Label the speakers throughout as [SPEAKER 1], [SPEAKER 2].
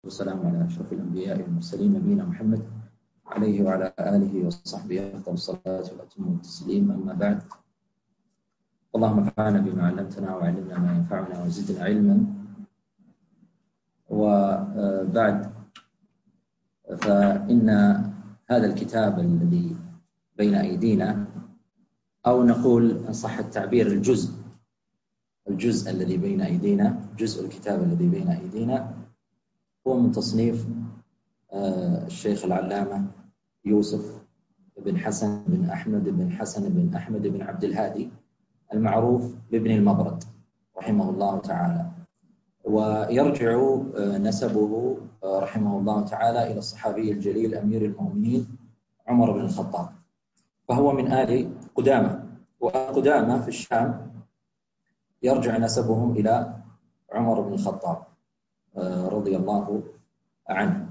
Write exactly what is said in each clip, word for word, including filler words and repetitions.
[SPEAKER 1] والسلام على أشرف الأنبياء والمرسلين نبينا محمد عليه وعلى آله وصحبه أفضل الصلاة وأتم التسليم. أما بعد، اللهم انفعنا بما علمتنا وعلمنا ما ينفعنا وزدنا علما. وبعد، فإن هذا الكتاب الذي بين أيدينا، أو نقول إن صح التعبير الجزء الجزء الذي بين أيدينا جزء الكتاب الذي بين أيدينا هو من تصنيف الشيخ العلامة يوسف بن حسن بن أحمد بن حسن بن أحمد بن عبد الهادي المعروف بابن المبرد رحمه الله تعالى. ويرجع نسبه رحمه الله تعالى إلى الصحابي الجليل أمير المؤمنين عمر بن الخطاب، فهو من آل قدامة، وقدامة في الشام يرجع نسبهم إلى عمر بن الخطاب رضي الله عنه.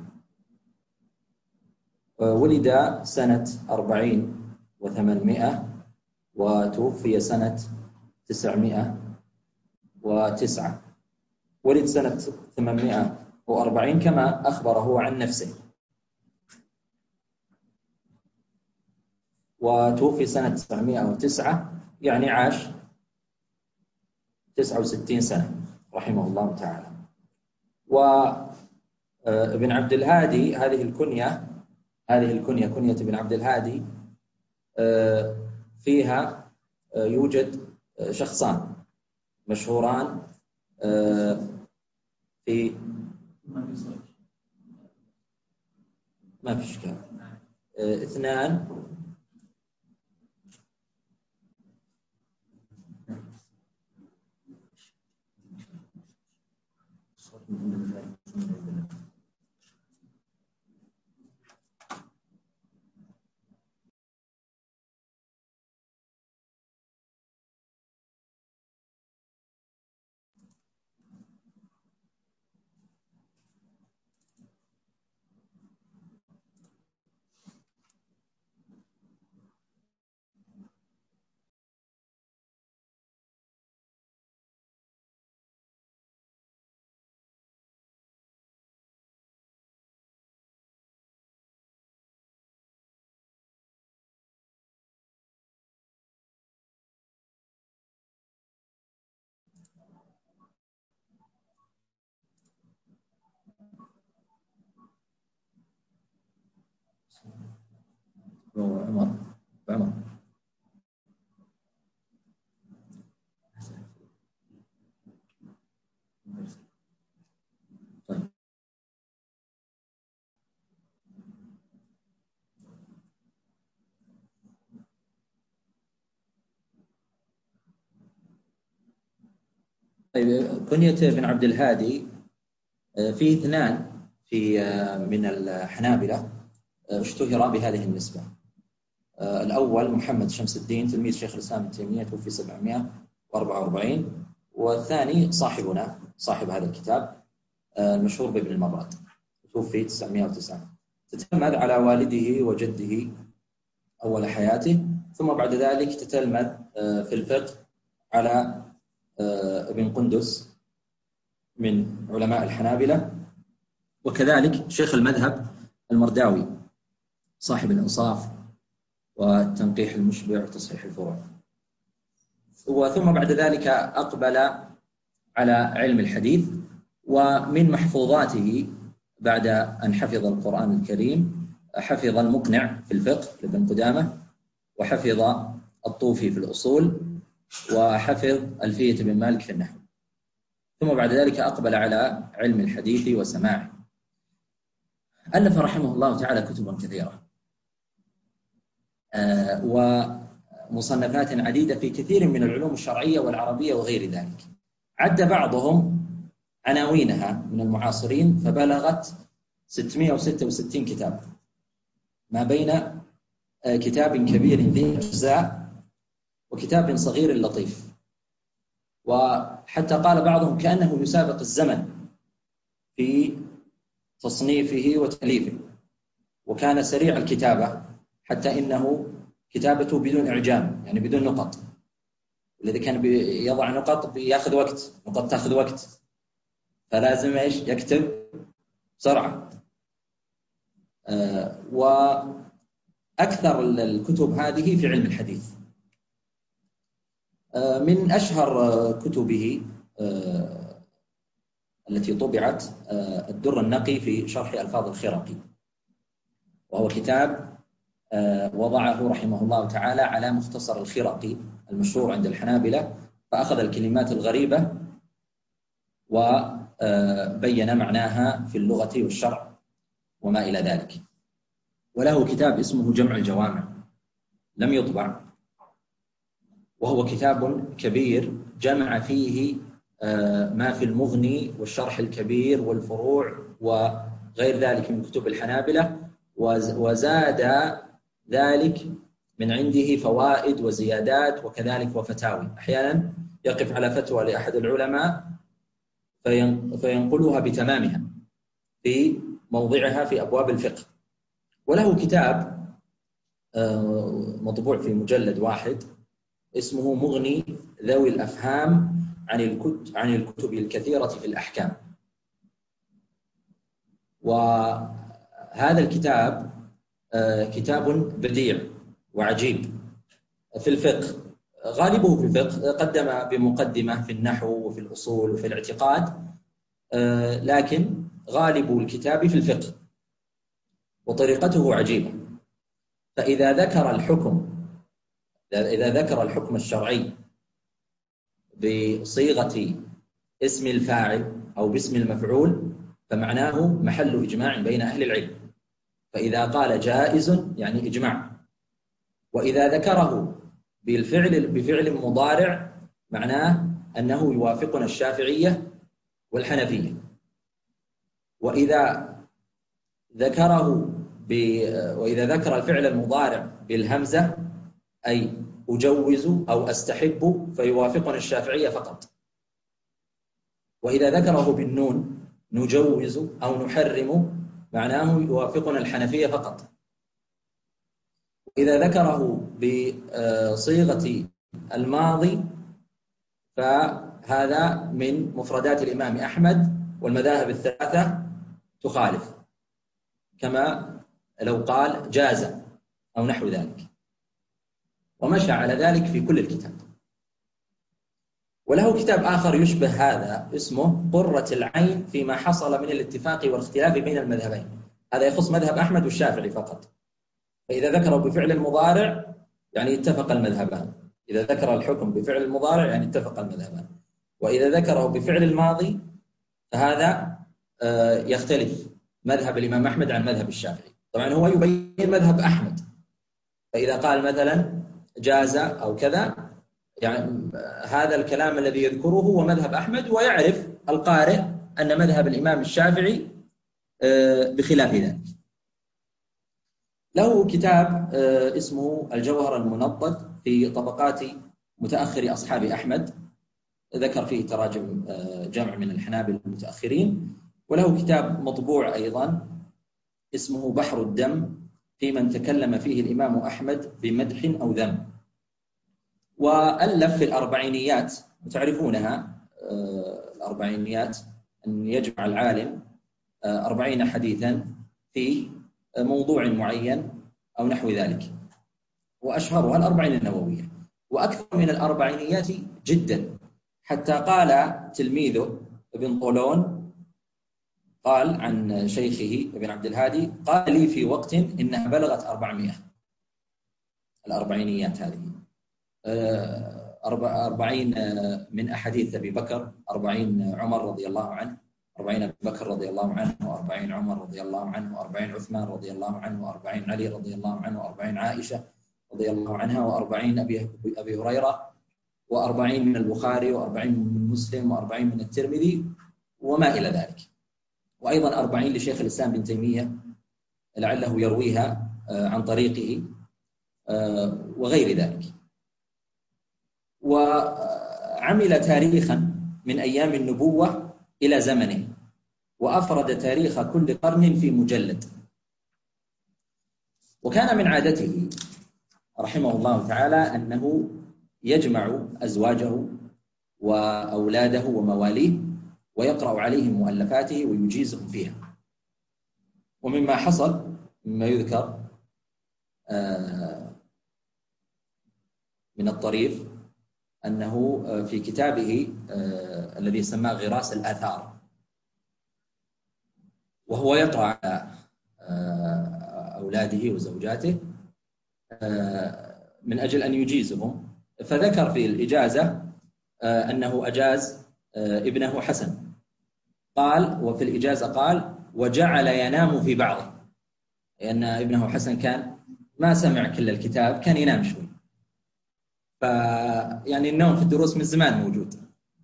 [SPEAKER 1] ولد سنة أربعين وثمانمائة وتوفي سنة تسعمائة وتسعة. ولد سنة ثمانمائة وأربعين كما أخبر هو عن نفسه، وتوفي سنة تسعمائة وتسعة، يعني عاش تسعة وستين سنة رحمه الله تعالى. وابن عبد الهادي هذه الكنية هذه الكنية كنية ابن عبد الهادي فيها يوجد شخصان مشهوران في ما في إشكال اثنان عمر عمر طيب. طيب، كنية ابن عبد الهادي في اثنان في من الحنابلة اشتهر بهذه النسبة. الأول محمد شمس الدين تلميذ شيخ الإسلام ابن تيمية توفي سبعمائة وأربعة وأربعين، والثاني صاحبنا صاحب هذا الكتاب المشهور بابن المبرد توفي تسعمائة وتسعة. تتلمذ على والده وجده أول حياته، ثم بعد ذلك تتلمذ في الفقه على ابن قندس من علماء الحنابلة، وكذلك شيخ المذهب المرداوي صاحب الإنصاف والتنقيح المشبع وتصحيح الفروع. وثم بعد ذلك أقبل على علم الحديث، ومن محفوظاته بعد أن حفظ القرآن الكريم حفظ المقنع في الفقه لابن قدامة، وحفظ الطوفي في الأصول، وحفظ ألفية بن مالك في النحو. ثم بعد ذلك أقبل على علم الحديث وسماعه. ألف رحمه الله تعالى كتبا كثيرة ومصنفات عديدة في كثير من العلوم الشرعية والعربية وغير ذلك. عد بعضهم عناوينها من المعاصرين فبلغت ستمائة وستة وستين كتاب، ما بين كتاب كبير ذي أجزاء وكتاب صغير لطيف. وحتى قال بعضهم كأنه يسابق الزمن في تصنيفه وتأليفه، وكان سريع الكتابة حتى إنه كتابته بدون إعجام، يعني بدون نقط. الذي كان يضع نقط يأخذ وقت، نقط تأخذ وقت، فلازم إيش يكتب بسرعة. وأكثر الكتب هذه في علم الحديث. من أشهر كتبه التي طبعت الدر النقي في شرح ألفاظ الخرقي، وهو كتاب وضعه رحمه الله تعالى على مختصر الخرقي المشهور عند الحنابلة، فأخذ الكلمات الغريبة وبين معناها في اللغة والشرع وما إلى ذلك. وله كتاب اسمه جمع الجوامع لم يطبع، وهو كتاب كبير جمع فيه ما في المغني والشرح الكبير والفروع وغير ذلك من كتب الحنابلة، وزاد ذلك من عنده فوائد وزيادات وكذلك وفتاوي. أحيانا يقف على فتوى لأحد العلماء فينقلها بتمامها في موضعها في أبواب الفقه. وله كتاب مطبوع في مجلد واحد اسمه مغني ذوي الأفهام عن الكتب عن الكتب الكثيرة في الأحكام. وهذا الكتاب كتاب بديع وعجيب في الفقه، غالبه في الفقه، قدم بمقدمة في النحو وفي الأصول وفي الاعتقاد، لكن غالب الكتاب في الفقه، وطريقته عجيبة. فإذا ذكر الحكم إذا ذكر الحكم الشرعي بصيغة اسم الفاعل أو باسم المفعول فمعناه محل إجماع بين أهل العلم. فإذا قال جائز يعني إجماع، وإذا ذكره بالفعل بفعل مضارع معناه أنه يوافقنا الشافعية والحنفية. وإذا ذكره ب... وإذا ذكر الفعل المضارع بالهمزة أي أجوز أو أستحب فيوافقنا الشافعية فقط. وإذا ذكره بالنون نجوز أو نحرم معناه يوافقنا الحنفية فقط. إذا ذكره بصيغة الماضي فهذا من مفردات الإمام أحمد، والمذاهب الثلاثة تخالف، كما لو قال جاز أو نحو ذلك، ومشى على ذلك في كل الكتاب. وله كتاب آخر يشبه هذا اسمه قرة العين فيما حصل من الاتفاق والاختلاف بين المذهبين. هذا يخص مذهب أحمد والشافعي فقط. فإذا ذكره بفعل المضارع يعني اتفق المذهبان، إذا ذكر الحكم بفعل المضارع يعني اتفق المذهبان، وإذا ذكره بفعل الماضي فهذا يختلف مذهب الإمام أحمد عن مذهب الشافعي. طبعا هو يبين مذهب أحمد، فإذا قال مثلا جاز أو كذا يعني هذا الكلام الذي يذكره هو مذهب أحمد، ويعرف القارئ أن مذهب الإمام الشافعي بخلاف ذلك. له كتاب اسمه الجوهر المنضد في طبقات متأخر أصحاب أحمد، ذكر فيه تراجم جمع من الحنابلة المتأخرين. وله كتاب مطبوع أيضا اسمه بحر الدم في من تكلم فيه الإمام أحمد بمدح أو ذم. وألف في الأربعينيات، وتعرفونها الأربعينيات أن يجمع العالم أربعين حديثا في موضوع معين أو نحو ذلك، وأشهرها الأربعين النووية. وأكثر من الأربعينيات جدا، حتى قال تلميذه ابن طولون قال عن شيخه ابن عبد الهادي قال لي في وقت إنها بلغت أربعمائة. الأربعينيات هذه أربعين من أحاديث أبي بكر، أربعين عمر رضي الله عنه، أربعين أبي بكر رضي الله عنه، وأربعين عمر رضي الله عنه، وأربعين عثمان رضي الله عنه، وأربعين علي رضي الله عنه، وأربعين عائشة رضي الله عنها، وأربعين أبي, أبي هريرة، وأربعين من البخاري، وأربعين من مسلم، وأربعين من الترمذي وما إلى ذلك. وأيضا أربعين لشيخ الإسلام بن تيمية لعله يرويها عن طريقه وغير ذلك. وعمل تاريخا من أيام النبوة إلى زمنه، وأفرد تاريخ كل قرن في مجلد. وكان من عادته رحمه الله تعالى أنه يجمع أزواجه وأولاده ومواليه ويقرأ عليهم مؤلفاته ويجيزهم فيها. ومما حصل مما يذكر من الطريف أنه في كتابه الذي سماه غراس الآثار، وهو يقرأ على أولاده وزوجاته من أجل أن يجيزهم، فذكر في الإجازة أنه أجاز ابنه حسن، قال وفي الإجازة قال وجعل ينام في بعضه، لأن ابنه حسن كان ما سمع كل الكتاب، كان ينام شوي، فيعني النوم في الدروس من زمان موجود.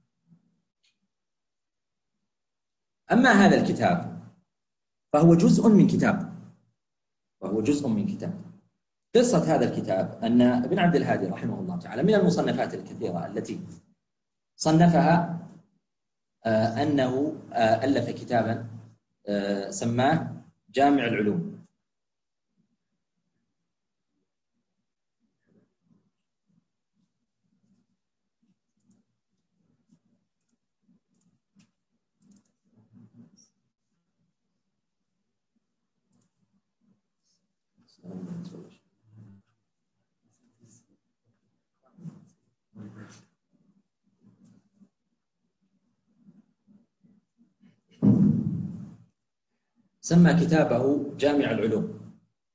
[SPEAKER 1] أما هذا الكتاب فهو جزء من كتاب وهو جزء من كتاب. قصة هذا الكتاب أن ابن عبد الهادي رحمه الله تعالى من المصنفات الكثيرة التي صنفها أنه ألف كتابا سماه جامع العلوم. سمى كتابه جامع العلوم،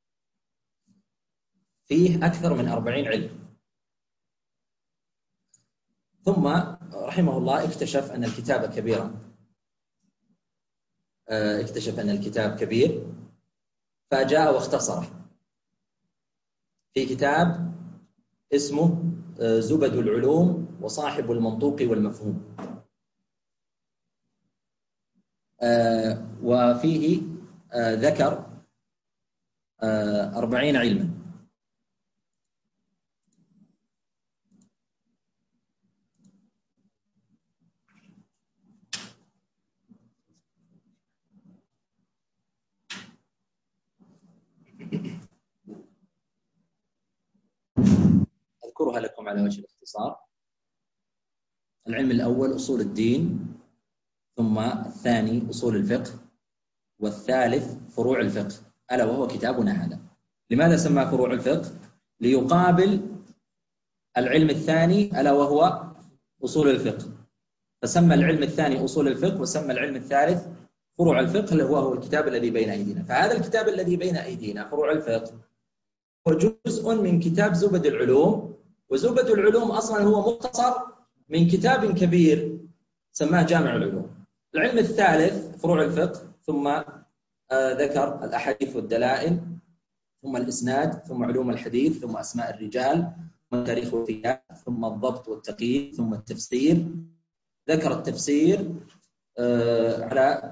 [SPEAKER 1] فيه أكثر من أربعين علم. ثم رحمه الله اكتشف أن الكتاب كبيرا اكتشف أن الكتاب كبير فجاء واختصره في كتاب اسمه زبد العلوم وصاحب المنطوق والمفهوم، وفيه ذكر أربعين علما. أذكرها لكم على وجه الاختصار. العلم الأول أصول الدين، ثم الثاني أصول الفقه، والثالث فروع الفقه، ألا وهو كتابنا هذا. لماذا سمى فروع الفقه؟ ليقابل العلم الثاني ألا وهو أصول الفقه، فسمى العلم الثاني أصول الفقه وسمى العلم الثالث فروع الفقه اللي هو الكتاب الذي بين أيدينا. فهذا الكتاب الذي بين أيدينا فروع الفقه هو جزء من كتاب زبد العلوم، وزبد العلوم أصلا هو مختصر من كتاب كبير سماه جامع العلوم. العلم الثالث فروع الفقه، ثم آه ذكر الأحاديث والدلائل، ثم الإسناد، ثم علوم الحديث، ثم أسماء الرجال، ثم تاريخ الوفيات، ثم الضبط والتقييد، ثم التفسير. ذكر التفسير آه على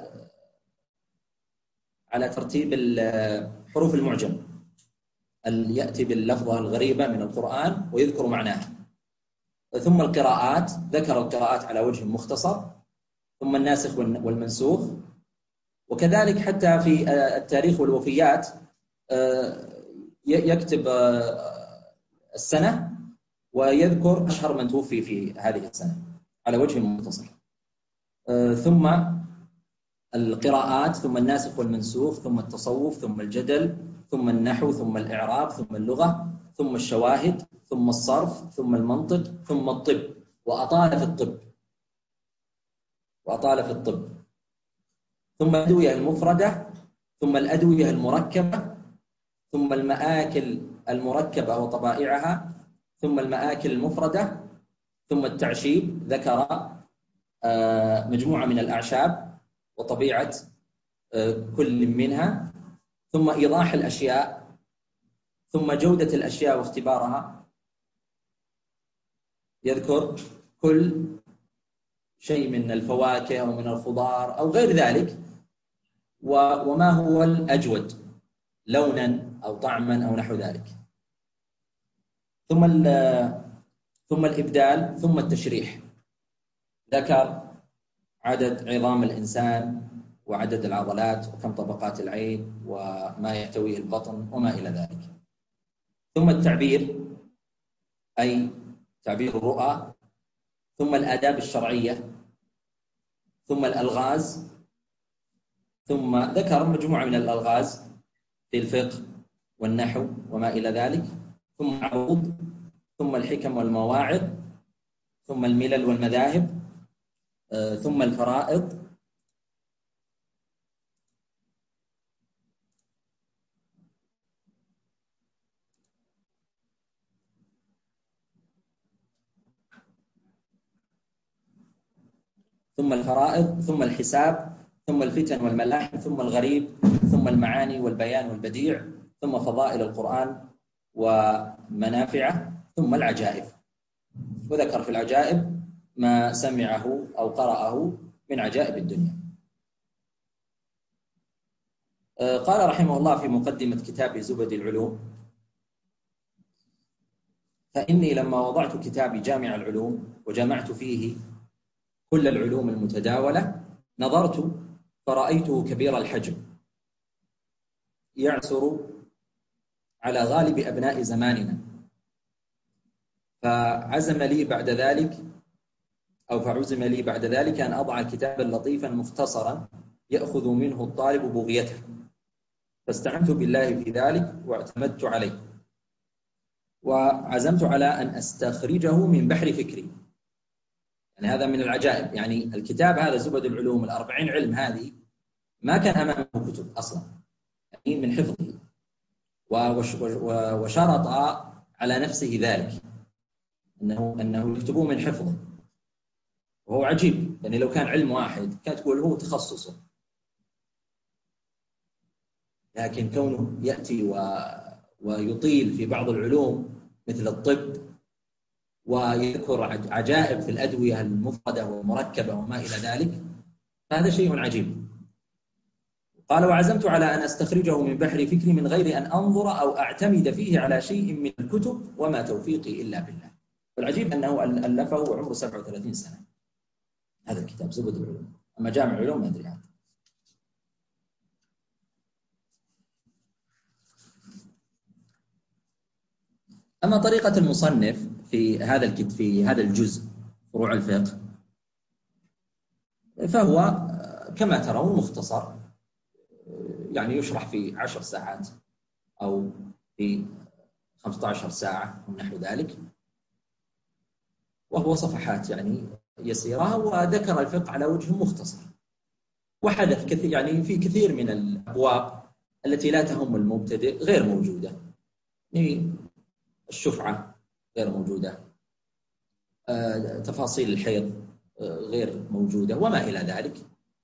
[SPEAKER 1] على ترتيب حروف المعجم، يأتي باللفظة الغريبة من القرآن ويذكر معناها. ثم القراءات، ذكر القراءات على وجه مختصر، ثم الناسخ والمنسوخ، وكذلك حتى في التاريخ والوفيات يكتب السنة ويذكر أشهر من توفي في هذه السنة على وجه مختصر. ثم القراءات، ثم الناسخ والمنسوخ، ثم التصوف، ثم الجدل، ثم النحو، ثم الإعراب، ثم اللغة، ثم الشواهد، ثم الصرف، ثم المنطق، ثم الطب، وأطال في الطب وأطال في الطب ثم الأدوية المفردة، ثم الأدوية المركبة، ثم المآكل المركبة وطبائعها، ثم المآكل المفردة، ثم التعشيب، ذكر مجموعة من الأعشاب وطبيعة كل منها، ثم إيضاح الأشياء، ثم جودة الأشياء واختبارها، يذكر كل شيء من الفواكه أو من الخضار أو غير ذلك، وما هو الأجود لونا أو طعما أو نحو ذلك. ثم ثم الإبدال، ثم التشريح، ذكر عدد عظام الإنسان وعدد العضلات وكم طبقات العين وما يحتويه البطن وما إلى ذلك. ثم التعبير أي تعبير الرؤى، ثم الآداب الشرعية، ثم الألغاز، ثم ذكر مجموعة من الألغاز في الفقه والنحو وما إلى ذلك، ثم العروض، ثم الحكم والمواعظ، ثم الملل والمذاهب، ثم الفرائض، ثم الفرائض، ثم الحساب، ثم الفتن والملاحم، ثم الغريب، ثم المعاني والبيان والبديع، ثم فضائل القرآن ومنافعه، ثم العجائب. وذكر في العجائب ما سمعه أو قرأه من عجائب الدنيا. قال رحمه الله في مقدمة كتاب زبد العلوم: فإني لما وضعت كتابي جامع العلوم وجمعت فيه كل العلوم المتداولة نظرت فرأيته كبير الحجم يعثر على غالب أبناء زماننا، فعزم لي بعد ذلك أو فعزم لي بعد ذلك أن أضع كتابا لطيفا مختصرا يأخذ منه الطالب بغيته، فاستعنت بالله في ذلك واعتمدت عليه، وعزمت على أن أستخرجه من بحر فكري. يعني هذا من العجائب، يعني الكتاب هذا زبد العلوم الأربعين علم هذه ما كان أمامه كتب أصلا، يعني من حفظه، وشرط على نفسه ذلك أنه أنه يكتبوه من حفظه، وهو عجيب. يعني لو كان علم واحد كانت تقول هو تخصصه، لكن كونه يأتي و... ويطيل في بعض العلوم مثل الطب، ويذكر عجائب في الأدوية المفردة والمركبة وما إلى ذلك، فهذا شيء عجيب. قال: وعزمت على أن أستخرجه من بحر فكري من غير أن أنظر أو أعتمد فيه على شيء من الكتب، وما توفيقي إلا بالله. والعجيب أنه ألفه وعمره سبعة وثلاثين سنة. هذا الكتاب زبد العلوم. أما جامع العلوم ما أدري عنه. أما طريقة المصنف في هذا الكتاب في هذا الجزء فروع الفقه، فهو كما ترون مختصر، يعني يشرح في عشر ساعات أو في خمسة عشر ساعة ونحو ذلك، وهو صفحات يعني يسيرة، وذكر الفقه على وجه مختصر. وحدث كثير يعني في كثير من الأبواب التي لا تهم المبتدئ غير موجودة، يعني الشفعة غير موجودة، تفاصيل الحيض غير موجودة وما إلى ذلك.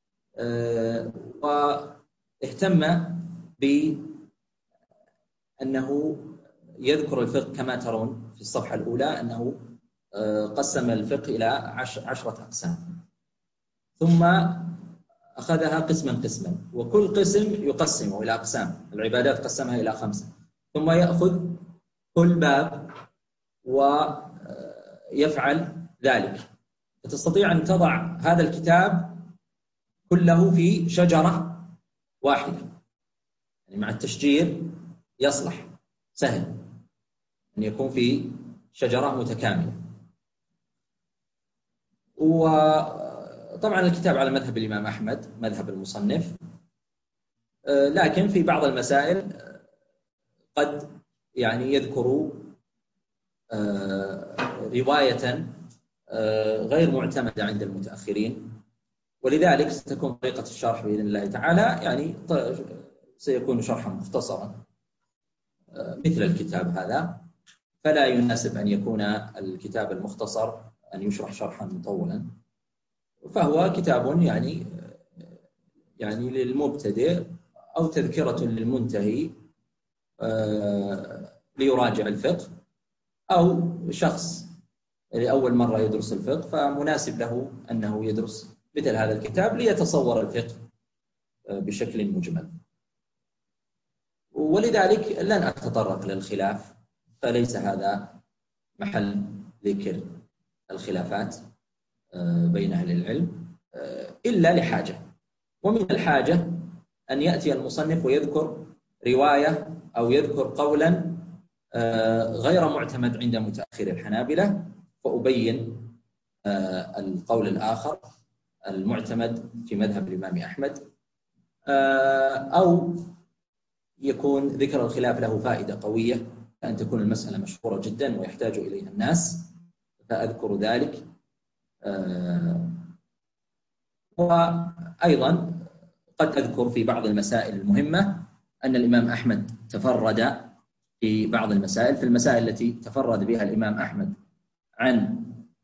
[SPEAKER 1] واهتم بأنه يذكر الفقه كما ترون في الصفحة الأولى، أنه قسم الفقه إلى عشرة أقسام، ثم أخذها قسما قسما، وكل قسم يقسمه إلى أقسام. العبادات قسمها إلى خمسة، ثم يأخذ كل باب ويفعل ذلك. فتستطيع أن تضع هذا الكتاب كله في شجرة واحدة، يعني مع التشجير يصلح، سهل أن يكون في شجرة متكاملة. وطبعا الكتاب على مذهب الإمام أحمد، مذهب المصنف، لكن في بعض المسائل قد يعني يذكر رواية غير معتمدة عند المتأخرين، ولذلك ستكون طريقة الشرح بإذن الله تعالى يعني سيكون شرحا مختصرا مثل الكتاب هذا، فلا يناسب أن يكون الكتاب المختصر أن يشرح شرحا مطولا. فهو كتاب يعني يعني للمبتدئ أو تذكرة للمنتهي ليراجع الفقه، أو شخص لأول مرة يدرس الفقه فمناسب له أنه يدرس مثل هذا الكتاب ليتصور الفقه بشكل مجمل. ولذلك لن أتطرق للخلاف، فليس هذا محل ذكر الخلافات بين أهل العلم إلا لحاجة. ومن الحاجة أن يأتي المصنف ويذكر رواية أو يذكر قولا غير معتمد عند متأخر الحنابلة، فأبين القول الآخر المعتمد في مذهب الإمام أحمد، أو يكون ذكر الخلاف له فائدة قوية، أن تكون المسألة مشهورة جدا ويحتاج إليها الناس فأذكر ذلك. وأيضا قد أذكر في بعض المسائل المهمة أن الإمام أحمد تفرد في بعض المسائل، في المسائل التي تفرد بها الإمام أحمد عن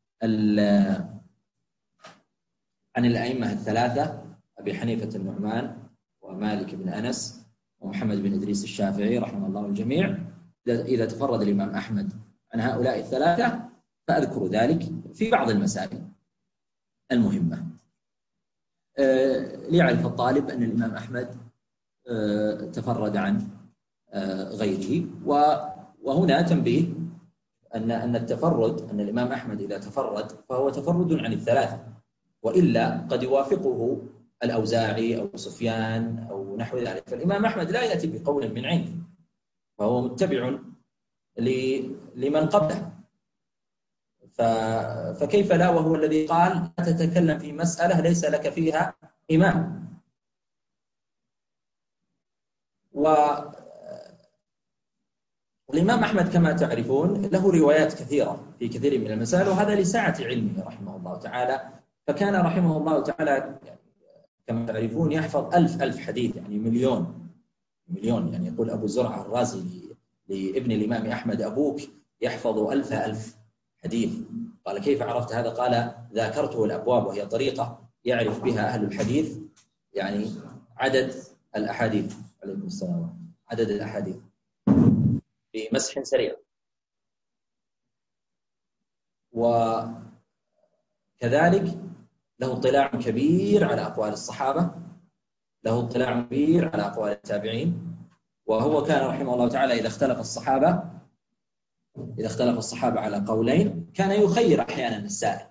[SPEAKER 1] عن الأئمة الثلاثة أبي حنيفة النعمان ومالك بن أنس ومحمد بن إدريس الشافعي رحمه الله الجميع، إذا تفرد الإمام أحمد عن هؤلاء الثلاثة فأذكر ذلك في بعض المسائل المهمة ليعرف الطالب أن الإمام أحمد تفرد عن غيره. وهنا تنبيه أن أن التفرد، أن الإمام أحمد إذا تفرد فهو تفرد عن الثلاثة، وإلا قد يوافقه الأوزاعي أو سفيان أو نحو ذلك، فالإمام أحمد لا يأتي بقول من عنده، فهو متبع لمن قبله، فكيف لا وهو الذي قال لا تتكلم في مسألة ليس لك فيها إمام. والإمام أحمد كما تعرفون له روايات كثيرة في كثير من المسائل، وهذا لسعة علمه رحمه الله تعالى، فكان رحمه الله تعالى كما تعرفون يحفظ ألف ألف حديث، يعني مليون مليون. يعني يقول أبو زرعة الرازي لابن الإمام أحمد أبوك يحفظ ألف ألف حديث. قال كيف عرفت هذا؟ قال ذاكرته الأبواب، وهي طريقة يعرف بها أهل الحديث يعني عدد الأحاديث. عليكم السلام. عدد الأحاديث بمسح سريع. وكذلك له اطلاع كبير على أقوال الصحابة، له اطلاع كبير على أقوال التابعين. وهو كان رحمه الله تعالى إذا اختلف الصحابة إذا اختلف الصحابة على قولين كان يخير أحيانا السائل،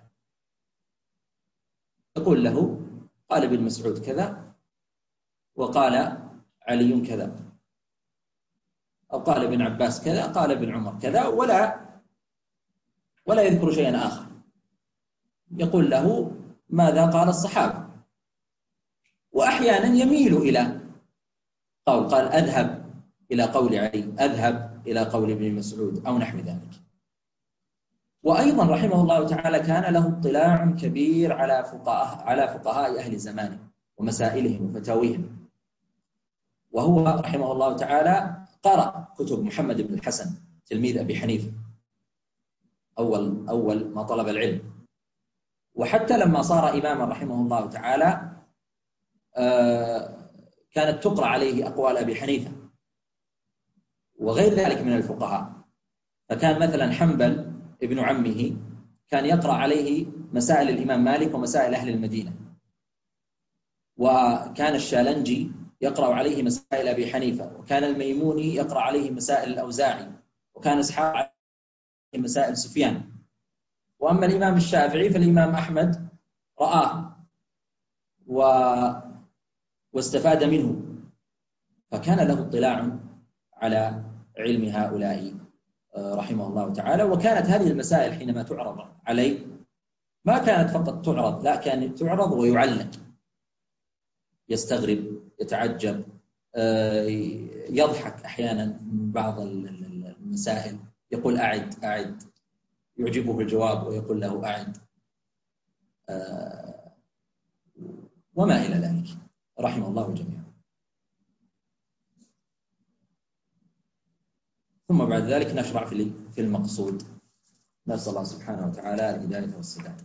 [SPEAKER 1] يقول له قال ابن مسعود كذا وقال علي كذا، أو قال ابن عباس كذا قال ابن عمر كذا، ولا ولا يذكر شيئا آخر. يقول له ماذا قال الصحابة، وأحيانا يميل إلى قول، قال أذهب إلى قول علي، أذهب إلى قول ابن مسعود أو نحو ذلك. وأيضا رحمه الله تعالى كان له اطلاع كبير على فقهاء على فقهاء أهل زمانه ومسائلهم وفتاويهم. وهو رحمه الله تعالى قرأ كتب محمد بن الحسن تلميذ أبي حنيفة أول أول ما طلب العلم، وحتى لما صار إماما رحمه الله تعالى كانت تقرأ عليه أقوال أبي حنيفة وغير ذلك من الفقهاء. فكان مثلا حنبل ابن عمه كان يقرأ عليه مسائل الإمام مالك ومسائل أهل المدينة، وكان الشالنجي يقرأ عليه مسائل أبي حنيفة، وكان الميموني يقرأ عليه مسائل الأوزاعي، وكان إسحاق عليه مسائل سفيان. وأما الإمام الشافعي فالإمام أحمد رآه و... واستفاد منه، فكان له اطلاع على علم هؤلاء رحمه الله تعالى. وكانت هذه المسائل حينما تعرض عليه ما كانت فقط تعرض، لا كانت تعرض ويعلق، يستغرب، يتعجب، يضحك أحيانا من بعض المسائل، يقول أعد أعد، يعجبه الجواب ويقول له أعد، وما إلى ذلك رحمه الله جميعا. ثم بعد ذلك نشرع في المقصود. نسأل الله سبحانه وتعالى الهداية والسداد.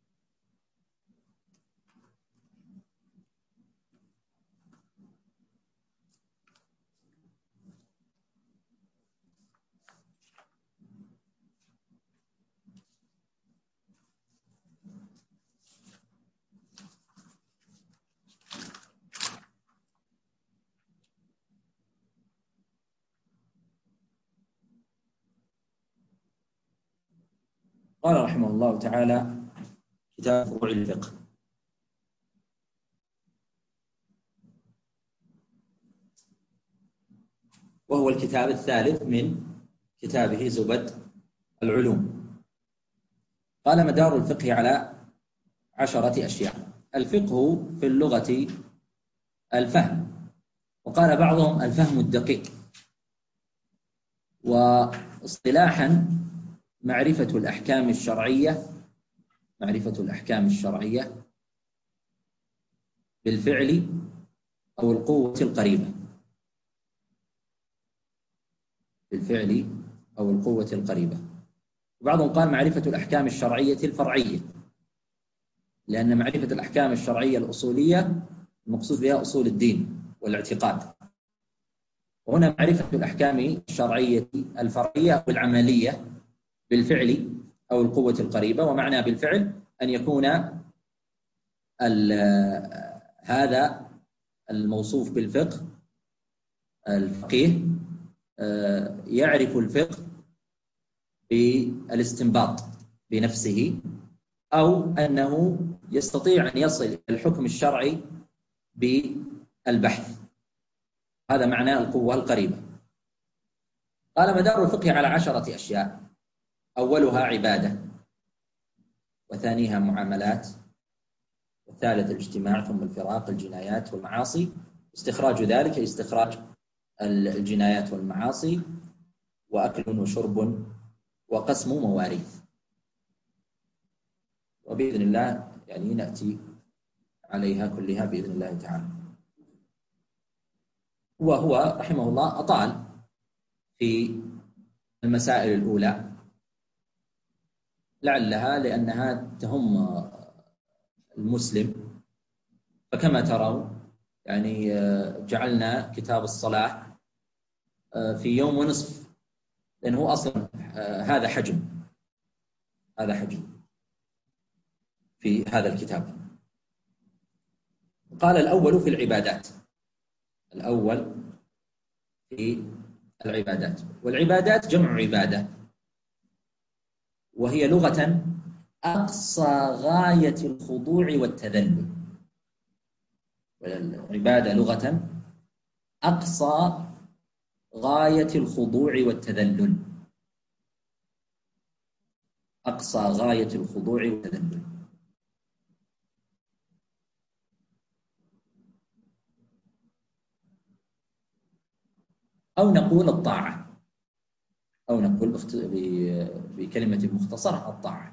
[SPEAKER 1] قال رحمه الله تعالى كتاب فروع الفقه. وهو الكتاب الثالث من كتابه زبد العلوم. قال مدار الفقه على عشرة أشياء. الفقه في اللغة الفهم، وقال بعضهم الفهم الدقيق. واصطلاحا معرفة الأحكام الشرعية معرفة الأحكام الشرعية بالفعل أو القوة القريبة بالفعل أو القوة القريبة. وبعضهم قال معرفة الأحكام الشرعية الفرعية، لأن معرفة الأحكام الشرعية الأصولية المقصود بها أصول الدين والاعتقاد، وهنا معرفة الأحكام الشرعية الفرعية أو العملية بالفعل أو القوة القريبة. ومعنى بالفعل أن يكون هذا الموصوف بالفقه الفقيه يعرف الفقه بالاستنباط بنفسه، أو أنه يستطيع أن يصل إلى الحكم الشرعي بالبحث. هذا معنى القوة القريبة. قال مدار الفقه على عشرة أشياء: أولها عبادة، وثانيها معاملات، والثالث الاجتماع، ثم الفراق، الجنايات والمعاصي. استخراج ذلك استخراج الجنايات والمعاصي، وأكل وشرب وقسم مواريث. وبإذن الله يعني نأتي عليها كلها بإذن الله تعالى. وهو رحمه الله أطال في المسائل الأولى، لعلها لأنها تهم المسلم. فكما ترون يعني جعلنا كتاب الصلاة في يوم ونصف، لأنه أصلا هذا حجم هذا حجم في هذا الكتاب. قال الأول في العبادات الأول في العبادات والعبادات جمع عبادة، وهي لغة أقصى غاية الخضوع والتذلل. والعبادة لغة أقصى غاية الخضوع والتذلل أقصى غاية الخضوع والتذلل. أو نقول الطاعة، أو نقول بكلمة مختصرة الطاعة.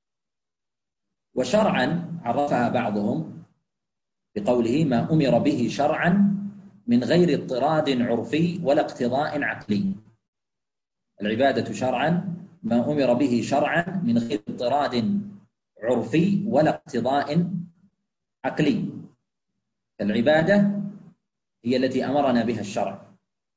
[SPEAKER 1] وشرعا عرفها بعضهم بقوله ما أمر به شرعا من غير اضطراد عرفي ولا اقتضاء عقلي. العبادة شرعا ما أمر به شرعا من غير اضطراد عرفي ولا اقتضاء عقلي. العبادة هي التي أمرنا بها الشرع،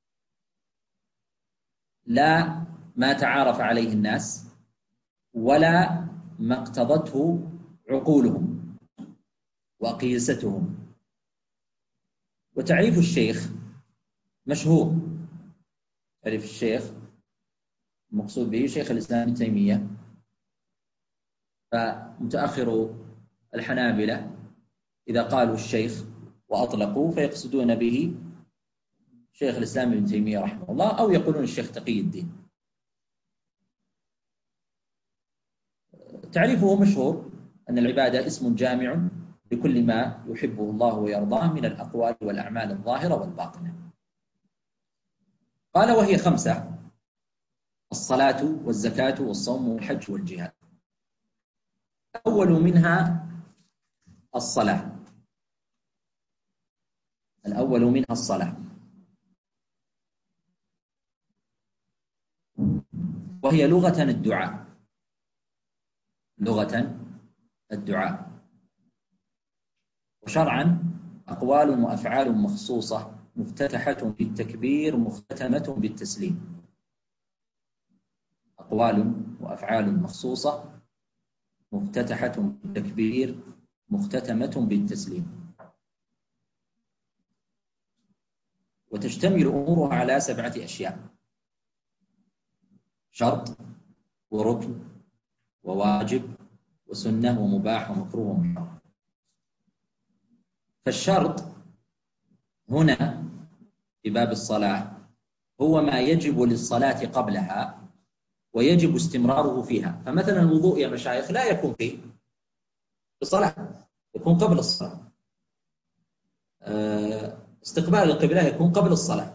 [SPEAKER 1] لا ما تعارف عليه الناس ولا ما اقتضته عقولهم وقياستهم. وتعريف الشيخ مشهور. تعريف الشيخ المقصود به شيخ الإسلام ابن تيمية. فمتأخر الحنابلة إذا قالوا الشيخ وأطلقوا فيقصدون به شيخ الإسلام ابن تيمية رحمه الله، أو يقولون الشيخ تقي الدين. تعريفه مشهور أن العبادة اسم جامع لكل ما يحبه الله ويرضاه من الأقوال والأعمال الظاهرة والباطنة. قال وهي خمسة: الصلاة والزكاة والصوم والحج والجهاد. الأول منها الصلاة الأول منها الصلاة وهي لغة الدعاء لغة الدعاء وشرعا أقوال وأفعال مخصوصة مفتتحة بالتكبير مختتمة بالتسليم. أقوال وأفعال مخصوصة مفتتحة بالتكبير مختتمة بالتسليم. وتشتمل أمورها على سبعة أشياء: شرط وركن وواجب وسنة ومباح ومكروه ومحرم. فالشرط هنا في باب الصلاة هو ما يجب للصلاة قبلها ويجب استمراره فيها. فمثلا الوضوء يا مشايخ لا يكون في الصلاة، يكون قبل الصلاة. استقبال القبلة يكون قبل الصلاة،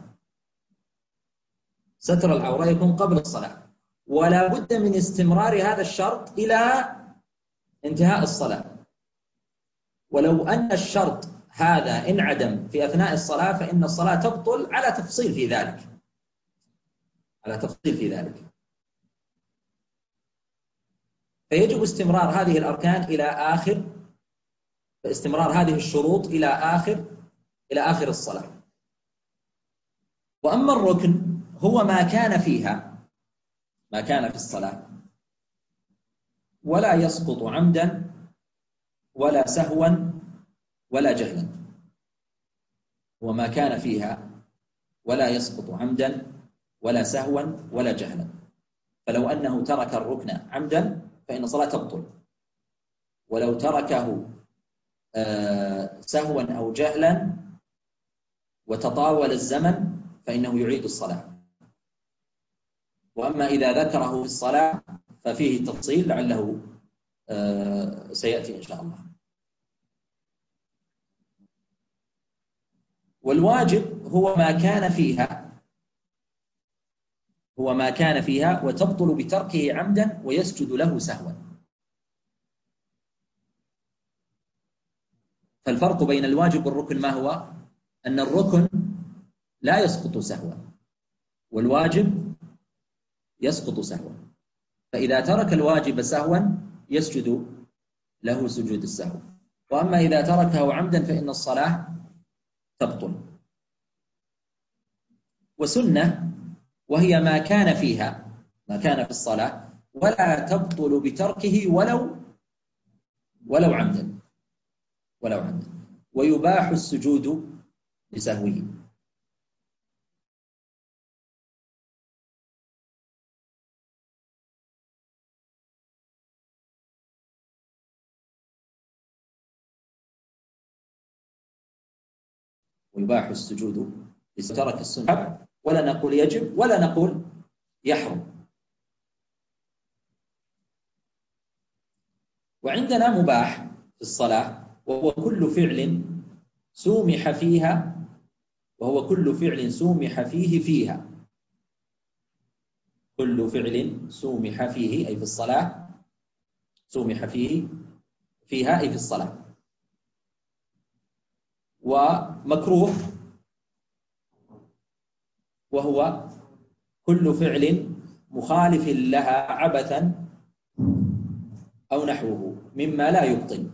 [SPEAKER 1] ستر العورة يكون قبل الصلاة، ولا بد من استمرار هذا الشرط إلى انتهاء الصلاة. ولو أن الشرط هذا انعدم في أثناء الصلاة فإن الصلاة تبطل على تفصيل في ذلك، على تفصيل في ذلك. فيجب استمرار هذه الأركان إلى آخر، استمرار هذه الشروط إلى آخر إلى آخر الصلاة. وأما الركن هو ما كان فيها، ما كان في الصلاة ولا يسقط عمدا ولا سهوا ولا جهلا، وما كان فيها ولا يسقط عمدا ولا سهوا ولا جهلا. فلو أنه ترك الركن عمدا فإن الصلاة تبطل، ولو تركه سهوا أو جهلا وتطاول الزمن فإنه يعيد الصلاة. وأما إذا ذكره في الصلاة ففيه تفصيل لعله سيأتي إن شاء الله. والواجب هو ما كان فيها، هو ما كان فيها وتبطل بتركه عمدا ويسجد له سهوا. فالفرق بين الواجب والركن ما هو؟ أن الركن لا يسقط سهوا والواجب يسقط سهوا. فإذا ترك الواجب سهوا يسجد له سجود السهو، وأما إذا تركه عمدا فإن الصلاة تبطل. وسنة وهي ما كان فيها، ما كان في الصلاة ولا تبطل بتركه ولو ولو عمدا ولو عمدا ويباح السجود لسهوه. ويباح السجود لترك السنة، ولا نقول يجب ولا نقول يحرم. وعندنا مباح في الصلاة وهو كل فعل سومح فيها، وهو كل فعل سومح فيه فيها، كل فعل سومح فيه أي في الصلاة، سومح فيه فيها أي في الصلاة. ومكروه وهو كل فعل مخالف لها عبثا أو نحوه مما لا يبطل،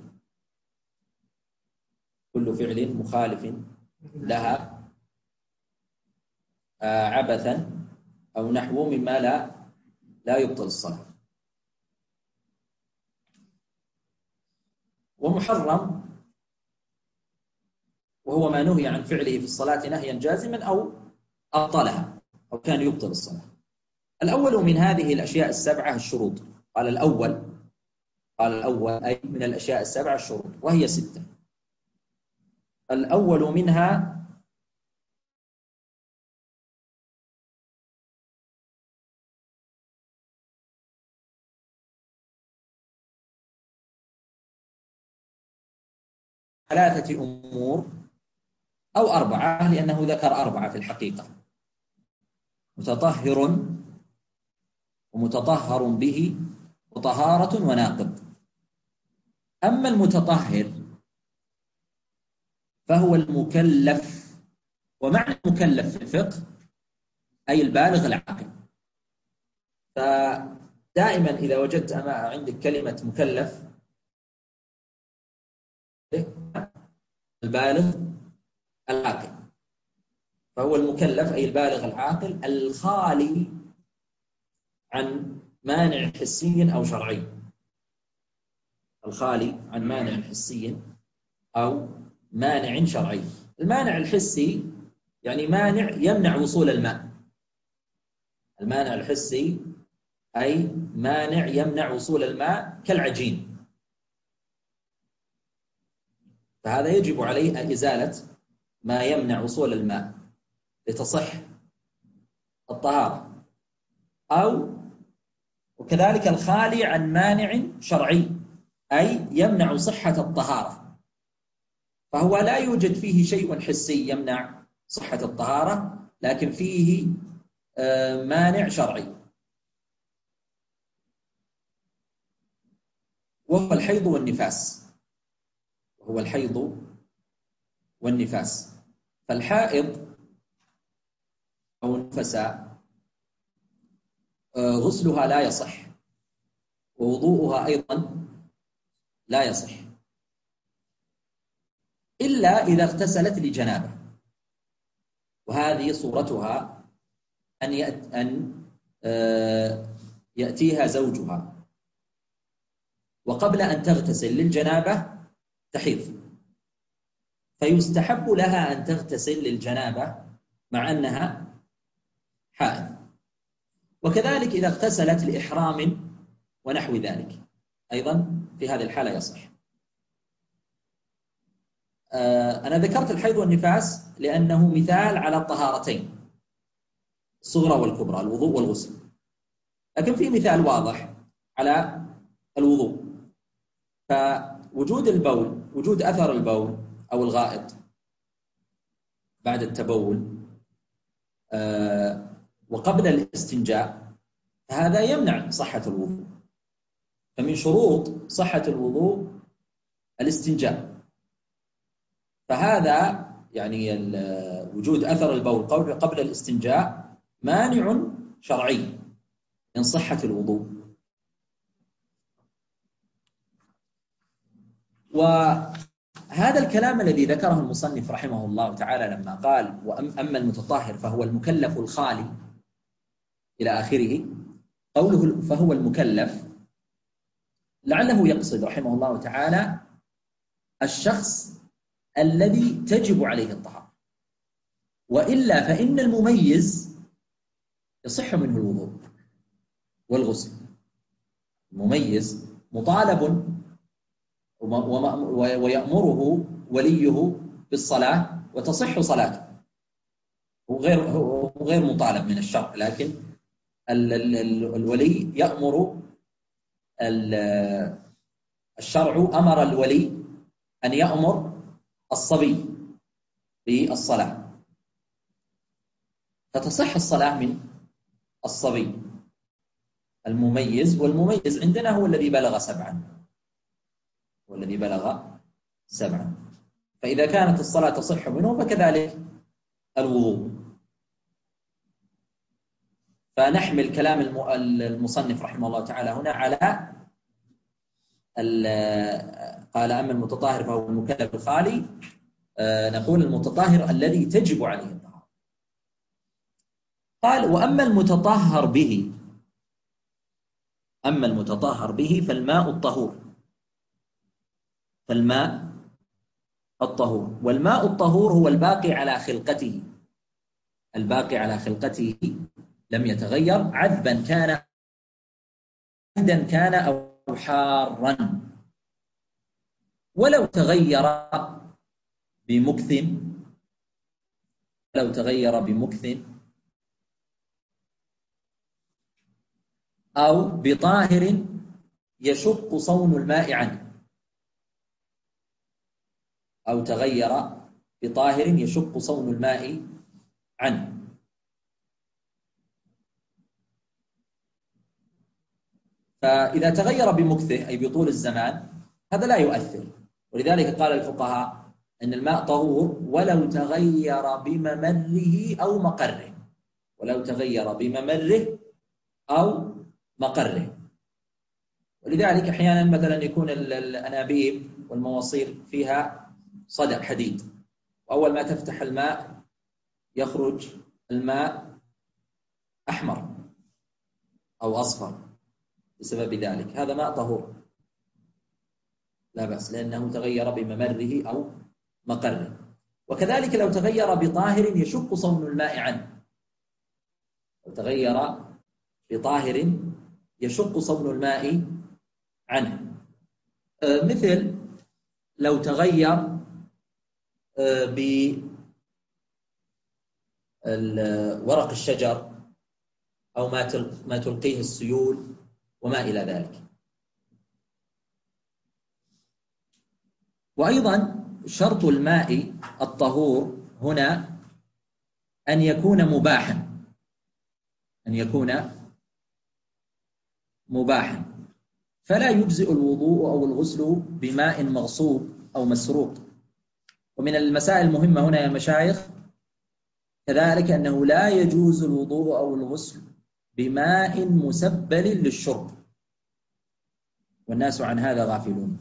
[SPEAKER 1] كل فعل مخالف لها عبثا أو نحوه مما لا لا يبطل الصلاة. ومحرم وهو ما نهي عن فعله في الصلاة نهيا جازما أو أبطلها أو كان يبطل الصلاة. الأول من هذه الأشياء السبعة الشروط. قال الأول قال الأول أي من الأشياء السبعة الشروط، وهي ستة. الأول منها ثلاثة أمور أو أربعة، لأنه ذكر أربعة في الحقيقة: متطهر ومتطهر به وطهارة وناقض. أما المتطهر فهو المكلف، ومعنى المكلف في الفقه أي البالغ العاقل. فدائما إذا وجدت عندك كلمة مكلف البالغ العاقل، فهو المكلف أي البالغ العاقل الخالي عن مانع حسي أو شرعي، الخالي عن مانع حسي أو مانع شرعي. المانع الحسي يعني مانع يمنع وصول الماء، المانع الحسي أي مانع يمنع وصول الماء كالعجين، فهذا يجب عليه إزالة ما يمنع وصول الماء لتصح الطهارة. أو وكذلك الخالي عن مانع شرعي أي يمنع صحة الطهارة، فهو لا يوجد فيه شيء حسي يمنع صحة الطهارة، لكن فيه مانع شرعي، وهو الحيض والنفاس وهو الحيض والنفاس. فالحائض أو النفساء غسلها لا يصح، ووضوءها أيضا لا يصح، إلا إذا اغتسلت لجنابة، وهذه صورتها أن أن يأتيها زوجها وقبل أن تغتسل للجنابة تحيض، فيستحب لها أن تغتسل للجنابة مع أنها حائض. وكذلك إذا اغتسلت لإحرام ونحو ذلك أيضا في هذه الحالة يصح. أنا ذكرت الحيض والنفاس لأنه مثال على الطهارتين الصغرى والكبرى، الوضوء والغسل، لكن في مثال واضح على الوضوء. فوجود البول، وجود أثر البول أو الغائط بعد التبول وقبل الاستنجاء، فهذا يمنع صحة الوضوء. فمن شروط صحة الوضوء الاستنجاء، فهذا يعني وجود أثر البول قبل الاستنجاء مانع شرعي من صحة الوضوء. وهذا الكلام الذي ذكره المصنف رحمه الله تعالى لما قال وأما المتطهر فهو المكلف الخالي إلى آخره، قوله فهو المكلف لعله يقصد رحمه الله تعالى الشخص الذي تجب عليه الطهارة، وإلا فإن المميز يصح منه الوضوء والغسل. المميز مطالب ويأمره وليه بالصلاة وتصح صلاته، وغير غير مطالب من الشرع، لكن الولي يأمر، الشرع أمر الولي أن يأمر الصبي بالصلاة، فتصح الصلاة من الصبي المميز. والمميز عندنا هو الذي بلغ سبعا هو الذي بلغ سبعا فإذا كانت الصلاة تصح منه فكذلك الوضوء. فنحمل كلام المصنف رحمه الله تعالى هنا على قال أما المتطهر فهو المكلف الخالي، نقول المتطهر الذي تجب عليه الطهارة. قال وأما المتطهر به أما المتطهر به فالماء الطهور فالماء الطهور والماء الطهور هو الباقي على خلقته الباقي على خلقته لم يتغير، عذبا كان عذبا كان أو حارا، ولو تغير بمكث لو تغير بمكث أو بطاهر يشق صون الماء عنه أو تغير بطاهر يشق صون الماء عنه. فإذا تغير بمكثه أي بطول الزمان هذا لا يؤثر، ولذلك قال الفقهاء أن الماء طهور ولو تغير بممره أو مقره ولو تغير بممره أو مقره. ولذلك أحيانا مثلا يكون الأنابيب والمواصير فيها صدأ حديد، وأول ما تفتح الماء يخرج الماء أحمر أو أصفر بسبب ذلك، هذا ماء طهور لا بأس لأنه تغير بممره أو مقره. وكذلك لو تغير بطاهر يشق صون الماء عنه لو تغير بطاهر يشق صون الماء عنه، مثل لو تغير بورق الشجر أو ما تلقيه السيول وما إلى ذلك. وأيضا شرط الماء الطهور هنا أن يكون مباحا، أن يكون مباحا، فلا يجزئ الوضوء أو الغسل بماء مغصوب أو مسروق. ومن المسائل المهمة هنا يا مشايخ كذلك أنه لا يجوز الوضوء أو الغسل بماء مسبل للشرب، والناس عن هذا غافلون.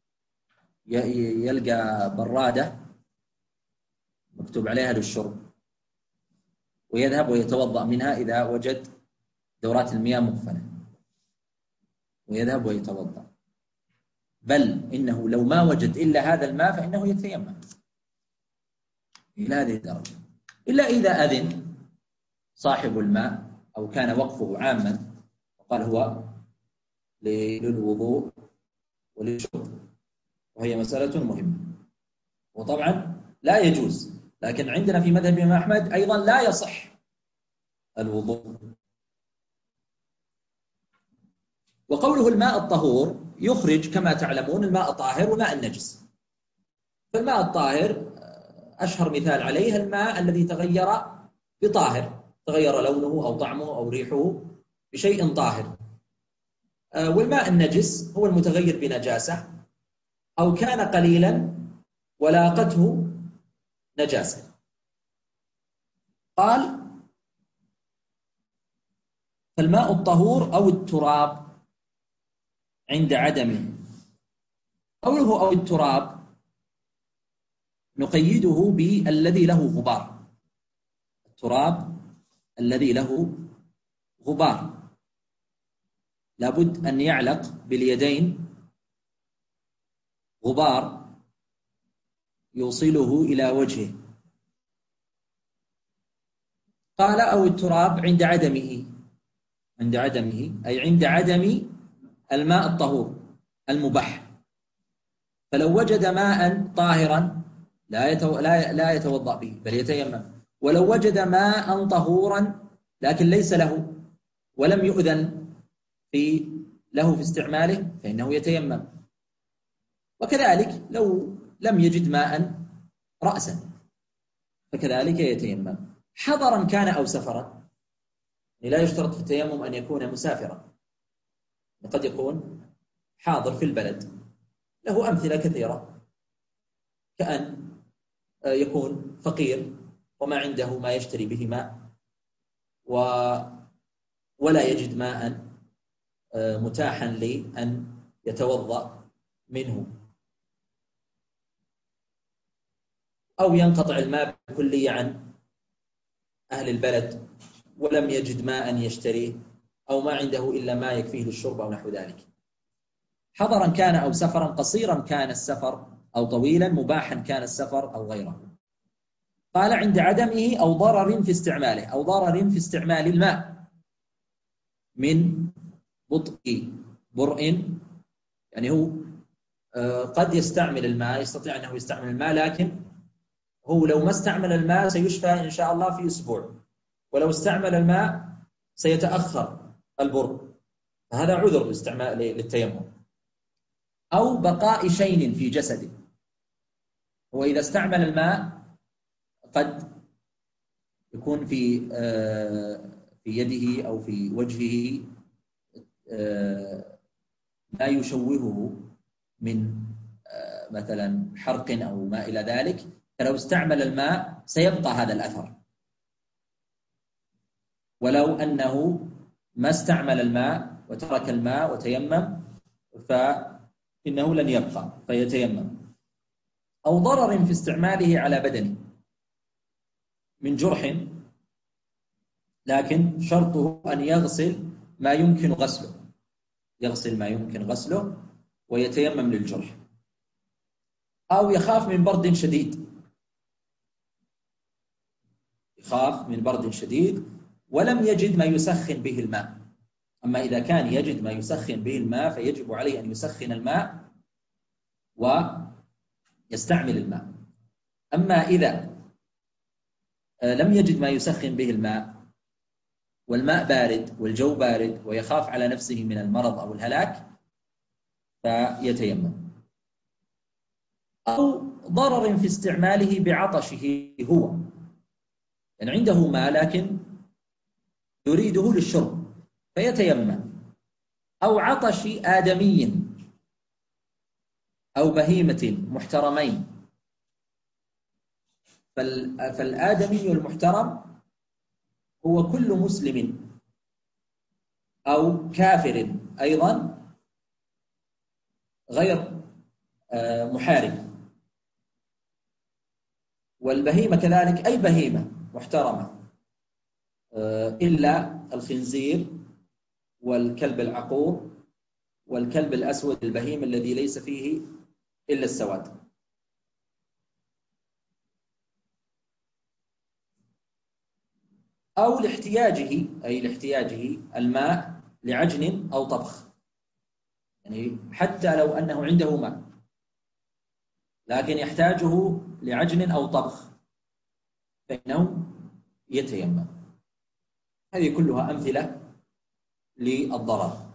[SPEAKER 1] يلقى برادة مكتوب عليها للشرب ويذهب ويتوضأ منها إذا وجد دورات المياه مقفلة، ويذهب ويتوضأ، بل إنه لو ما وجد إلا هذا الماء فإنه يتيمم إلى هذه الدرجة، إلا إذا أذن صاحب الماء أو كان وقفه عاما وقال هو للوضوء وللشرب، وهي مسألة مهمة. وطبعا لا يجوز، لكن عندنا في مذهب الإمام أحمد أيضا لا يصح الوضوء. وقوله الماء الطهور يخرج كما تعلمون الماء الطاهر وماء النجس. فالماء الطاهر أشهر مثال عليه الماء الذي تغير بطاهر، تغير لونه أو طعمه أو ريحه بشيء طاهر. والماء النجس هو المتغير بنجاسة أو كان قليلا ولاقته نجاسة. قال فالماء الطهور أو التراب عند عدمه. قوله أو التراب نقيده بالذي له غبار، التراب الذي له غبار لابد أن يعلق باليدين غبار يوصله إلى وجهه. قال أو التراب عند عدمه، عند عدمه أي عند عدم الماء الطهور المباح. فلو وجد ماء طاهرا لا يتو... لا لا يتوضأ به بل يتيمم، ولو وجد ماء طهورا لكن ليس له ولم يؤذن في له في استعماله فإنه يتيمم. وكذلك لو لم يجد ماء رأسا فكذلك يتيمم، حضرا كان أو سفرا. لا يشترط في التيمم أن يكون مسافرا، قد يكون حاضر في البلد. له أمثلة كثيرة، كأن يكون فقير وما عنده ما يشتري به ماء و ولا يجد ماء متاحا لأن يتوضأ منه، أو ينقطع الماء بكلية عن أهل البلد ولم يجد ماء يشتريه، أو ما عنده إلا ما يكفيه للشرب أو نحو ذلك. حضرا كان أو سفرا، قصيرا كان السفر أو طويلا، مباحا كان السفر أو غيره. قال عند عدمه أو ضرر في استعماله، أو ضرر في استعمال الماء من بطء برء، يعني هو قد يستعمل الماء، يستطيع أنه يستعمل الماء، لكن هو لو ما استعمل الماء سيشفى إن شاء الله في أسبوع، ولو استعمل الماء سيتأخر البر، فهذا عذر للاستعمال للتيمم. أو بقاء شيء في جسده، هو إذا استعمل الماء قد يكون في في يده أو في وجهه ما يشوهه من مثلا حرق أو ما إلى ذلك، فلو استعمل الماء سيبقى هذا الأثر. ولو أنه ما استعمل الماء وترك الماء وتيمم فإنه لن يبقى فيتيمم. أو ضرر في استعماله على بدنه من جرح، لكن شرطه أن يغسل ما يمكن غسله، يغسل ما يمكن غسله ويتيمم للجرح. أو يخاف من برد شديد، يخاف من برد شديد ولم يجد ما يسخن به الماء. أما إذا كان يجد ما يسخن به الماء فيجب عليه أن يسخن الماء ويستعمل الماء. أما إذا لم يجد ما يسخن به الماء والماء بارد والجو بارد ويخاف على نفسه من المرض أو الهلاك فيتيمم. أو ضرر في استعماله بعطشه هو، يعني عنده ماء لكن يريده للشرب فيتيمم، أو عطش آدمي أو بهيمة محترمين. فالآدمي المحترم هو كل مسلم أو كافر أيضا غير محارب، والبهيمة كذلك أي بهيمة محترمة إلا الخنزير والكلب العقور والكلب الأسود البهيم الذي ليس فيه إلا السواد. أو لاحتياجه، أي لاحتياجه الماء لعجن أو طبخ، يعني حتى لو أنه عنده ماء لكن يحتاجه لعجن أو طبخ فإنه يتيمم. هذه كلها أمثلة للضرر.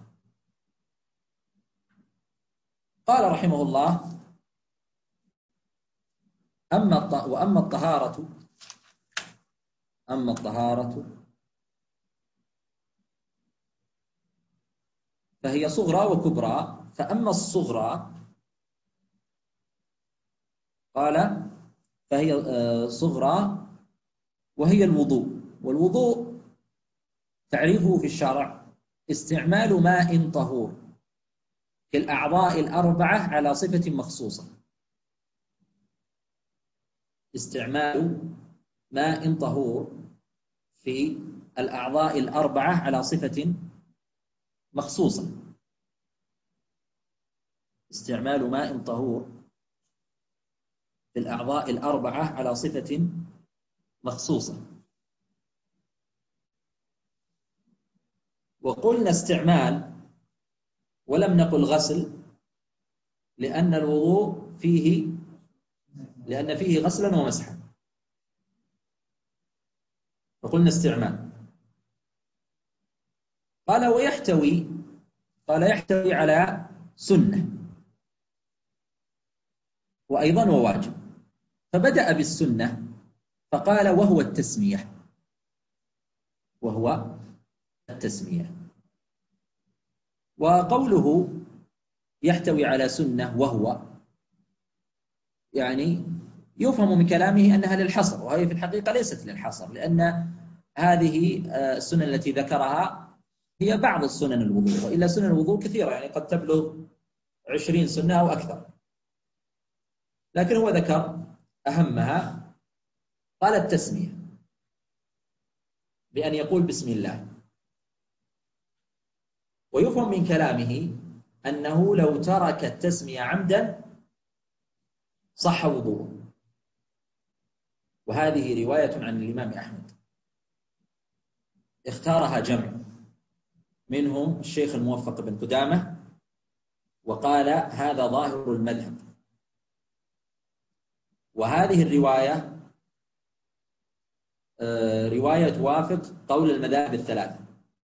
[SPEAKER 1] قال رحمه الله: أما وأما الطهارة أما الطهارة فهي صغرى وكبرى. فأما الصغرى قال فهي صغرى وهي الوضوء. والوضوء تعريفه في الشرع استعمال ماء طهور في الأعضاء الأربعة على صفة مخصوصة. استعمال ماء طهور في الأعضاء الأربعة على صفة مخصوصة. استعمال ماء طهور في الأعضاء الأربعة على صفة مخصوصة. وقلنا استعمال ولم نقل غسل، لأن الوضوء فيه لأن فيه غسلا ومسحا، فقلنا استعمال. قال ويحتوي قال يحتوي على سنة وأيضا وواجب، فبدأ بالسنة فقال وهو التسمية وهو التسمية. وقوله يحتوي على سنة وهو يعني يفهم من كلامه أنها للحصر، وهي في الحقيقة ليست للحصر، لأن هذه السنن التي ذكرها هي بعض السنن الوضوء، وإلا سنن الوضوء كثيرة، يعني قد تبلغ عشرين سنة أو أكثر، لكن هو ذكر أهمها. قال التسمية بأن يقول بسم الله. ويفهم من كلامه أنه لو ترك التسمية عمدا صح وضوءه، وهذه رواية عن الإمام أحمد اختارها جمع منهم الشيخ الموفق بن قدامة، وقال هذا ظاهر المذهب. وهذه الرواية رواية توافق قول المذاهب الثلاثة،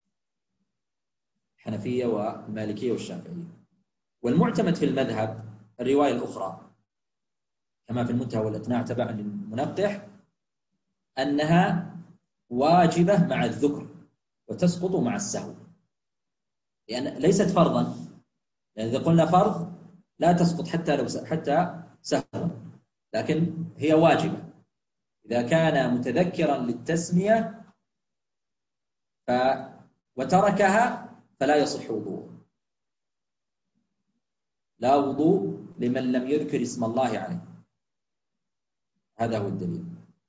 [SPEAKER 1] الحنفية والمالكية والشافعية. والمعتمد في المذهب الرواية الأخرى كما في المنتهى والإقناع تبعا للمنقح، أنها واجبة مع الذكر وتسقط مع السهو، لأن يعني ليست فرضا، لأن إذا قلنا فرض لا تسقط حتى لو حتى سهوا، لكن هي واجبة إذا كان متذكرا للتسمية ف... وتركها فلا يصح وضوءه. لا وضوء لمن لم يذكر اسم الله عليه، هذا هو الدليل.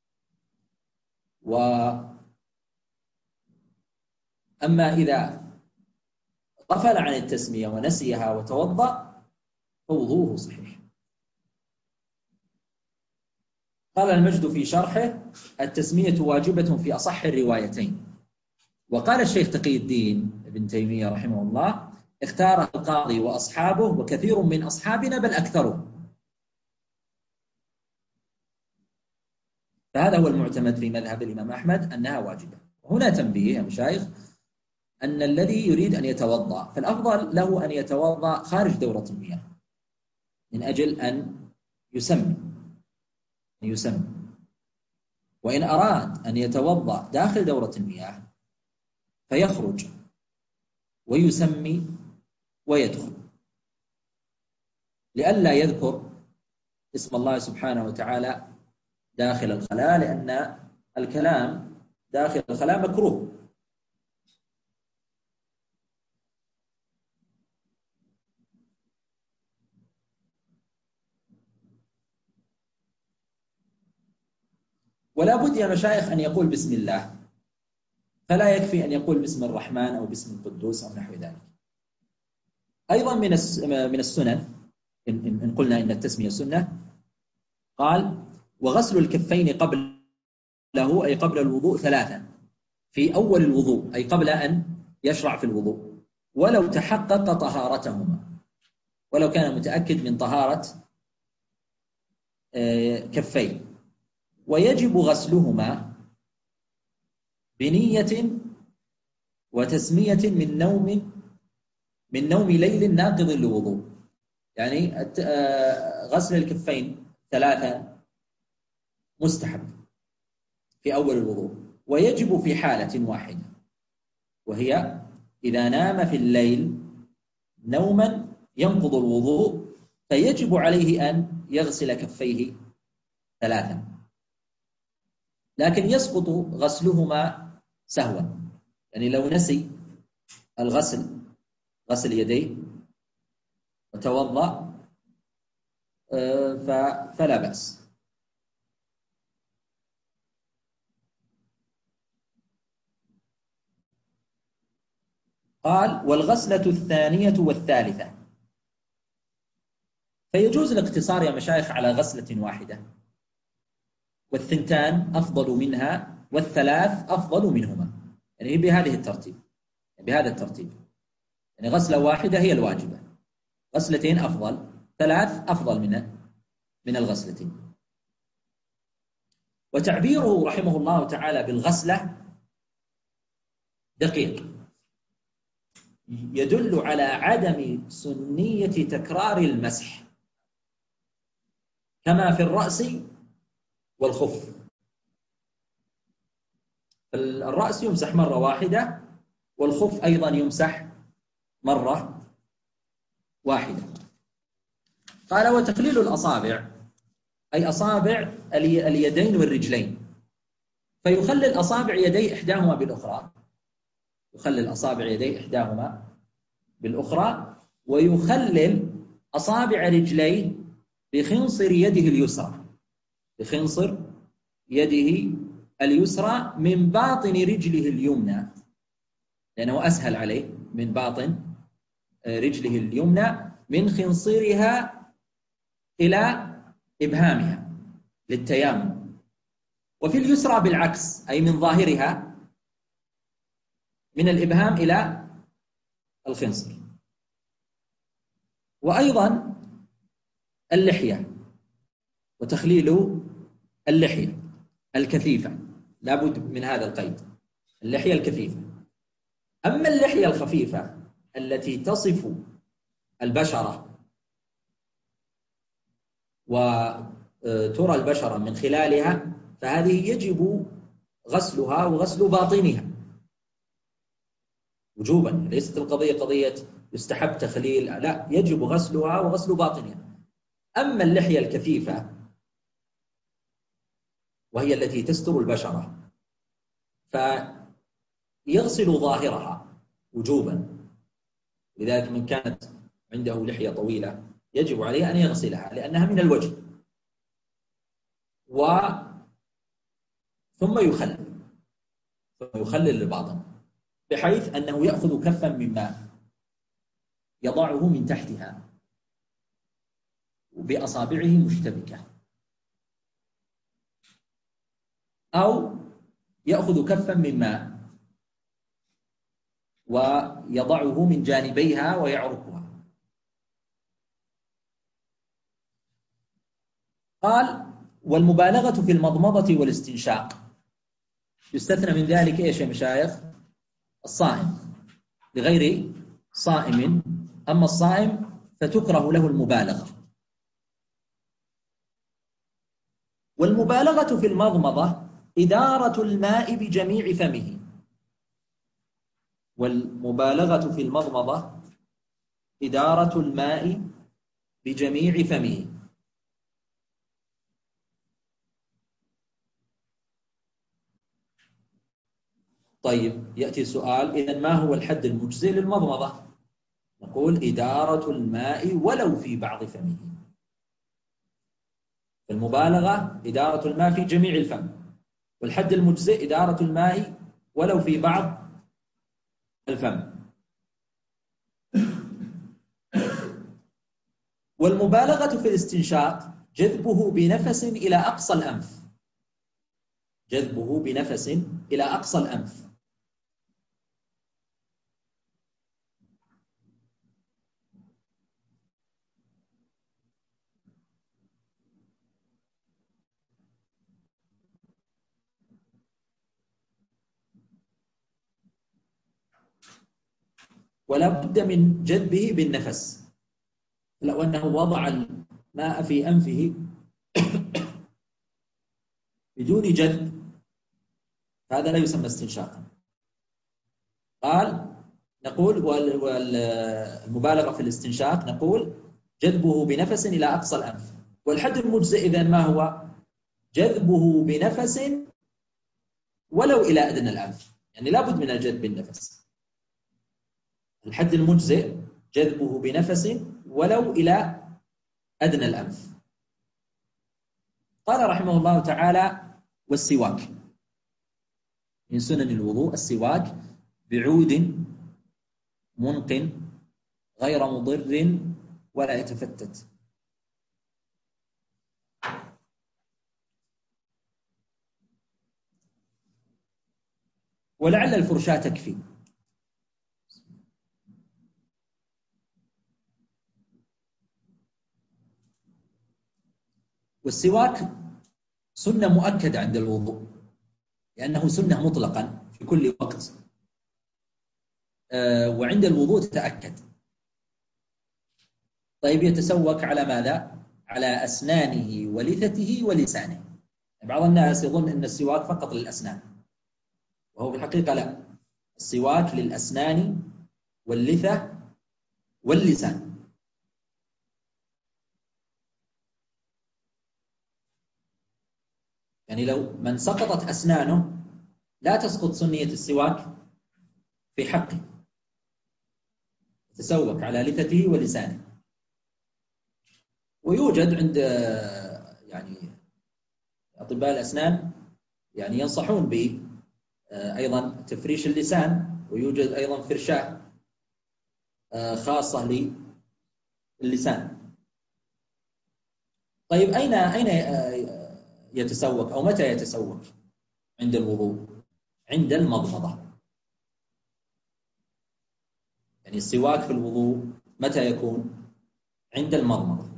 [SPEAKER 1] وأما إذا غفل عن التسمية ونسيها وتوضأ فوضوءه صحيح. قال المجد في شرحه التسمية واجبة في أصح الروايتين. وقال الشيخ تقي الدين ابن تيمية رحمه الله اختار القاضي وأصحابه وكثير من أصحابنا بل أكثرهم. فهذا هو المعتمد في مذهب الإمام أحمد أنها واجبة. هنا تنبيه يا مشايخ أن الذي يريد أن يتوضأ فالأفضل له أن يتوضأ خارج دورة المياه من أجل أن يسمي يسمي وإن أراد أن يتوضأ داخل دورة المياه فيخرج ويسمي ويدخل، لئلا يذكر اسم الله سبحانه وتعالى داخل الخلاء، لأن الكلام داخل الخلاء مكروه. ولا بد يا مشايخ أن يقول بسم الله، فلا يكفي أن يقول باسم الرحمن أو باسم القدوس أو نحو ذلك. أيضا من من السنن إن قلنا إن التسمية سنة، قال وغسل الكفين قبله أي قبل الوضوء ثلاثا، في أول الوضوء أي قبل أن يشرع في الوضوء، ولو تحقق طهارتهما، ولو كان متأكد من طهارة كفين. ويجب غسلهما بنية وتسمية من نوم من نوم ليل ناقض للوضوء، يعني غسل الكفين ثلاثا مستحب في أول الوضوء، ويجب في حالة واحدة، وهي إذا نام في الليل نوما ينقض الوضوء فيجب عليه أن يغسل كفيه ثلاثا، لكن يسقط غسلهما سهوا، يعني لو نسي الغسل غسل يديه وتوضأ فلا بأس. قال والغسلة الثانية والثالثة، فيجوز الاقتصار يا مشايخ على غسلة واحدة، والثنتان أفضل منها، والثلاث أفضل منهما، يعني بهذه الترتيب، بهذا الترتيب، يعني غسلة واحدة هي الواجبة، غسلتين أفضل، ثلاث أفضل من من الغسلتين. وتعبيره رحمه الله تعالى بالغسلة دقيق، يدل على عدم سنية تكرار المسح كما في الرأس والخف. الرأس يمسح مرة واحدة، والخف أيضا يمسح مرة واحدة. قال وتقليل الأصابع أي أصابع اليدين والرجلين، فيخلل أصابع يدي إحداهما بالأخرى، يخلل أصابع يدي إحداهما بالأخرى، ويخلل أصابع رجليه بخنصر يده اليسرى، بخنصر يده اليسرى من باطن رجله اليمنى، لأنه أسهل عليه، من باطن رجله اليمنى من خنصرها إلى إبهامها للتيامن، وفي اليسرى بالعكس، أي من ظاهرها من الإبهام إلى الخنصر. وأيضا اللحية، وتخليل اللحية الكثيفة، لابد من هذا القيد، اللحية الكثيفة. أما اللحية الخفيفة التي تصف البشرة وترى البشرة من خلالها، فهذه يجب غسلها وغسل باطنها وجوبا، ليست القضية قضية يستحب تخليل، لا، يجب غسلها وغسل باطنها. أما اللحية الكثيفة وهي التي تستر البشرة فيغسل ظاهرها وجوبا، لذلك من كانت عنده لحية طويلة يجب عليه أن يغسلها لأنها من الوجه، و ثم يخلل ثم يخلل الباطن، بحيث أنه يأخذ كفا من ماء يضعه من تحتها بأصابعه مشتبكة، أو يأخذ كفا من ماء ويضعه من جانبيها ويعرقها. قال والمبالغة في المضمضة والاستنشاق، يستثنى من ذلك إيش يا مشايخ؟ الصائم، لغير صائم. أما الصائم فتكره له المبالغة، والمبالغة في المضمضة إدارة الماء بجميع فمه. والمبالغة في المضمضة إدارة الماء بجميع فمه. طيب يأتي سؤال: إذن ما هو الحد المجزئ للمضمضة؟ نقول إدارة الماء ولو في بعض فمه. المبالغة إدارة الماء في جميع الفم، والحد المجزئ إدارة الماء ولو في بعض الفم. والمبالغة في الاستنشاق جذبه بنفس إلى أقصى الأنف، جذبه بنفس إلى أقصى الأنف. ولا بد من جذبه بالنفس. لو أنه وضع الماء في أنفه بدون جذب هذا لا يسمى استنشاقا. قال نقول والمبالغة في الاستنشاق نقول جذبه بنفس إلى أقصى الأنف. والحد المجزئ إذن ما هو؟ جذبه بنفس ولو إلى أدنى الأنف، يعني لا بد من الجذب بالنفس. الحد المجزئ جذبه بنفس ولو إلى أدنى الأنف. قال رحمه الله تعالى: والسواك من سنن الوضوء السواك بعود منق غير مضر ولا يتفتت. ولعل الفرشاة تكفي. والسواك سنة مؤكدة عند الوضوء لأنه سنة مطلقا في كل وقت، وعند الوضوء تتأكد. طيب يتسوك على ماذا؟ على أسنانه ولثته ولسانه. بعض الناس يظن أن السواك فقط للأسنان، وهو في الحقيقة لا، السواك للأسنان واللثة واللسان. يعني لو من سقطت أسنانه لا تسقط سنية السواك في حقه، يتسوك على لثته ولسانه. ويوجد عند يعني أطباء الأسنان يعني ينصحون ب أيضا تفريش اللسان، ويوجد أيضا فرشاة خاصة للسان. طيب أين أين يتسوك أو متى يتسوك عند الوضوء؟ عند المضمضة. يعني السواك في الوضوء متى يكون؟ عند المضمضة.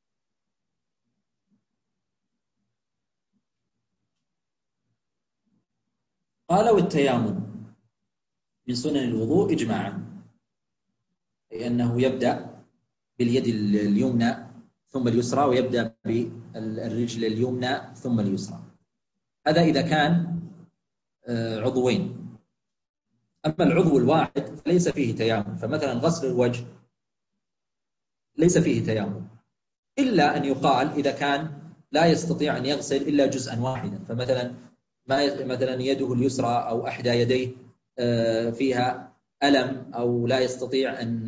[SPEAKER 1] قال: والتيامن من سنن الوضوء إجماعا، لأنه يبدأ باليد اليمنى ثم اليسرى، ويبدأ بالرجل اليمنى ثم اليسرى. هذا إذا كان عضوين. أما العضو الواحد فليس فيه تيامن، فمثلا غسل الوجه ليس فيه تيامن، إلا أن يقال إذا كان لا يستطيع أن يغسل إلا جزءا واحدا، فمثلا ما مثلا يده اليسرى أو أحدى يديه فيها ألم أو لا يستطيع أن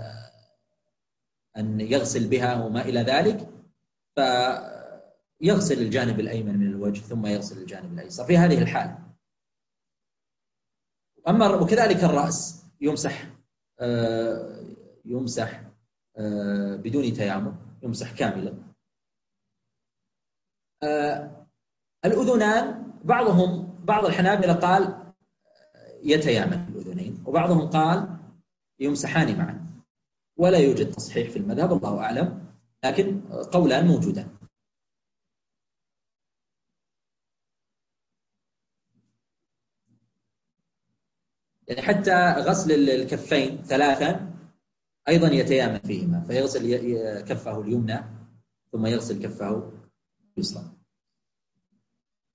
[SPEAKER 1] أن يغسل بها وما إلى ذلك، فيغسل الجانب الأيمن من الوجه ثم يغسل الجانب الأيسر في هذه الحالة. أما وكذلك الرأس يمسح يمسح بدون تيامن، يمسح كاملا. الأذنان بعضهم بعض الحنابلة قال يتيامن الأذنين، وبعضهم قال يمسحان معا، ولا يوجد تصحيح في المذهب، الله أعلم، لكن قولان موجودان. يعني حتى غسل الكفين ثلاثا أيضا يتيامن فيهما، فيغسل كفه اليمنى ثم يغسل كفه اليسرى.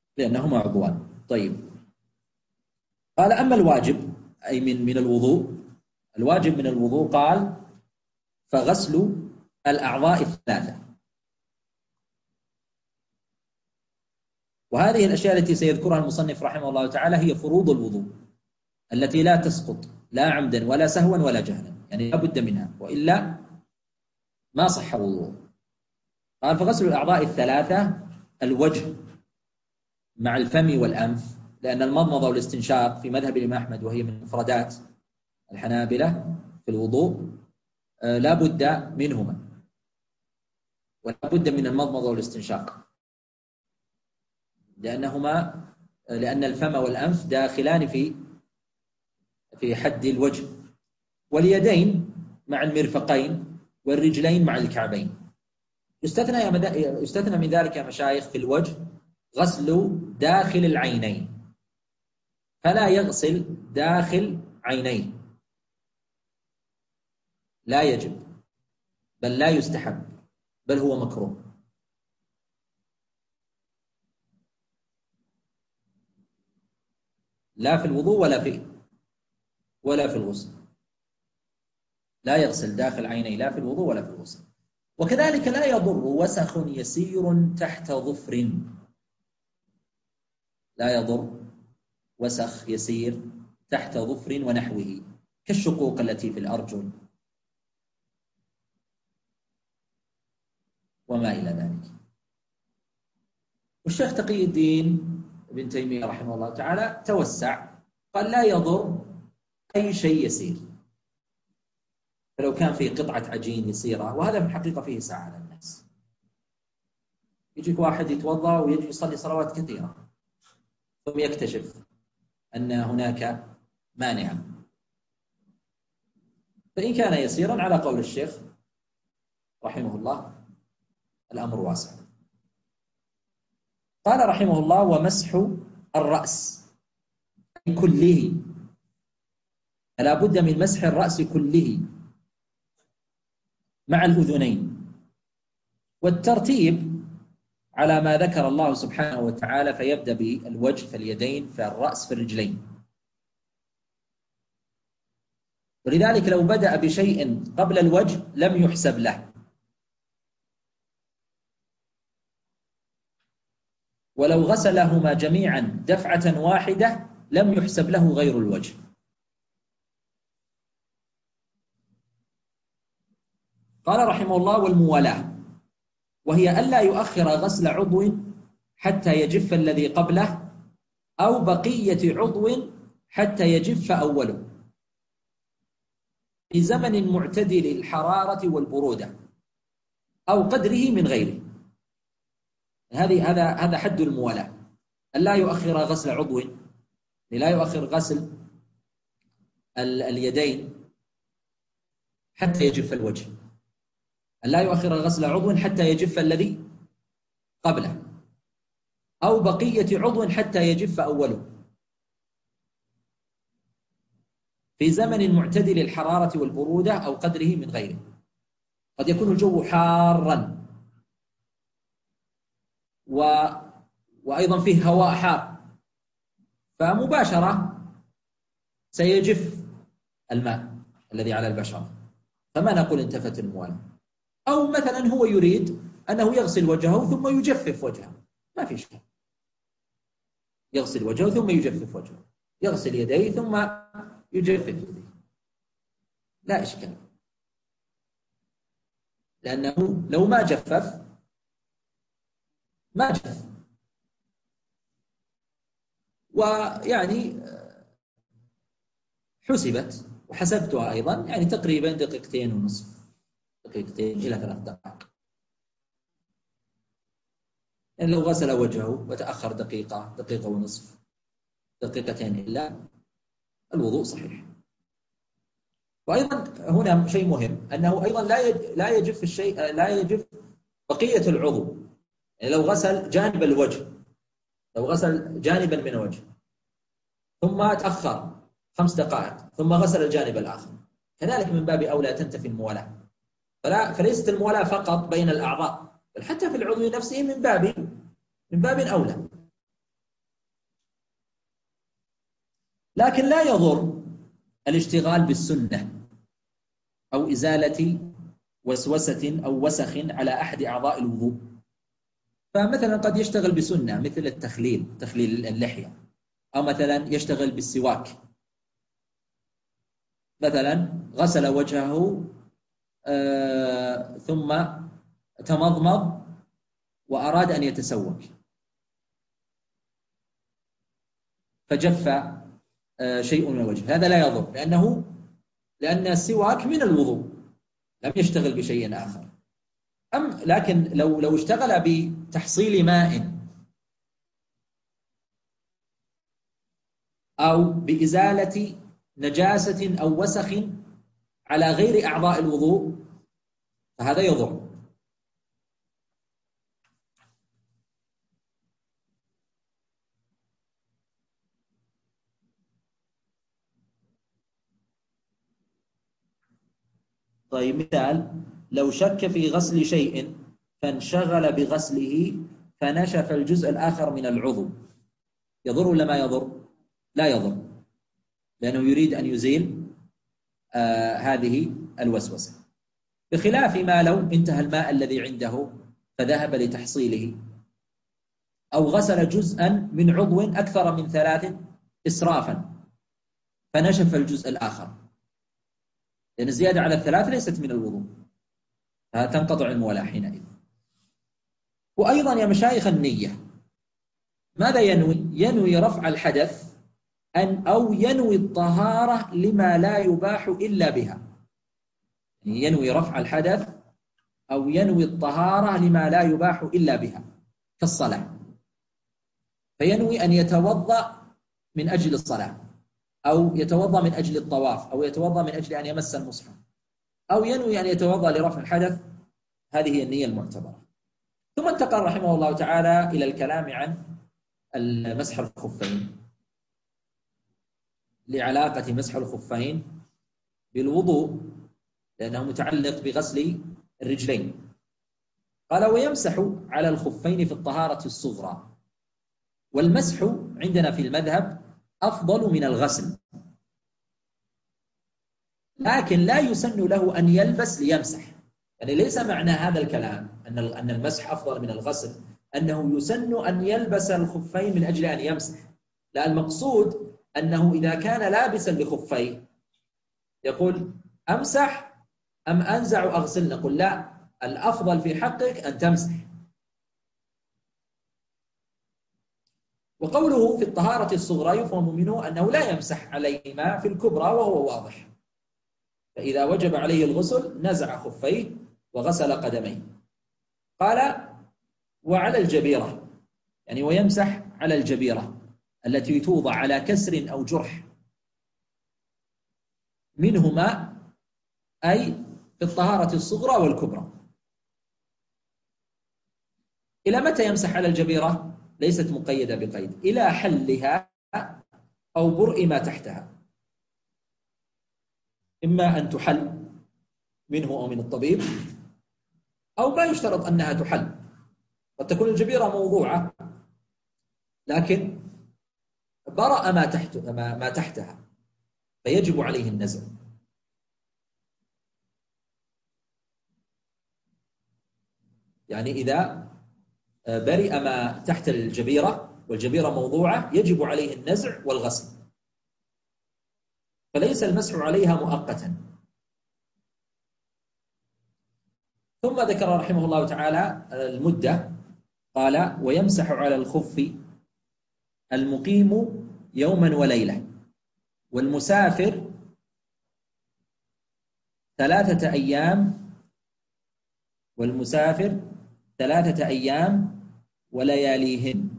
[SPEAKER 1] لأنهما عضوان. طيب، قال أما الواجب أي من من الوضوء، الواجب من الوضوء قال فغسل الأعضاء الثلاثة. وهذه الأشياء التي سيذكرها المصنف رحمه الله تعالى هي فروض الوضوء التي لا تسقط لا عمدا ولا سهوا ولا جهلا، يعني لا بد منها وإلا ما صح وضوء. قال فغسل الأعضاء الثلاثة الوجه مع الفم والأنف، لأن المضمضة والاستنشاق في مذهب الإمام أحمد وهي من مفردات الحنابلة في الوضوء لا بد منهما، ولا بد من المضمضة والاستنشاق، لأنهما لأن الفم والأنف داخلان في في حد الوجه، واليدين مع المرفقين والرجلين مع الكعبين. يستثنى يا مدا... يستثنى من ذلك يا مشايخ في الوجه غسل داخل العينين، فلا يغسل داخل عينيه، لا يجب بل لا يستحب بل هو مكروه. لا في الوضوء ولا في ولا في الغسل، لا يغسل داخل عينيه لا في الوضوء ولا في الغسل. وكذلك لا يضر وسخ يسير تحت ظفر، لا يضر وسخ يسير تحت ظفر ونحوه كالشقوق التي في الأرجل وما إلى ذلك. والشيخ تقي الدين ابن تيمية رحمه الله تعالى توسع، قال لا يضر أي شيء يسير، فلو كان في قطعة عجين يسيرة، وهذا في الحقيقة فيه ساعة على الناس. يجيك واحد يتوضأ ويجي يصلي صلوات كثيرة ثم يكتشف أن هناك مانعا، فإن كان يسيرا على قول الشيخ رحمه الله الأمر واسع. قال رحمه الله ومسح الرأس كله، فلا بد من مسح الرأس كله مع الأذنين، والترتيب على ما ذكر الله سبحانه وتعالى، فيبدأ بالوجه فاليدين فالرأس في الرجلين. ولذلك لو بدأ بشيء قبل الوجه لم يحسب له، ولو غسلهما جميعا دفعة واحدة لم يحسب له غير الوجه. قال رحمه الله والموالاة، وهي ألا يؤخر غسل عضو حتى يجف الذي قبله أو بقية عضو حتى يجف أوله في زمن معتدل الحرارة والبرودة أو قدره من غيره. هذه هذا هذا حد الموالاة، ألا يؤخر غسل عضو، لا يؤخر غسل اليدين حتى يجف الوجه، ألا يؤخر غسل عضو حتى يجف الذي قبله أو بقية عضو حتى يجف أوله في زمن معتدل الحرارة والبرودة أو قدره من غيره. قد يكون الجو حارا و... وأيضا فيه هواء حار، فمباشرة سيجف الماء الذي على البشرة، فما نقول انتفت الموالاة. أو مثلا هو يريد أنه يغسل وجهه ثم يجفف وجهه، ما في شيء، يغسل وجهه ثم يجفف وجهه، يغسل يديه ثم يجفف يديه، لا إشكال، لأنه لو ما جفف ما جف. ويعني حسبت وحسبتها أيضا، يعني تقريبا دقيقتين ونصف، دقيقتين إلى ثلاث دقائق. يعني لو غسل وجهه وتأخر دقيقة دقيقة ونصف دقيقتين إلا الوضوء صحيح. وأيضا هنا شيء مهم أنه أيضا لا لا يجف الشيء لا يجف بقية العضو. يعني لو غسل جانب الوجه، لو غسل جانبا من الوجه ثم تأخر خمس دقائق ثم غسل الجانب الآخر، كذلك من باب أولى تنتفي الموالاة. فلا فليست الموالاة فقط بين الأعضاء، بل حتى في العضو نفسه من باب من باب أولى. لكن لا يضر الاشتغال بالسنة أو إزالة وسوسة أو وسخ على أحد أعضاء الوضوء. فمثلا قد يشتغل بسنة مثل التخليل، تخليل اللحية، أو مثلا يشتغل بالسواك، مثلا غسل وجهه آه ثم تمضمض وأراد أن يتسوك فجف آه شيء من الوجه، هذا لا يضر لأنه لأن السواك من الوضوء لم يشتغل بشيء آخر. أم لكن لو لو اشتغل بتحصيل ماء أو بإزالة نجاسة أو وسخ على غير أعضاء الوضوء فهذا يضر. طيب مثال: لو شك في غسل شيء فانشغل بغسله فنشف الجزء الآخر من العضو، يضر ولا ما يضر؟ لا يضر، لأنه يريد أن يزيل آه هذه الوسوسة، بخلاف ما لو انتهى الماء الذي عنده فذهب لتحصيله، أو غسل جزءا من عضو أكثر من ثلاث إسرافا فنشف الجزء الآخر، لأن الزيادة على الثلاث ليست من الوضوء، تنقطع المولاة حينئذ. وأيضا يا مشايخ النية، ماذا ينوي؟ ينوي رفع الحدث أن أو ينوي الطهارة لما لا يباح إلا بها، يعني ينوي رفع الحدث أو ينوي الطهارة لما لا يباح إلا بها كالصلاة، فينوي أن يتوضأ من أجل الصلاة، أو يتوضأ من أجل الطواف، أو يتوضأ من أجل أن يمس المصحف، أو ينوي أن يتوضأ لرفع الحدث، هذه هي النية المعتبرة. ثم انتقل رحمه الله تعالى إلى الكلام عن مسح الخفين لعلاقة مسح الخفين بالوضوء، لأنه متعلق بغسل الرجلين. قال: ويمسح على الخفين في الطهارة الصغرى، والمسح عندنا في المذهب أفضل من الغسل، لكن لا يسن له أن يلبس ليمسح، يعني ليس معنى هذا الكلام أن أن المسح أفضل من الغسل أنه يسن أن يلبس الخفين من أجل أن يمسح، لا، المقصود أنه إذا كان لابسا لخفين يقول: أمسح أم أنزع أغسل؟ نقول: لا، الأفضل في حقك أن تمسح. وقوله في الطهارة الصغرى يفهم منه أنه لا يمسح عليهما في الكبرى، وهو واضح، فإذا وجب عليه الغسل نزع خفيه وغسل قدميه. قال: وعلى الجبيرة، يعني ويمسح على الجبيرة التي توضع على كسر أو جرح منهما، أي في الطهارة الصغرى والكبرى. إلى متى يمسح على الجبيرة؟ ليست مقيدة بقيد، إلى حلها أو برء ما تحتها، إما أن تحل منه أو من الطبيب، أو ما يشترط أنها تحل، قد تكون الجبيرة موضوعة لكن برأ ما تحت ما تحتها فيجب عليه النزع. يعني إذا برئ ما تحت الجبيرة والجبيرة موضوعة يجب عليه النزع والغسل، فليس المسح عليها مؤقتا. ثم ذكر رحمه الله تعالى المدة، قال: ويمسح على الخف المقيم يوما وليلة، والمسافر ثلاثة أيام والمسافر ثلاثة أيام ولياليهن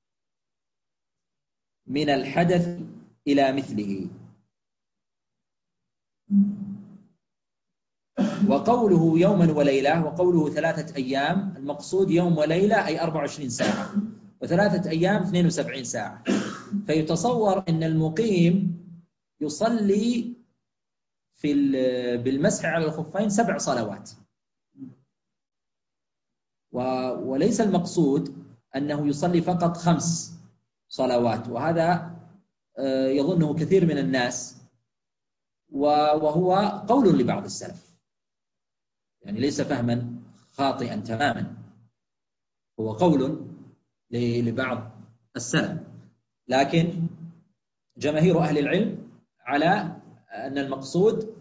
[SPEAKER 1] من الحدث إلى مثله. وقوله يوما وليلة وقوله ثلاثة أيام، المقصود يوم وليلة أي أربع وعشرين ساعة، وثلاثة أيام اثنين وسبعين ساعة، فيتصور أن المقيم يصلي في بالمسح على الخفين سبع صلوات، وليس المقصود أنه يصلي فقط خمس صلوات، وهذا يظنه كثير من الناس، وهو قول لبعض السلف، يعني ليس فهما خاطئا تماما، هو قول لبعض السلف، لكن جماهير أهل العلم على أن المقصود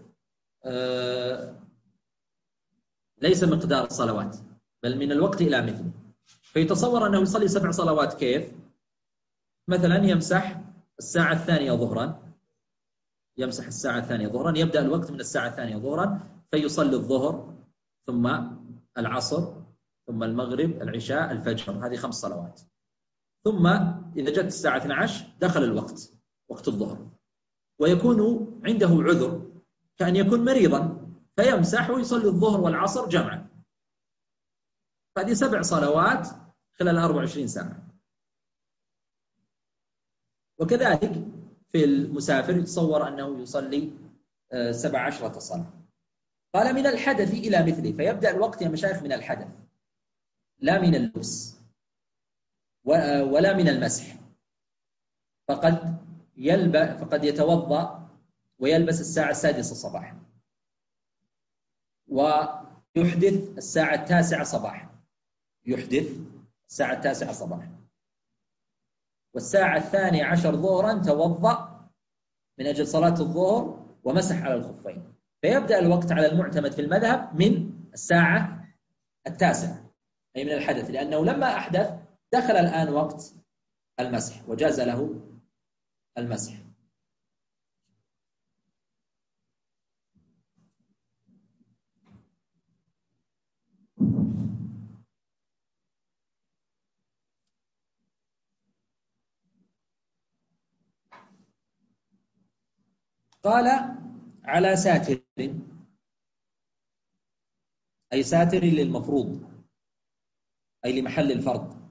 [SPEAKER 1] ليس مقدار الصلوات بل من الوقت إلى مثله. فيتصور أنه يصلي سبع صلوات كيف؟ مثلا يمسح الساعة الثانية ظهرا، يمسح الساعة الثانية ظهرا، يبدأ الوقت من الساعة الثانية ظهرا، فيصلي الظهر ثم العصر ثم المغرب العشاء الفجر، هذه خمس صلوات. ثم إذا جت الساعة اثنتي عشرة دخل الوقت، وقت الظهر، ويكون عنده عذر كأن يكون مريضا فيمسح ويصلي الظهر والعصر جمعا، فهذه سبع صلوات خلال أربع وعشرين ساعة. وكذلك في المسافر يتصور أنه يصلي سبع عشرة صلاة. قال من الحدث إلى مثله، فيبدأ الوقت يا مشايخ من الحدث لا من اللبس ولا من المسح. فقد يلبس فقد يتوضأ ويلبس الساعة السادسة صباحا، ويحدث الساعة التاسعة صباحا، يحدث الساعة التاسعة صباحا، والساعة الثانية عشر ظهرا توضأ من أجل صلاة الظهر ومسح على الخفين، فيبدأ الوقت على المعتمد في المذهب من الساعة التاسعة، أي من الحدث، لأنه لما أحدث دخل الآن وقت المسح وجاز له المسح. قال على ساتر، أي ساتر للمفروض أي لمحل الفرض،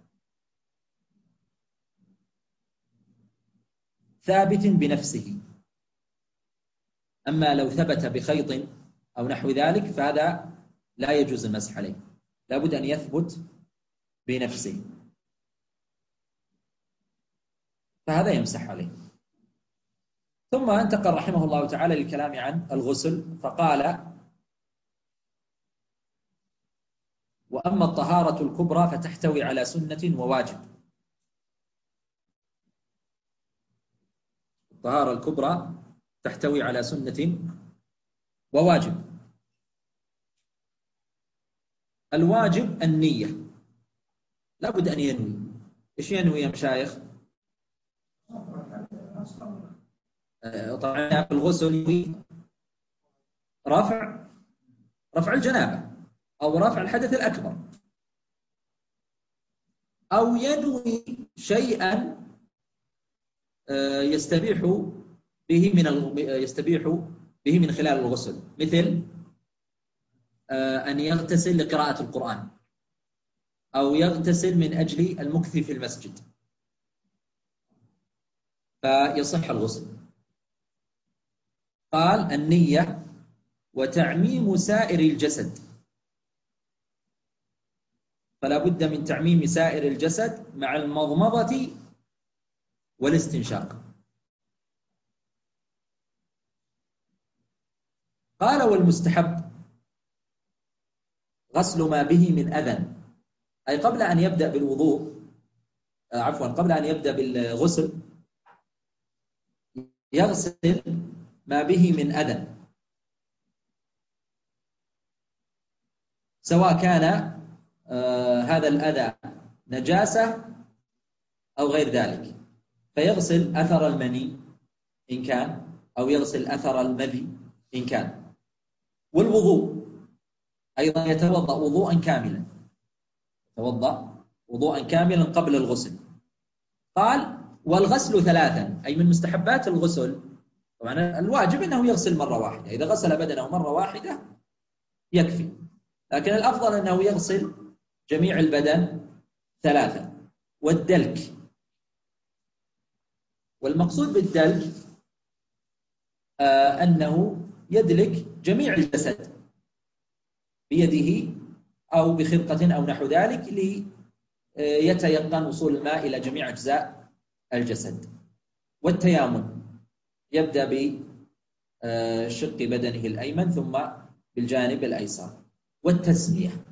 [SPEAKER 1] ثابت بنفسه. أما لو ثبت بخيط أو نحو ذلك فهذا لا يجوز المسح عليه، لابد أن يثبت بنفسه، فهذا يمسح عليه. ثم انتقل رحمه الله تعالى للكلام عن الغسل، فقال: وأما الطهارة الكبرى فتحتوي على سنة وواجب. الطهارة الكبرى تحتوي على سنة وواجب. الواجب النية، لابد أن ينوي. إيش ينوي يا مشايخ؟ طبعا الغسل ينوي رفع رفع الجنابة أو رفع الحدث الأكبر، أو ينوي شيئا يستبيح به من يستبيح به من خلال الغسل، مثل أن يغتسل لقراءة القرآن، أو يغتسل من أجل المكث في المسجد، فيصح الغسل. قال: النية وتعميم سائر الجسد، فلا بد من تعميم سائر الجسد مع المضمضة والاستنشاق. قال: والمستحب غسل ما به من أذى، أي قبل أن يبدأ بالوضوء عفوا قبل أن يبدأ بالغسل يغسل ما به من أذى، سواء كان آه هذا الأذى نجاسة أو غير ذلك، فيغسل أثر المني إن كان، أو يغسل أثر المذي إن كان. والوضوء أيضا يتوضأ وضوءا كاملا، يتوضأ وضوءا كاملا قبل الغسل. قال: والغسل ثلاثا، أي من مستحبات الغسل. طبعا الواجب أنه يغسل مرة واحدة، إذا غسل بدنه مرة واحدة يكفي، لكن الأفضل أنه يغسل جميع البدن ثلاثا. والدلك، والمقصود بالدلك آه أنه يدلك جميع الجسد بيده أو بخرقة أو نحو ذلك ليتيقن وصول الماء إلى جميع أجزاء الجسد. والتيامن يبدأ بشق بدنه الأيمن ثم بالجانب الأيسر. والتسمية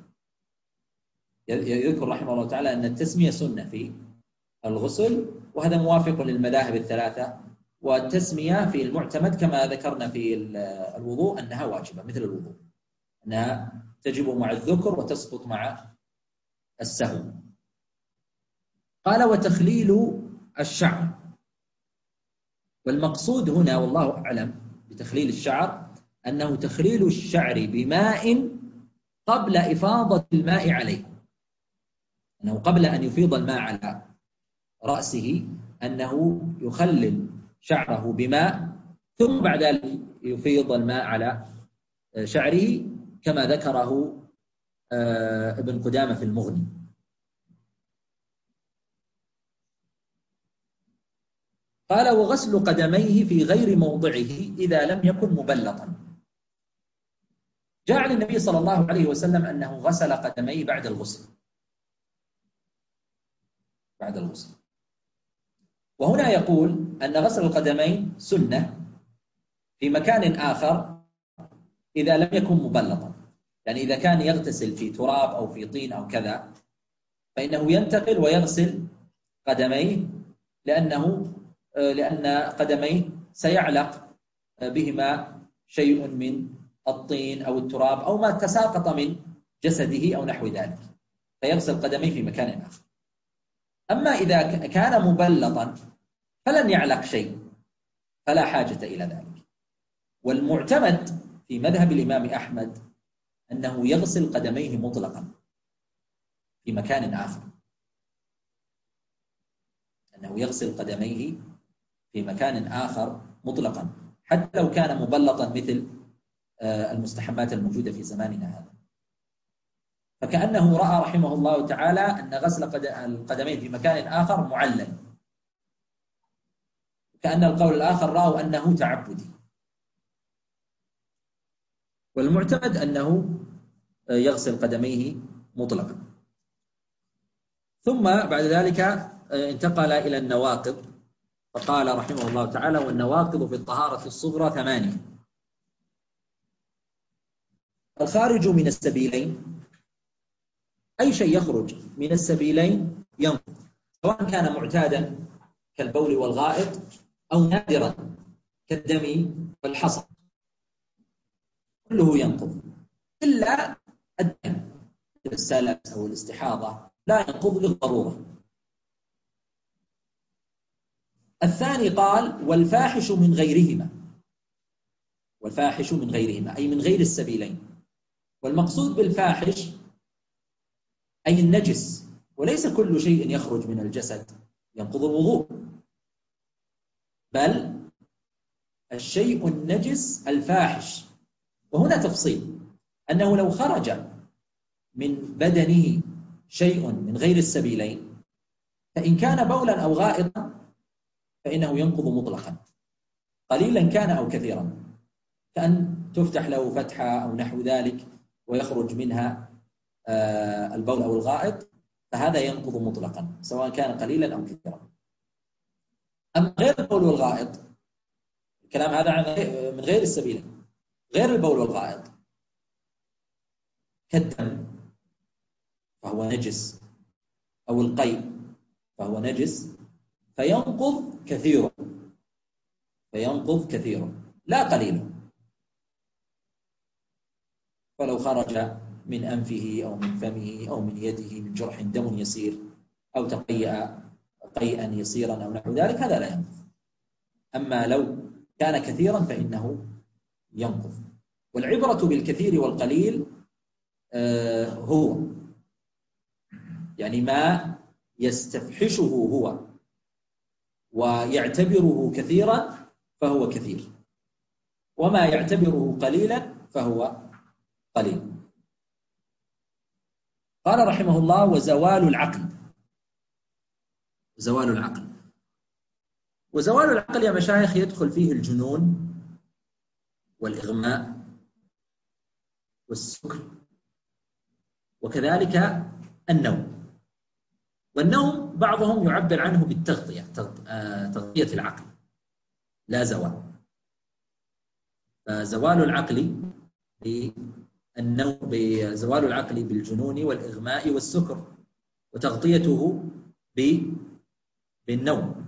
[SPEAKER 1] يذكر رحمه الله تعالى أن التسمية سنة في الغسل، وهذا موافق للمذاهب الثلاثة. والتسمية في المعتمد كما ذكرنا في الوضوء أنها واجبة مثل الوضوء، أنها تجب مع الذكر وتسقط مع السهو. قال وتخليل الشعر، والمقصود هنا والله أعلم بتخليل الشعر أنه تخليل الشعر بماء قبل إفاضة الماء عليه، أنه قبل أن يفيض الماء على رأسه أنه يخلل شعره بماء ثم بعد ذلك يفيض الماء على شعره كما ذكره ابن قدامة في المغني. قال وغسل قدميه في غير موضعه إذا لم يكن مبلطا. جاء عن النبي صلى الله عليه وسلم أنه غسل قدميه بعد الغسل بعد الغسل وهنا يقول أن غسل القدمين سنة في مكان آخر إذا لم يكن مبلطا، يعني إذا كان يغتسل في تراب أو في طين أو كذا فإنه ينتقل ويغسل قدميه، لأنه لأن قدميه سيعلق بهما شيء من الطين أو التراب أو ما تساقط من جسده أو نحو ذلك، فيغسل قدميه في مكان آخر. أما إذا كان مبلطا فلن يعلق شيء فلا حاجة إلى ذلك. والمعتمد في مذهب الإمام أحمد أنه يغسل قدميه مطلقا في مكان آخر، أنه يغسل قدميه في مكان آخر مطلقا حتى لو كان مبلطا مثل المستحمات الموجودة في زماننا هذا. فكأنه رأى رحمه الله تعالى أن غسل القدمين في مكان آخر معلل، كأن القول الآخر رأوا أنه تعبدي. والمعتمد أنه يغسل قدميه مطلقا. ثم بعد ذلك انتقل إلى النواقض، فقال رحمه الله تعالى والنواقض في الطهارة الصغرى ثمانية. الخارج من السبيلين، أي شيء يخرج من السبيلين ينقض، سواء كان معتادا كالبول والغائط أو نادرا كالدم والحصى، كله ينقض إلا الدم السلس أو الاستحاضة لا ينقض للضرورة. الثاني قال والفاحش من غيرهما، والفاحش من غيرهما أي من غير السبيلين. والمقصود بالفاحش أي النجس، وليس كل شيء يخرج من الجسد ينقض الوضوء، بل الشيء النجس الفاحش. وهنا تفصيل، أنه لو خرج من بدنه شيء من غير السبيلين فإن كان بولا أو غائطا فإنه ينقض مطلقا قليلا كان أو كثيرا، كأن تفتح له فتحة أو نحو ذلك ويخرج منها البول أو الغائط، فهذا ينقض مطلقا سواء كان قليلا أو كثيرا. أما غير البول والغائط، الكلام هذا عن من غير السبيلين، غير البول والغائط كالدم فهو نجس أو القيء فهو نجس فينقض كثيرا، فينقض كثيرا لا قليلا. فلو خرج من أنفه أو من فمه أو من يده من جرح دم يسير أو تقيأ قيئا يسيرا أو نحو ذلك هذا لا ينقض. أما لو كان كثيرا فإنه ينقض. والعبرة بالكثير والقليل آه هو يعني ما يستفحشه هو ويعتبره كثيرا فهو كثير، وما يعتبره قليلا فهو قليل. قال رحمه الله وزوال العقل. زوال العقل وزوال العقل يا مشايخ يدخل فيه الجنون والإغماء والسكر وكذلك النوم. والنوم بعضهم يعبر عنه بالتغطية، تغطية العقل، لا زوال. فزوال العقل بالنوم، بزوال العقل بالجنون والإغماء والسكر، وتغطيته بالنوم.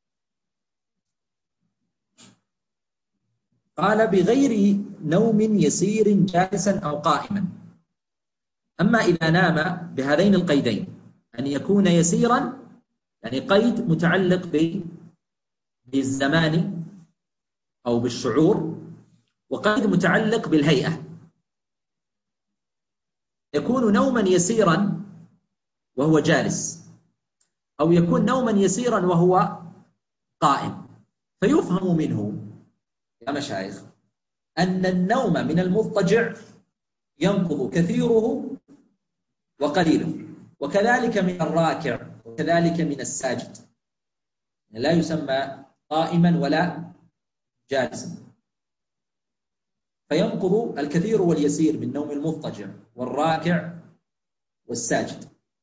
[SPEAKER 1] قال بغير نوم يسير جالسا أو قائما. أما إذا نام بهذين القيدين، أن يكون يسيرا، يعني قيد متعلق بالزمان أو بالشعور، وقيد متعلق بالهيئة. يكون نوما يسيرا وهو جالس، أو يكون نوما يسيرا وهو قائم. فيفهم منه يا مشايخ أن النوم من المضطجع ينقض كثيره وقليله، وكذلك من الراكع، وكذلك من الساجد. لا يسمى قائما ولا جالسا. فينقض الكثير واليسير من نوم المضطجع والراكع والساجد،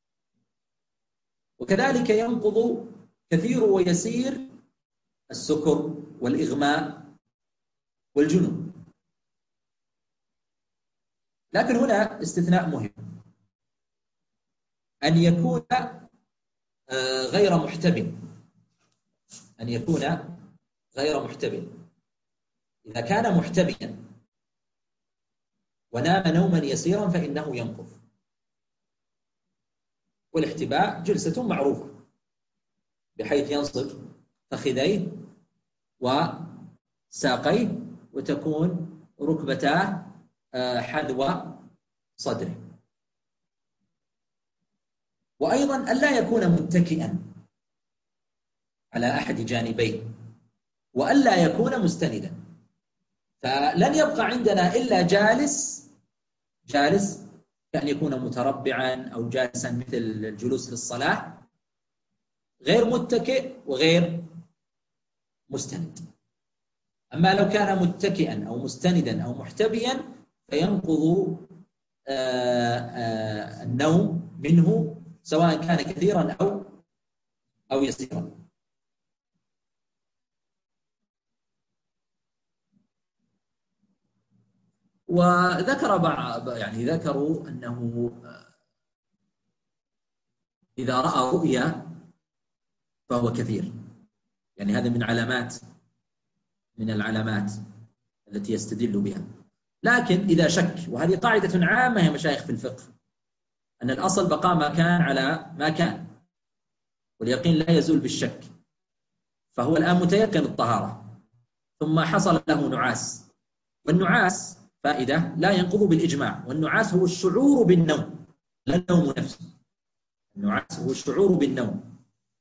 [SPEAKER 1] وكذلك ينقض كثير ويسير السكر والإغماء والجنون. لكن هنا استثناء مهم، أن يكون غير محتمل، أن يكون غير محتمل. إذا كان محتملا ونام نوما يسيرا فإنه ينقض. والاحتباء جلسة معروفة، بحيث ينصب فخذيه وساقيه وتكون ركبتاه حذو صدره. وأيضا ألا يكون متكئا على أحد جانبيه، وألا يكون مستندا. فلن يبقى عندنا إلا جالس، جالس كأن يكون متربعا أو جالسا مثل الجلوس في الصلاة، غير متكئ وغير مستند. أما لو كان متكئا أو مستندا أو محتبيا فينقض النوم منه، سواء كان كثيرا أو أو يسيرا. وذكر بعض، يعني ذكروا أنه إذا رأى رؤيا فهو كثير، يعني هذا من علامات من العلامات التي يستدل بها. لكن إذا شك، وهذه قاعدة عامة يا مشايخ في الفقه، أن الأصل بقاء ما كان على ما كان، واليقين لا يزول بالشك. فهو الآن متيقن الطهارة، ثم حصل له نعاس، والنعاس فائدة لا ينقض بالإجماع، والنعاس هو الشعور بالنوم لا النوم نفسه. النعاس هو الشعور بالنوم.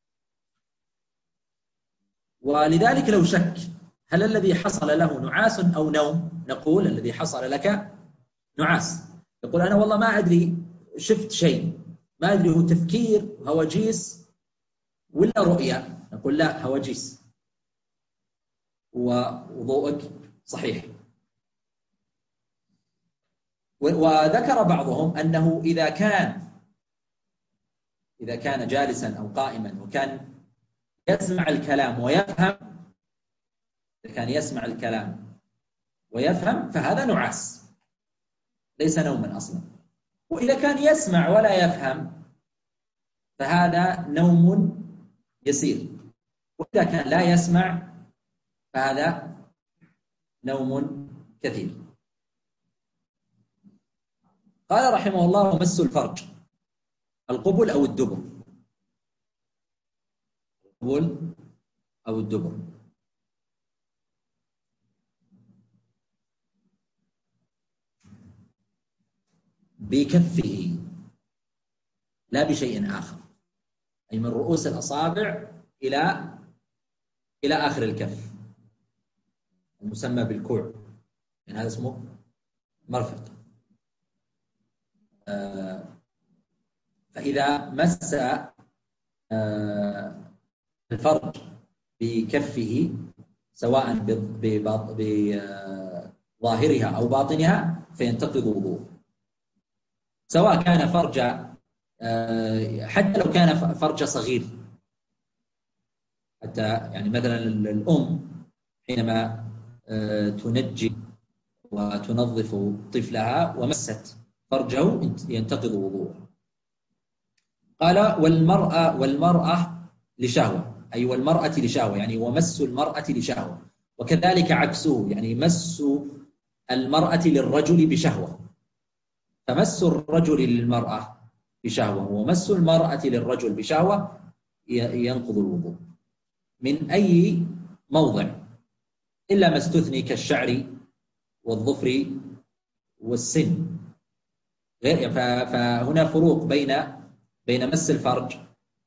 [SPEAKER 1] ولذلك لو شك هل الذي حصل له نعاس أو نوم، نقول الذي حصل لك نعاس. يقول أنا والله ما أدري، شفت شيء، ما أدري هو تفكير هواجيس ولا رؤيا. نقول لا، هواجيس، ووضوءك صحيح. وذكر بعضهم أنه إذا كان إذا كان جالسا أو قائما وكان يسمع الكلام ويفهم، إذا كان يسمع الكلام ويفهم فهذا نعاس ليس نوما أصلا. وإذا كان يسمع ولا يفهم فهذا نوم يسير. وإذا كان لا يسمع فهذا نوم كثير. قال رحمه الله: مس الفرج، القبل أو الدبر. القبل أو الدبر. بكفه لا بشيء آخر، أي من رؤوس الأصابع إلى إلى آخر الكف، المسمى بالكوع، يعني هذا اسمه مرفق. آه فإذا مس آه الفرج بكفه سواء بظاهرها أو باطنها فينتقض وضوءه، سواء كان فرج آه حتى لو كان فرج صغير. حتى يعني مثلا الأم حينما تنجي وتنظف طفلها ومست فرجه ينتقض وضوءه. قال والمرأة والمرأة لشهوة، أي والمرأة لشهوة، يعني ومس المرأة لشهوة، وكذلك عكسه، يعني مس المرأة للرجل بشهوة. فمس الرجل للمرأة بشهوة ومس المرأة للرجل بشهوة ينقض الوضوء من أي موضع إلا ما استثني كالشعر والظفر والسن. فهنا فروق بين بين مس الفرج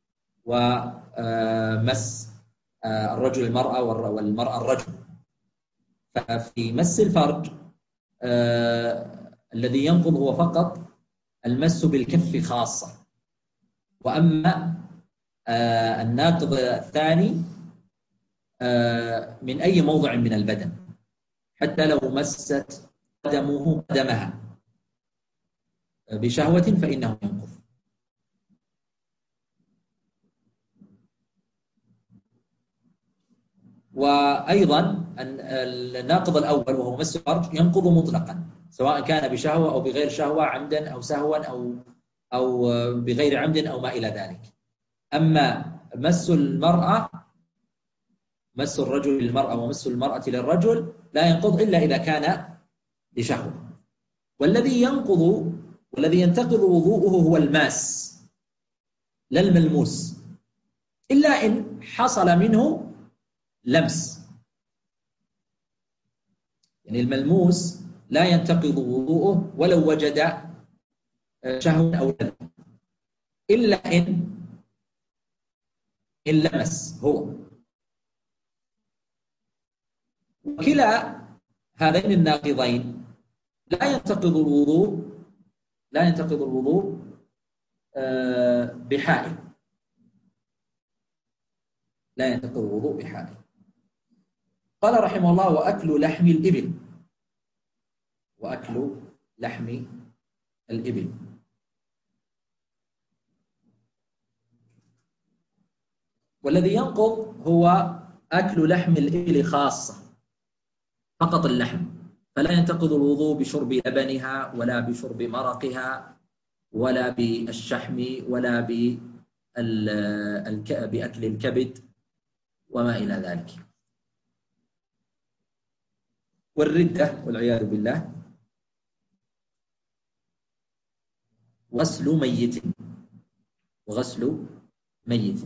[SPEAKER 1] ومس الرجل المرأة والمرأة الرجل. ففي مس الفرج الذي ينقض هو فقط المس بالكف خاصة، وأما الناقض الثاني من أي موضع من البدن، حتى لو مست قدمه قدمها بشهوة فإنه ينقض. وأيضا الناقض الأول وهو مس الفرج ينقض مطلقا، سواء كان بشهوة أو بغير شهوة، عمدا أو سهوا أو أو بغير عمد أو ما إلى ذلك. أما مس المرأة، مس الرجل للمرأة ومس المرأة للرجل لا ينقض إلا إذا كان لشهوة. والذي ينقض والذي ينتقض وضوءه هو الماس لا الملموس، إلا إن حصل منه لمس. يعني الملموس لا ينتقض وضوءه ولو وجد شهوة أو لذة، إلا إن إن لمس هو. وكلا هذين الناقضين لا ينتقض الوضوء لا ينتقض الوضوء بحائل، لا ينتقض الوضوء بحائل. قال رحمه الله: وأكل لحم الإبل وأكل لحم الإبل. والذي ينقض هو أكل لحم الإبل خاصة، فقط اللحم، فلا ينتقض الوضوء بشرب لبنها ولا بشرب مرقها ولا بالشحم ولا بأكل الكبد وما إلى ذلك. والردة والعياذ بالله غسل ميت وغسل ميت.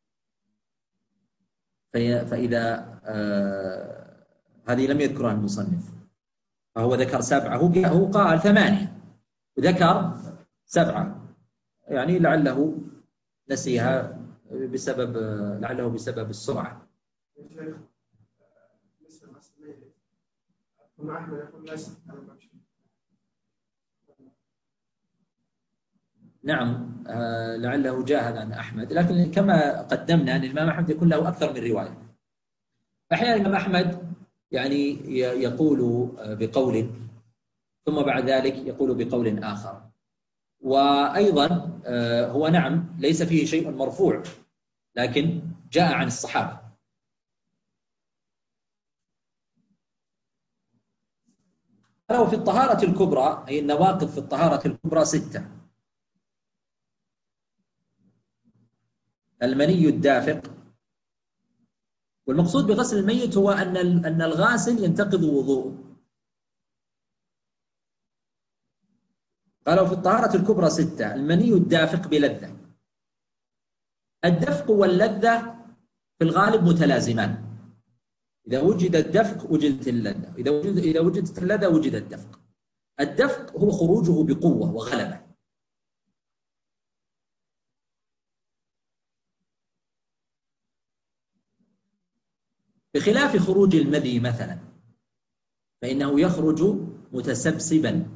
[SPEAKER 1] فإذا آه هذه لم يذكرها المصنف، فهو ذكر سبعة، هو قال ثمانية وذكر سبعة، يعني لعله نسيها بسبب لعله بسبب السرعة. نعم آه لعله جاهد عن أحمد، لكن كما قدمنا أن الإمام أحمد يكون له أكثر من رواية. أحيانا الإمام أحمد يعني يقول بقول ثم بعد ذلك يقول بقول آخر. وأيضا آه هو نعم ليس فيه شيء مرفوع، لكن جاء عن الصحابة. قالوا في الطهارة الكبرى، أي النواقض في الطهارة الكبرى ستة: المني الدافق، والمقصود بغسل الميت هو أن أن الغاسل ينتقض وضوءه. قالوا في الطهارة الكبرى ستة: المني الدافق بلذة. الدفق واللذة في الغالب متلازمان، إذا وجد الدفق وجدت اللذة، إذا وجد إذا وجدت اللذة وجد الدفق. الدفق هو خروجه بقوة وغلبة، بخلاف خروج المذي مثلا، فإنه يخرج متسبسبا.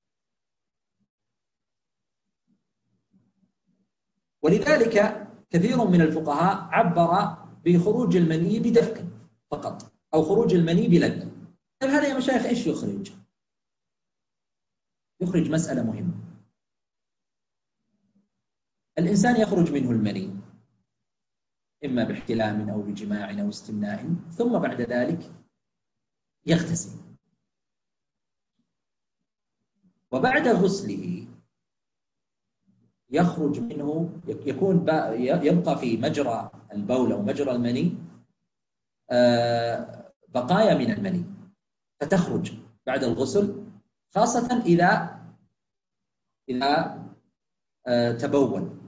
[SPEAKER 1] ولذلك كثير من الفقهاء عبر بخروج المني بدفق فقط، أو خروج المني بلذة. طيب هذا يا مشايخ إيش يخرج؟ يخرج مسألة مهمة. الإنسان يخرج منه المني إما باحتلام أو بجماع أو استمناء، ثم بعد ذلك يغتسل، وبعد غسله يخرج منه، يكون يبقى في مجرى البول أو مجرى المني بقايا من المني، فتخرج بعد الغسل، خاصة إذا إذا تبول.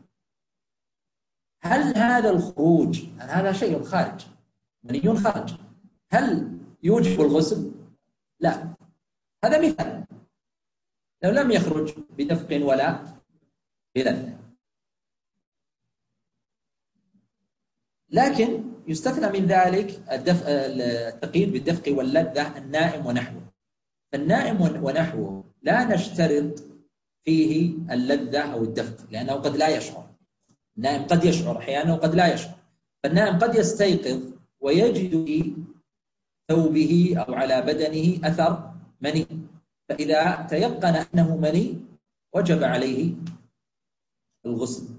[SPEAKER 1] هل هذا الخروج، هذا شيء خارج، مني خارج، هل يوجب الغسل؟ لا، هذا مثال لو لم يخرج بدفق ولا بلذة. لكن يستثنى من ذلك التقييد بالدفق واللذة النائم ونحوه. فالنائم ونحوه لا نشترط فيه اللذة أو الدفق، لأنه قد لا يشعر. النائم قد يشعر أحيانا وقد لا يشعر. فالنائم قد يستيقظ ويجد في ثوبه أو على بدنه أثر مني، فإذا تيقن أنه مني وجب عليه الغسل.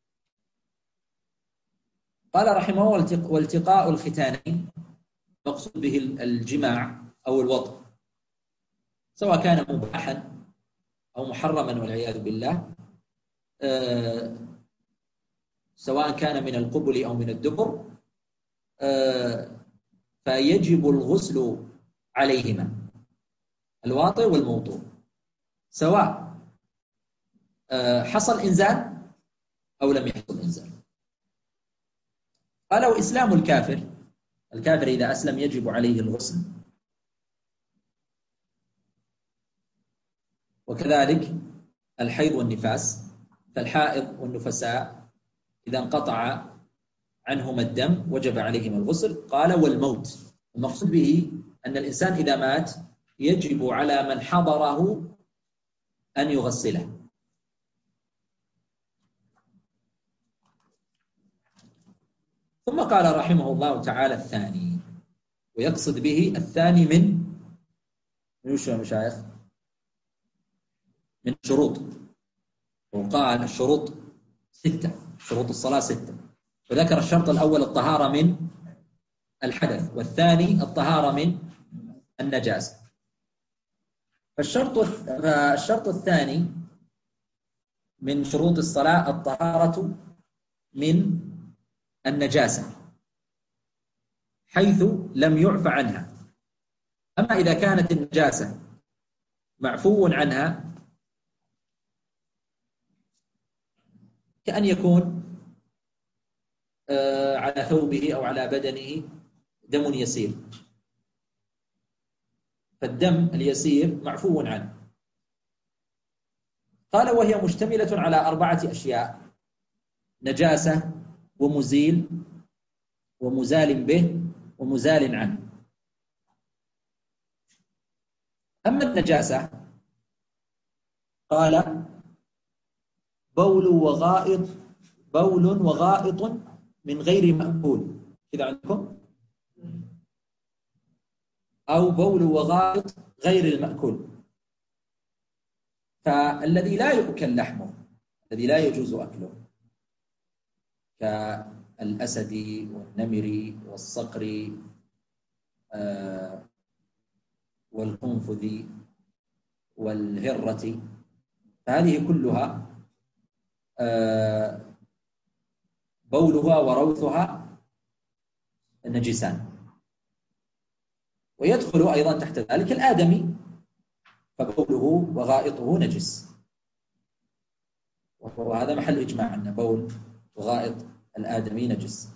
[SPEAKER 1] قال رحمه الله: والتقاء الختانين مقصود به الجماع أو الوطء، سواء كان مباحا أو محرما والعياذ بالله، أه سواء كان من القبل أو من الدبر، أه فيجب الغسل عليهما، الواطئ والموطوء، سواء أه حصل إنزال أو لم يحصل إنزال. قال: وإسلام الكافر، الكافر إذا أسلم يجب عليه الغسل. وكذلك الحيض والنفاس، فالحائض والنفساء إذا انقطع عنهما الدم وجب عليهما الغسل. قال: والموت، المقصود به أن الإنسان إذا مات يجب على من حضره أن يغسله. ثم قال رحمه الله تعالى: الثاني، ويقصد به الثاني من من شو يا مشايخ؟ من الشروط. وقال الشروط ستة، شروط الصلاة ستة، وذكر الشرط الأول الطهارة من الحدث، والثاني الطهارة من النجاسة. فالشرط الشرط الثاني من شروط الصلاة الطهارة من النجاسة حيث لم يعف عنها. أما إذا كانت النجاسة معفو عنها، كأن يكون على ثوبه أو على بدنه دم يسير، فالدم اليسير معفو عنه. قال: وهي مشتملة على أربعة أشياء: نجاسة ومزيل ومزال به ومزال عنه. أما النجاسة قال: بول وغائط بول وغائط من غير مأكول، كذا عندكم، أو بول وغائط غير المأكول. فالذي لا يؤكل لحمه، الذي لا يجوز أكله، كالأسد والنمر والصقر والقنفذ والهرة، فهذه كلها بولها وروثها النجسان. ويدخل أيضا تحت ذلك الآدمي، فبوله وغائطه نجس، وهذا محل إجماع أن بول وغائط الآدمي نجس.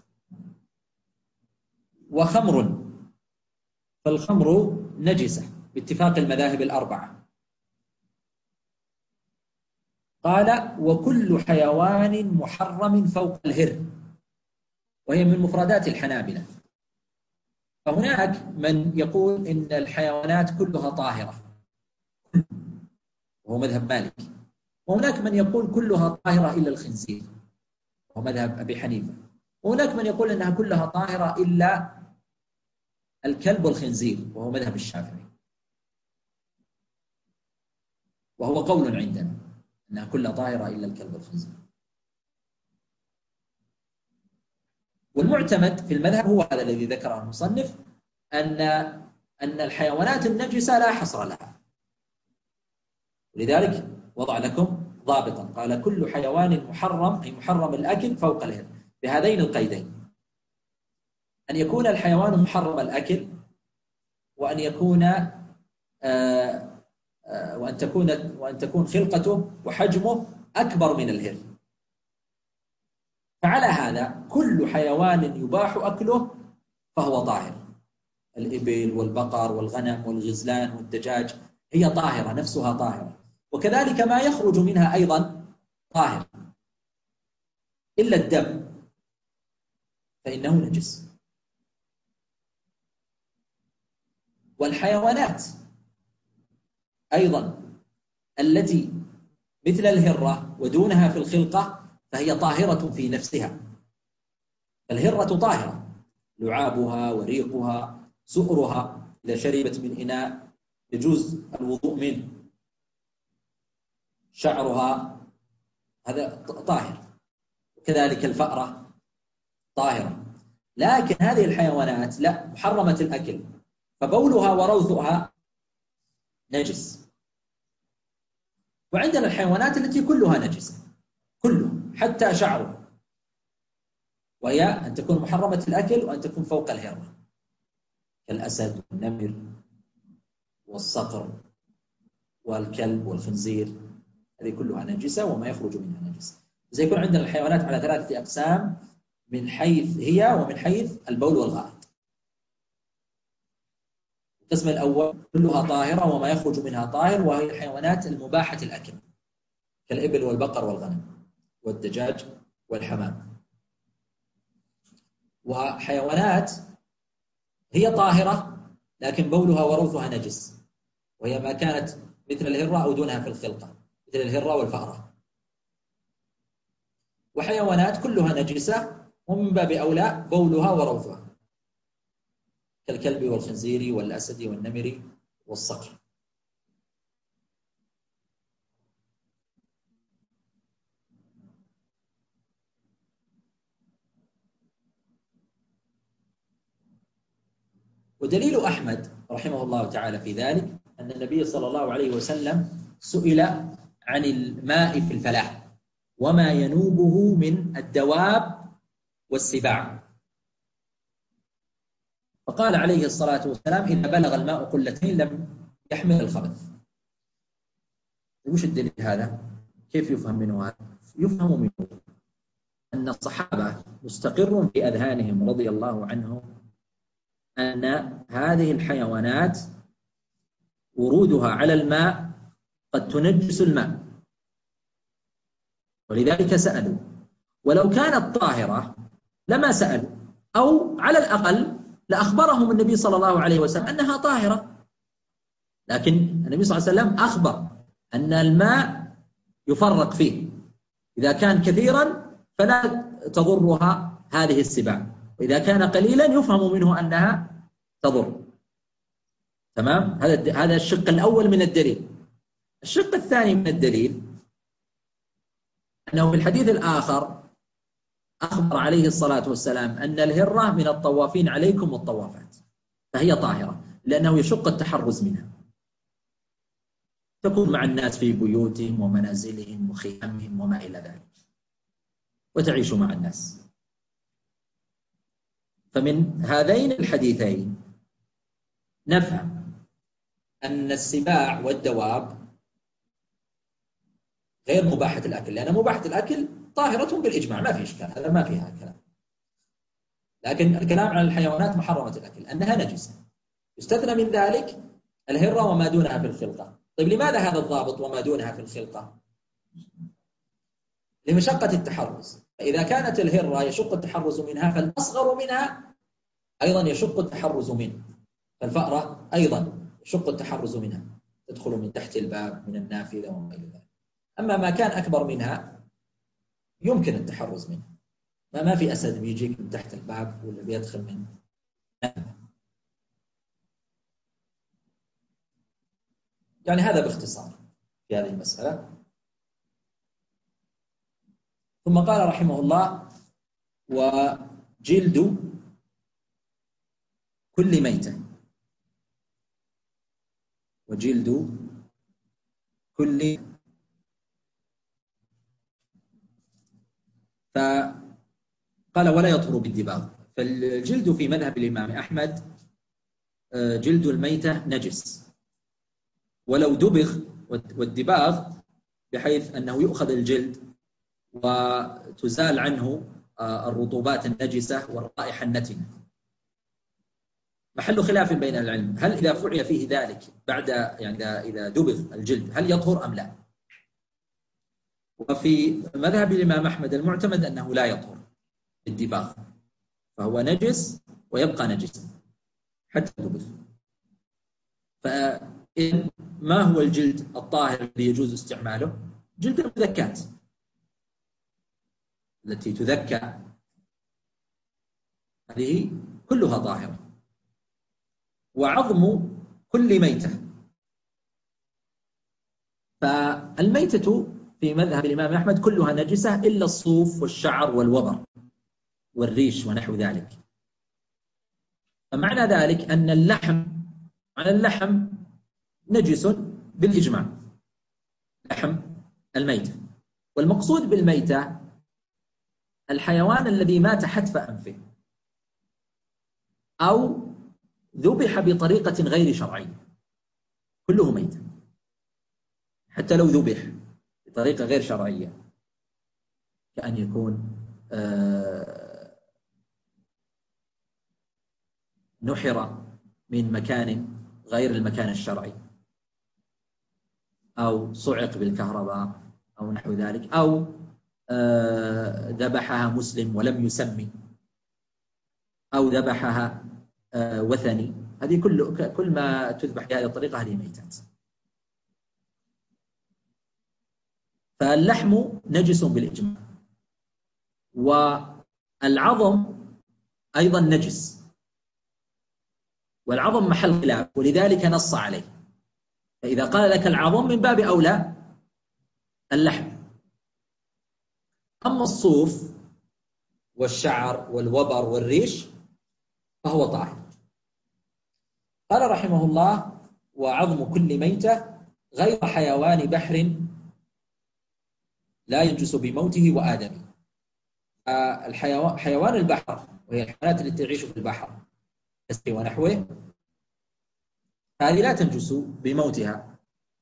[SPEAKER 1] وخمر، فالخمر نجسة باتفاق المذاهب الأربعة. قال: وكل حيوان محرم فوق الهر، وهي من مفردات الحنابلة. فهناك من يقول إن الحيوانات كلها طاهرة، وهو مذهب مالك. وهناك من يقول كلها طاهرة إلا الخنزير، وهو مذهب أبي حنيفة. وهناك من يقول أنها كلها طاهرة إلا الكلب والخنزير، وهو مذهب الشافعي. وهو قول عندنا أنها كلها طاهرة إلا الكلب والخنزير. والمعتمد في المذهب هو هذا الذي ذكره المصنف، أن أن الحيوانات النجسة لا حصر لها، ولذلك وضع لكم ضابطا قال كل حيوان محرم أي محرم الأكل فوق الهر، بهذين القيدين: أن يكون الحيوان محرم الأكل، وأن يكون آه آه وأن تكون وأن تكون خلقته وحجمه أكبر من الهر. فعلى هذا كل حيوان يباح أكله فهو طاهر، الإبل والبقر والغنم والغزلان والدجاج هي طاهرة، نفسها طاهرة، وكذلك ما يخرج منها أيضا طاهر، إلا الدم فإنه نجس. والحيوانات أيضا التي مثل الهرة ودونها في الخلقة فهي طاهرة في نفسها. الهرة طاهرة، لعابها وريقها سؤرها إذا شربت من إناء يجوز الوضوء منه، شعرها هذا طاهر، وكذلك الفأرة طاهرة. لكن هذه الحيوانات لا، محرمة الأكل، فبولها وروثها نجس. وعندنا الحيوانات التي كلها نجسة، كله حتى شعره، وهي أن تكون محرمة الأكل وأن تكون فوق الهرة، كالأسد والنمر والصقر والكلب والخنزير، هذه كلها نجسة وما يخرج منها نجس. زي يكون عندنا الحيوانات على ثلاثة أقسام من حيث هي ومن حيث البول والغائط. القسم الأول كلها طاهرة وما يخرج منها طاهر، وهي الحيوانات المباحة الأكل كالإبل والبقر والغنم والدجاج والحمام. وحيوانات هي طاهرة لكن بولها وروثها نجس، وهي ما كانت مثل الهرة أو دونها في الخلقة، مثل الهرة والفأرة. وحيوانات كلها نجسة ومن باب أولى بولها وروثها، كالكلب والخنزير والأسد والنمر والصقر. ودليل أحمد رحمه الله تعالى في ذلك أن النبي صلى الله عليه وسلم سئل عن الماء في الفلاح وما ينوبه من الدواب والسباع، فقال عليه الصلاة والسلام إذا بلغ الماء قلتين لم يحمل الخبث. وش الدليل هذا؟ كيف يفهم منه هذا؟ يفهم منه أن الصحابة مستقر في أذهانهم رضي الله عنهم أن هذه الحيوانات ورودها على الماء قد تنجس الماء، ولذلك سألوا. ولو كانت طاهرة لما سألوا، أو على الأقل لأخبرهم النبي صلى الله عليه وسلم أنها طاهرة. لكن النبي صلى الله عليه وسلم أخبر أن الماء يفرق فيه، إذا كان كثيرا فلا تضرها هذه السباع، وإذا كان قليلا يفهم منه أنها تضر. تمام؟ هذا هذا الشق الأول من الدليل. الشق الثاني من الدليل أنه في الحديث الآخر أخبر عليه الصلاة والسلام أن الهرة من الطوافين عليكم والطوافات، فهي طاهرة لأنه يشق التحرز منها، تكون مع الناس في بيوتهم ومنازلهم وخيامهم وما إلى ذلك، وتعيش مع الناس. فمن هذين الحديثين نفهم أن السباع والدواب غير مباحة الأكل، لأن مباحة الأكل طاهرة بالإجماع، ما في إشكال، هذا ما فيها كلام. لكن الكلام عن الحيوانات محرمة الأكل أنها نجسة، يستثنى من ذلك الهرة وما دونها في الخلقة. طيب لماذا هذا الضابط وما دونها في الخلقة؟ لمشقة التحرز. فإذا كانت الهرة يشق التحرز منها فالأصغر منها أيضا يشق التحرز منه، فالفأرة أيضا يشق التحرز منها، تدخل من تحت الباب من النافذة وما إلى ذلك. أما ما كان أكبر منها يمكن التحرز منه، ما ما في أسد بيجيك من تحت الباب ولا بيدخل من. يعني هذا باختصار في هذه المسألة. ثم قال رحمه الله وجلد كل ميتة وجلد كل. فقال ولا يطهر بالدباغ. فالجلد في مذهب الإمام أحمد جلد الميتة نجس ولو دبغ، والدباغ بحيث أنه يؤخذ الجلد وتزال عنه الرطوبات النجسة والرائحة النتنة. محل خلاف بين العلم، هل إذا فعل فيه ذلك بعد يعني إذا إذا دبغ الجلد هل يطهر أم لا؟ وفي مذهب الإمام أحمد المعتمد أنه لا يطهر بالدباغ، فهو نجس ويبقى نجسا حتى دبغ. فإن ما هو الجلد الطاهر الذي يجوز استعماله؟ جلد المذكات التي تذكى، هذه كلها طاهرة. وعظم كل ميتة، فالميتة في مذهب الإمام أحمد كلها نجسة إلا الصوف والشعر والوبر والريش ونحو ذلك. فمعنى ذلك أن اللحم على اللحم نجس بالإجماع، لحم الميتة. والمقصود بالميتة الحيوان الذي مات حتف أنفه أو ذبح بطريقة غير شرعية، كله ميتة حتى لو ذبح بطريقة غير شرعية، كأن يكون نحر من مكان غير المكان الشرعي، أو صعق بالكهرباء أو نحو ذلك، أو ذبحها مسلم ولم يسمي، أو ذبحها وثني. هذه كل كل ما تذبح بهذه الطريقة هذه ميتات. فاللحم نجس بالإجماع، والعظم أيضا نجس، والعظم محل خلاف ولذلك نص عليه. فإذا قال لك العظم من باب أولى اللحم. أما الصوف والشعر والوبر والريش فهو طاهر. قال رحمه الله وعظم كل ميتة غير حيوان بحر لا ينجس بموته وآدمه. الحيوان حيوان البحر وهي الحيوانات التي تعيش في البحر كالسي ونحوه، هذه لا تنجس بموتها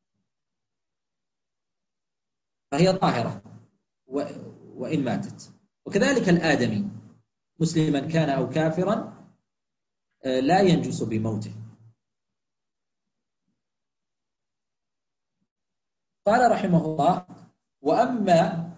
[SPEAKER 1] فهي طاهرة وإن ماتت. وكذلك الآدمي مسلما كان أو كافرا لا ينجس بموته. قال رحمه الله وأما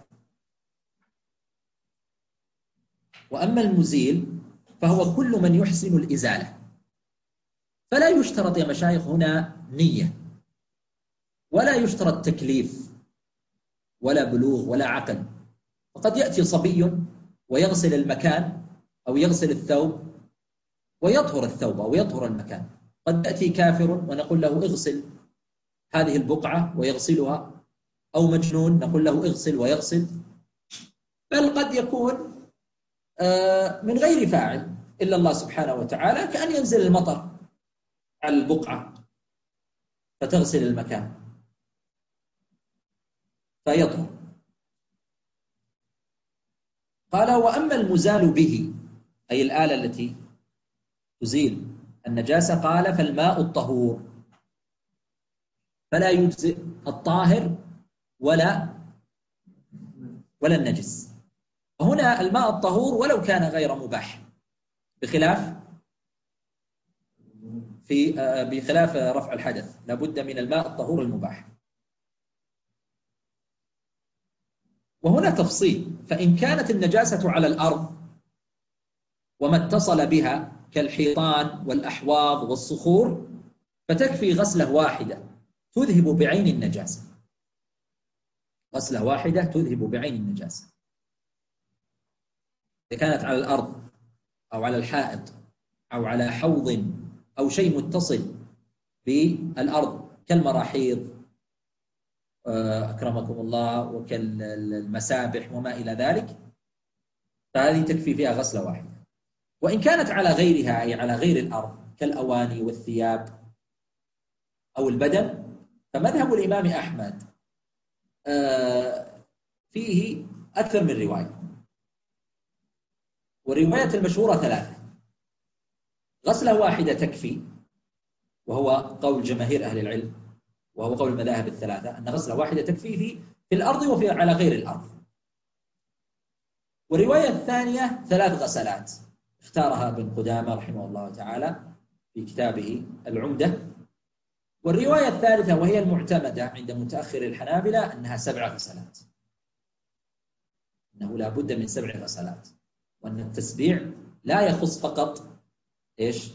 [SPEAKER 1] وأما المزيل فهو كل من يحسن الإزالة، فلا يشترط يا مشايخ هنا نية، ولا يشترط تكليف ولا بلوغ ولا عقل. وقد يأتي صبي ويغسل المكان أو يغسل الثوب ويطهر الثوب أو يطهر المكان. قد يأتي كافر ونقول له اغسل هذه البقعة ويغسلها، أو مجنون نقول له اغسل ويغسل. بل قد يكون من غير فاعل إلا الله سبحانه وتعالى، كأن ينزل المطر على البقعة فتغسل المكان فيطهر. قال وأما المزال به أي الآلة التي تزيل النجاسة، قال فالماء الطهور، فلا يجزئ الطاهر ولا ولا النجس. وهنا الماء الطهور ولو كان غير مباح، بخلاف في بخلاف رفع الحدث، لابد من الماء الطهور المباح. وهنا تفصيل، فإن كانت النجاسة على الأرض وما اتصل بها كالحيطان والأحواض والصخور فتكفي غسلة واحدة تذهب بعين النجاسة، غسلة واحدة تذهب بعين النجاسة. إذا كانت على الأرض أو على الحائط أو على حوض أو شيء متصل بالأرض كالمراحيض أكرمكم الله وكالمسابح وما إلى ذلك، فهذه تكفي فيها غسلة واحدة. وإن كانت على غيرها أي على غير الأرض كالأواني والثياب أو البدن، فمذهب الإمام أحمد فيه أكثر من رواية، والرواية المشهورة ثلاثة. غسلة واحدة تكفي، وهو قول جماهير أهل العلم، وهو قول المذاهب الثلاثة، أن غسلة واحدة تكفي في في الأرض وفي على غير الأرض. والرواية الثانية ثلاث غسلات اختارها ابن قدامة رحمه الله تعالى في كتابه العمدة. والرواية الثالثة وهي المعتمدة عند متأخر الحنابلة أنها سبع غسلات، أنه لا بد من سبع غسلات، وأن التسبيع لا يخص فقط إيش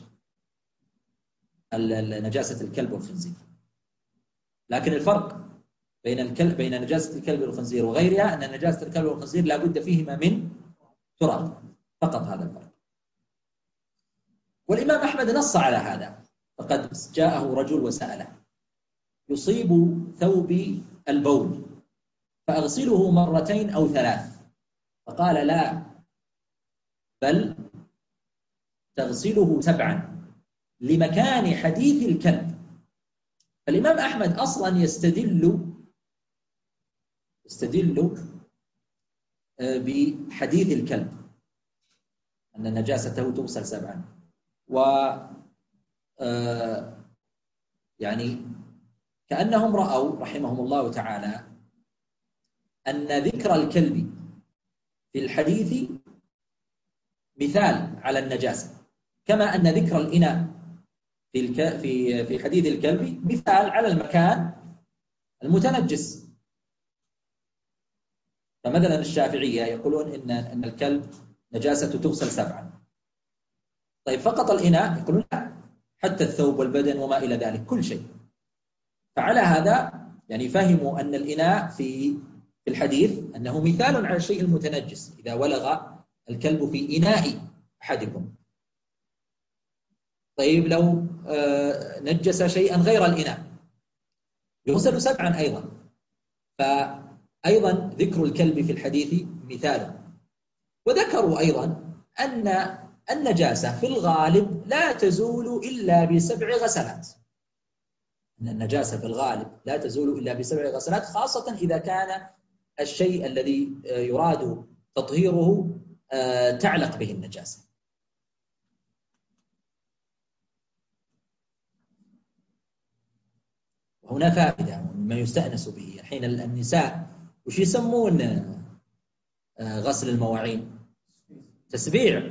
[SPEAKER 1] نجاسة الكلب والخنزير، لكن الفرق بين الكلب بين نجاسة الكلب والخنزير وغيرها أن نجاسة الكلب والخنزير لا بد فيهما من تراب فقط، هذا الفرق. والإمام أحمد نص على هذا، فقد جاءه رجل وسأله: يصيب ثوبي البول فأغسله مرتين أو ثلاث؟ فقال: لا، بل تغسله سبعا لمكان حديث الكلب. فالإمام أحمد أصلا يستدل يستدل بحديث الكلب أن نجاسته تغسل سبعا، و يعني كأنهم رأوا رحمهم الله تعالى أن ذكر الكلب في الحديث مثال على النجاسة، كما أن ذكر الإناء في الك... في في حديث الكلب مثال على المكان المتنجس. فمثلا الشافعية يقولون إن أن الكلب نجاسة تغسل سبعا، طيب فقط الإناء يقولون لا، حتى الثوب والبدن وما إلى ذلك كل شيء. فعلى هذا يعني فهموا أن الإناء في في الحديث أنه مثال على الشيء المتنجس، إذا ولغ الكلب في إناء أحدكم. طيب لو نجس شيئا غير الإناء يغسل سبعا أيضا، فأيضا ذكر الكلب في الحديث مثال. وذكروا أيضا أن النجاسة في الغالب لا تزول إلا بسبع غسلات، أن النجاسة في الغالب لا تزول إلا بسبع غسلات، خاصة إذا كان الشيء الذي يراد تطهيره تعلق به النجاسة. وهنا فائدة مما يستأنس به. حين النساء وش يسمون غسل المواعين؟ تسبيع.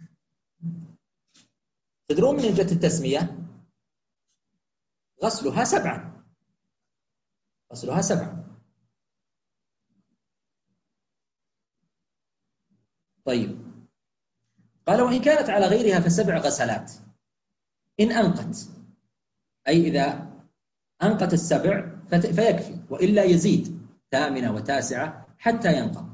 [SPEAKER 1] تدرون من جت التسمية؟ غسلها سبعا، غسلها سبعا. طيب قال: وإن كانت على غيرها فسبع غسلات إن أنقت، أي إذا أنقت السبع فيكفي، وإلا يزيد ثامنة وتاسعة حتى ينقض،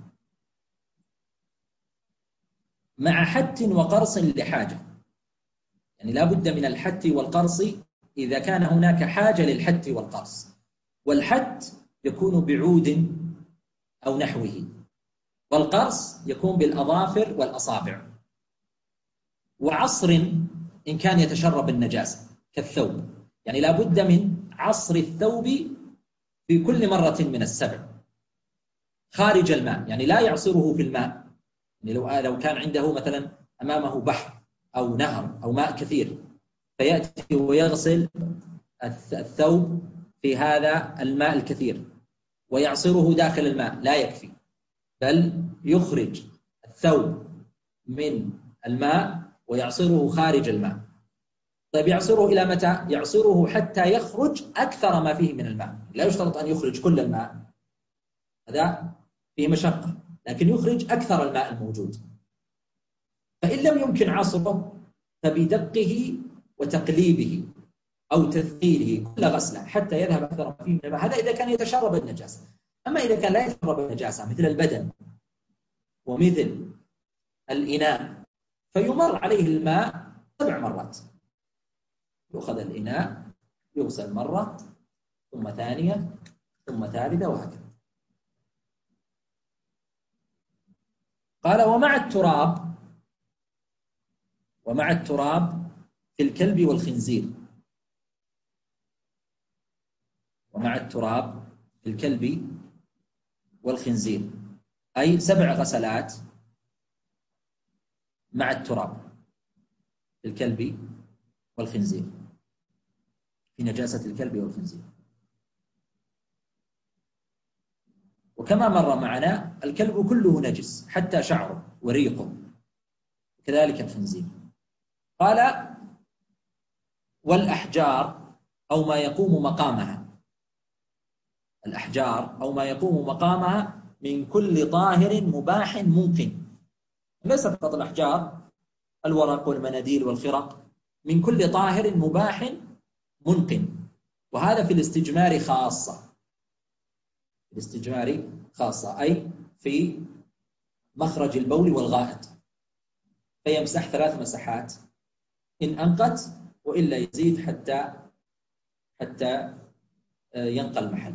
[SPEAKER 1] مع حت وقرص لحاجة. يعني لا بد من الحت والقرص إذا كان هناك حاجة للحت والقرص. والحت يكون بعود أو نحوه، والقرص يكون بالأظافر والأصابع. وعصر إن كان يتشرب النجاسة كالثوب، يعني لا بد من عصر الثوب في كل مرة من السبع خارج الماء، يعني لا يعصره في الماء. يعني لو لو كان عنده مثلا أمامه بحر أو نهر أو ماء كثير، فيأتي ويغسل الثوب في هذا الماء الكثير ويعصره داخل الماء، لا يكفي، بل يخرج الثوب من الماء ويعصره خارج الماء. طيب يعصره إلى متى؟ يعصره حتى يخرج أكثر ما فيه من الماء. لا يشترط أن يخرج كل الماء، هذا فيه مشقة، لكن يخرج أكثر الماء الموجود. فإن لم يمكن عصره فبدقه وتقليبه أو تثقيله كل غسلة حتى يذهب أكثر ما فيه من الماء. هذا إذا كان يتشرب النجاسة. أما إذا كان لا يتشرب النجاسة مثل البدن ومثل الإناء فيمر عليه الماء سبع مرات. يؤخذ الإناء يغسل مرة ثم ثانية ثم ثالثة وهكذا. قال: ومع التراب ومع التراب في الكلب والخنزير. ومع التراب في الكلب والخنزير، أي سبع غسلات مع التراب في الكلب والخنزير، في نجاسة الكلب والخنزير. وكما مر معنا الكلب كله نجس حتى شعره وريقه، كذلك الخنزير. قال والأحجار أو ما يقوم مقامها، الأحجار أو ما يقوم مقامها من كل طاهر مباح ممكن، ليس فقط الأحجار، الورق والمناديل والخرق، من كل طاهر مباح ممكن. وهذا في الاستجمار خاصة، الاستجمار خاصة أي في مخرج البول والغائط، فيمسح ثلاث مسحات إن أنقت، وإلا يزيد حتى حتى ينقى المحل.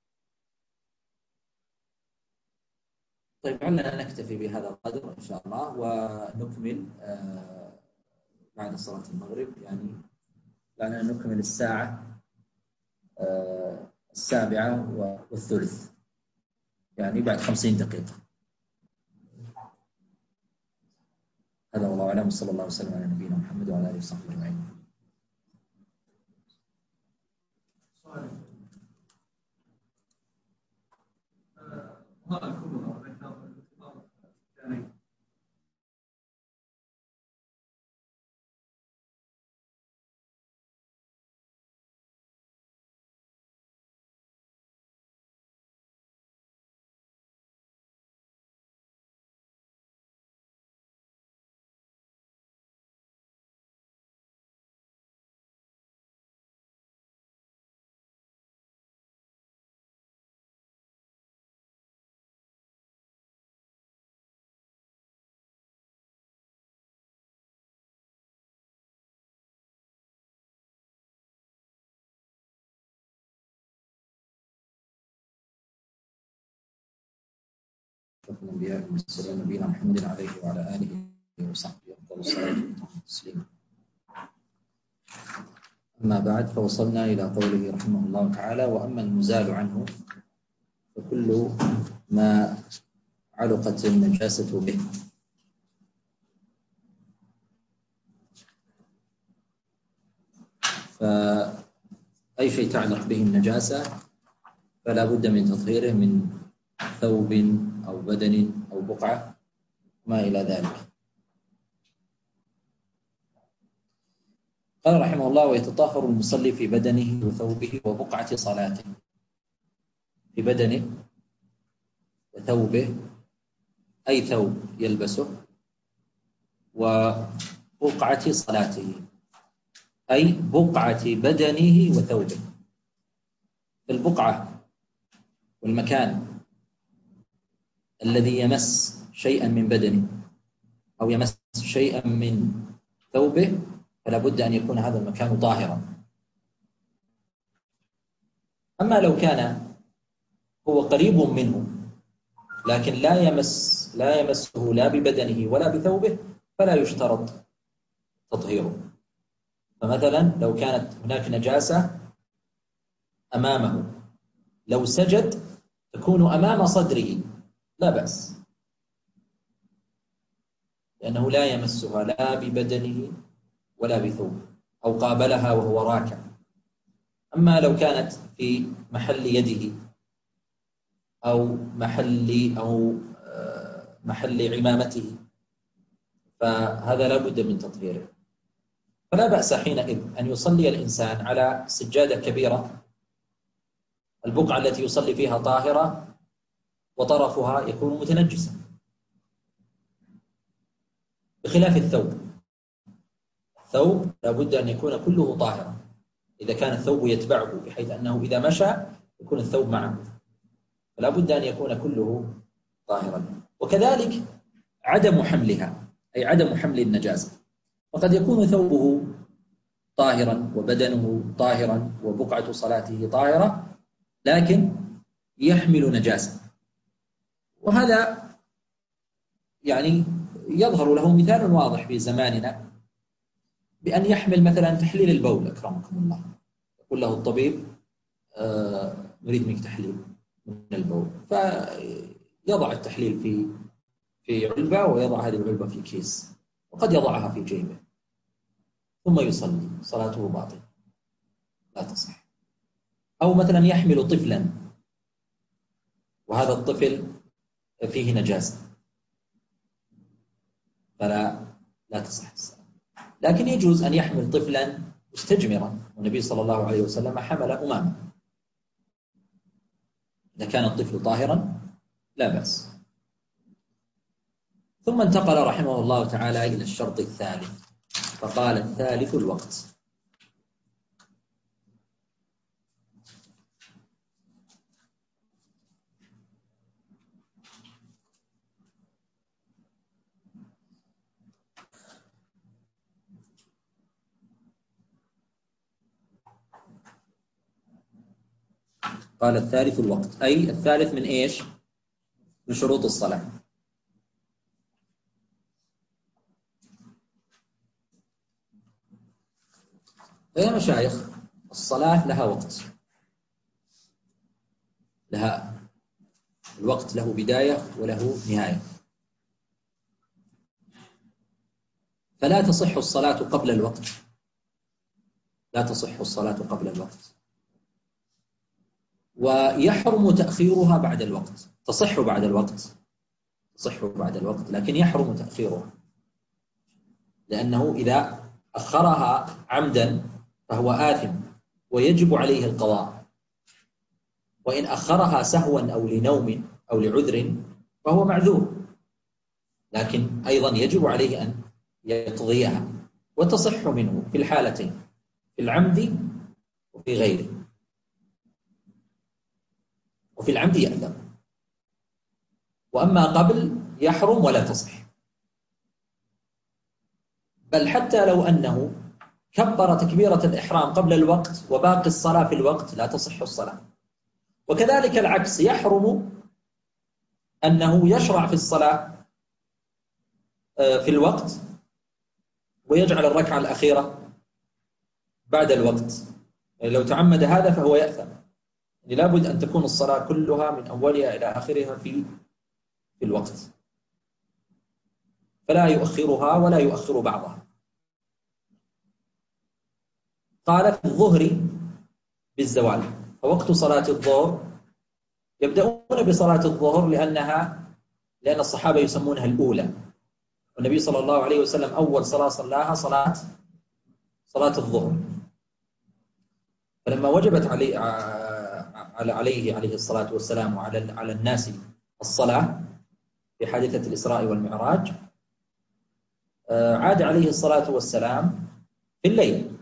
[SPEAKER 1] طيب علنا نكتفي بهذا القدر إن شاء الله، ونكمل بعد صلاة المغرب، يعني لعلنا نكمل الساعة السابعة والثلث، يعني بعد خمسين دقيقة. هذا والله أعلم، صلى الله وسلم على نبينا محمد وعلى آله وصحبه أجمعين. الأنبياء والمرسلين نبينا محمد عليه وعلى آله وصحبه أفضل الصلاة والتسليم. أما بعد، فوصلنا إلى قوله رحمه الله تعالى: وأما المزال عنه فكل ما علقت النجاسة به. فأي شيء تعلق به النجاسة فلا بد من تطهيره من ثوب أو بدن أو بقعة ما إلى ذلك. قال رحمه الله: ويتطهر المصلي في بدنه وثوبه وبقعة صلاته، في بدنه وثوبه أي ثوب يلبسه، وبقعة صلاته أي بقعة بدنه وثوبه. البقعة والمكان الذي يمس شيئا من بدنه أو يمس شيئا من ثوبه فلا بد أن يكون هذا المكان طاهرا. أما لو كان هو قريب منه لكن لا يمس لا يمسه لا ببدنه ولا بثوبه فلا يشترط تطهيره. فمثلا لو كانت هناك نجاسة أمامه، لو سجد تكون أمام صدره لا بأس، لأنه لا يمسها لا ببدنه ولا بثوبه، أو قابلها وهو راكع. أما لو كانت في محل يده أو محل أو محل عمامته فهذا لا بد من تطهيره. فلا بأس حينئذ أن يصلي الإنسان على سجادة كبيرة، البقعة التي يصلي فيها طاهرة وطرفها يكون متنجسا، بخلاف الثوب. الثوب لا بد أن يكون كله طاهرا، إذا كان الثوب يتبعه بحيث أنه إذا مشى يكون الثوب معه، فلا بد أن يكون كله طاهرا. وكذلك عدم حملها أي عدم حمل النجاسة، وقد يكون ثوبه طاهرا وبدنه طاهرا وبقعة صلاته طاهرة لكن يحمل نجاسة، وهذا يعني يظهر له مثال واضح في زماننا بأن يحمل مثلا تحليل البول. أكرمكم الله، يقول له الطبيب: آه نريد منك تحليل من البول، فيضع التحليل في في علبة ويضع هذه العلبة في كيس، وقد يضعها في جيبه ثم يصلي، صلاته باطلة لا تصح. أو مثلا يحمل طفلا وهذا الطفل فيه نجاسة فلا لا تصح الصلاة. لكن يجوز أن يحمل طفلا مستجمرا، والنبي صلى الله عليه وسلم حمل أمامه، إذا كان الطفل طاهرا لا بأس. ثم انتقل رحمه الله تعالى إلى الشرط الثالث، فقال الثالث الوقت. قال الثالث الوقت، أي الثالث من إيش؟ من شروط الصلاة. يا مشايخ الصلاة لها وقت، لها الوقت له بداية وله نهاية، فلا تصح الصلاة قبل الوقت، لا تصح الصلاة قبل الوقت، ويحرم تأخيرها بعد الوقت. تصح بعد الوقت، تصح بعد الوقت، لكن يحرم تأخيرها، لأنه إذا أخرها عمدا فهو آثم ويجب عليه القضاء، وإن أخرها سهوا أو لنوم أو لعذر فهو معذور، لكن أيضا يجب عليه أن يقضيها، وتصح منه في الحالتين، في العمد وفي غيره. وفي العمد يأثم، وأما قبل يحرم ولا تصح. بل حتى لو أنه كبر تكبيرة الإحرام قبل الوقت وباقي الصلاة في الوقت لا تصح الصلاة. وكذلك العكس، يحرم أنه يشرع في الصلاة في الوقت ويجعل الركعة الأخيرة بعد الوقت، يعني لو تعمد هذا فهو يأثم. يعني لابد أن تكون الصلاة كلها من أولها إلى آخرها في في الوقت، فلا يؤخرها ولا يؤخر بعضها. قال في الظهر بالزوال، فوقت صلاة الظهر يبدأون بصلاة الظهر لأنها لأن الصحابة يسمونها الأولى، والنبي صلى الله عليه وسلم أول صلاة صلاها صلاة صلاة الظهر، فلما وجبت عليه عليه عليه الصلاة والسلام وعلى على الناس الصلاة في حادثة الإسراء والمعراج، عاد عليه الصلاة والسلام في الليل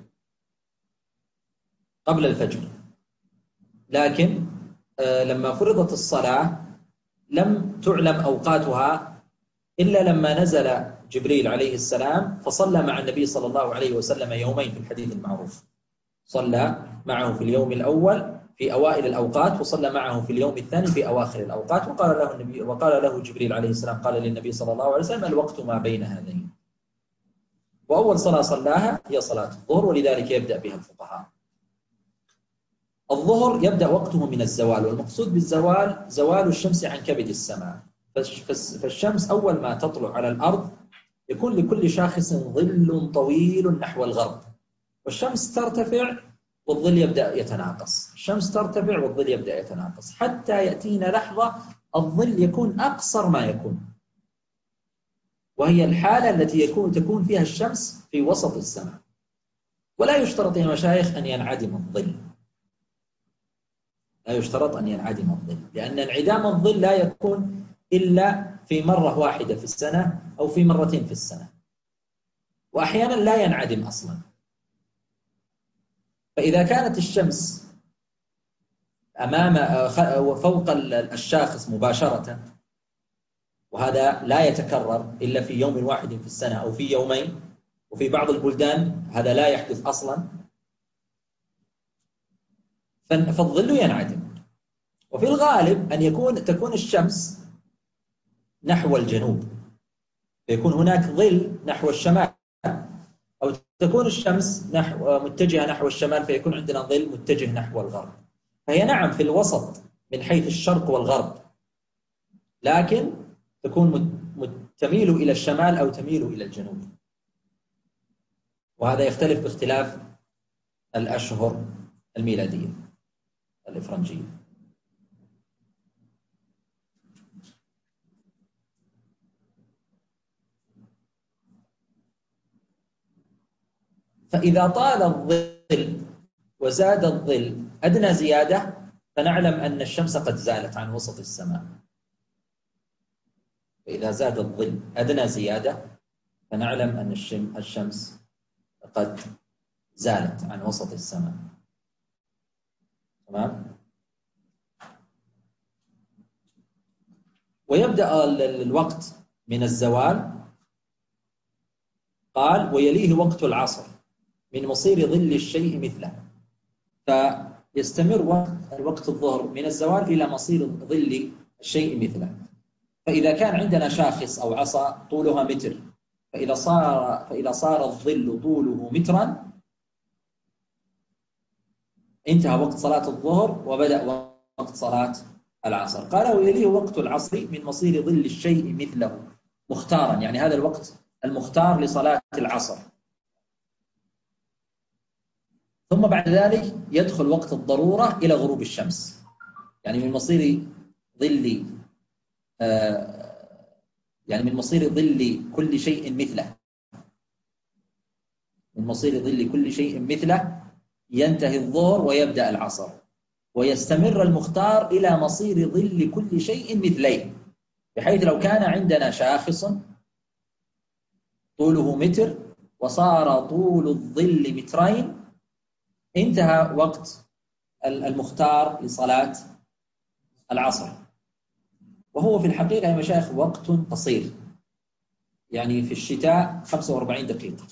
[SPEAKER 1] قبل الفجر، لكن لما فرضت الصلاة لم تعلم أوقاتها إلا لما نزل جبريل عليه السلام فصلى مع النبي صلى الله عليه وسلم يومين في الحديث المعروف، صلى معه في اليوم الأول في أوائل الأوقات، وصلى معه في اليوم الثاني في أواخر الأوقات، وقال له النبي وقال له جبريل عليه السلام قال للنبي صلى الله عليه وسلم الوقت ما بين هذين. وأول صلاة صلاها هي صلاة الظهر، ولذلك يبدأ بها الفقهاء. الظهر يبدأ وقته من الزوال، والمقصود بالزوال زوال الشمس عن كبد السماء، فالشمس أول ما تطلع على الأرض يكون لكل شاخص ظل طويل نحو الغرب، والشمس ترتفع والظل يبدأ يتناقص، الشمس ترتفع والظل يبدأ يتناقص، حتى يأتينا لحظة الظل يكون أقصر ما يكون، وهي الحالة التي يكون تكون فيها الشمس في وسط السماء. ولا يشترط يا مشايخ أن ينعدم الظل، لا يشترط أن ينعدم الظل، لأن انعدام الظل لا يكون إلا في مرة واحدة في السنة أو في مرتين في السنة، وأحيانا لا ينعدم أصلا. فإذا كانت الشمس أمام وفوق الشاخص مباشرة، وهذا لا يتكرر إلا في يوم واحد في السنة أو في يومين، وفي بعض البلدان هذا لا يحدث أصلا، فالظل ينعدم. وفي الغالب أن يكون تكون الشمس نحو الجنوب فيكون هناك ظل نحو الشمال، أو تكون الشمس نحو متجهة نحو الشمال فيكون عندنا ظل متجه نحو الغرب. فهي نعم في الوسط من حيث الشرق والغرب، لكن تكون تميل إلى الشمال أو تميل إلى الجنوب، وهذا يختلف باختلاف الأشهر الميلادية الإفرنجية. فإذا طال الظل وزاد الظل أدنى زيادة فنعلم أن الشمس قد زالت عن وسط السماء. فإذا زاد الظل أدنى زيادة فنعلم أن الشمس قد زالت عن وسط السماء. تمام؟ ويبدأ الوقت من الزوال، قال ويليه وقت العصر من مصير ظل الشيء مثله. فيستمر وقت الوقت الظهر من الزوال إلى مصير ظل الشيء مثله. فإذا كان عندنا شاخص أو عصا طولها متر، فإذا صار فإذا صار الظل طوله مترا انتهى وقت صلاة الظهر وبدأ وقت صلاة العصر. قال ويليه وقت العصر من مصير ظل الشيء مثله مختارا، يعني هذا الوقت المختار لصلاة العصر. ثم بعد ذلك يدخل وقت الضرورة إلى غروب الشمس، يعني من مصير ظل آه يعني من مصير ظل كل شيء مثله من مصير ظل كل شيء مثله ينتهي الظهر ويبدأ العصر، ويستمر المختار إلى مصير ظل كل شيء مثليه، بحيث لو كان عندنا شاخص طوله متر وصار طول الظل مترين انتهى وقت المختار لصلاة العصر. وهو في الحقيقة يا مشايخ وقت قصير، يعني في الشتاء خمسة وأربعين دقيقة،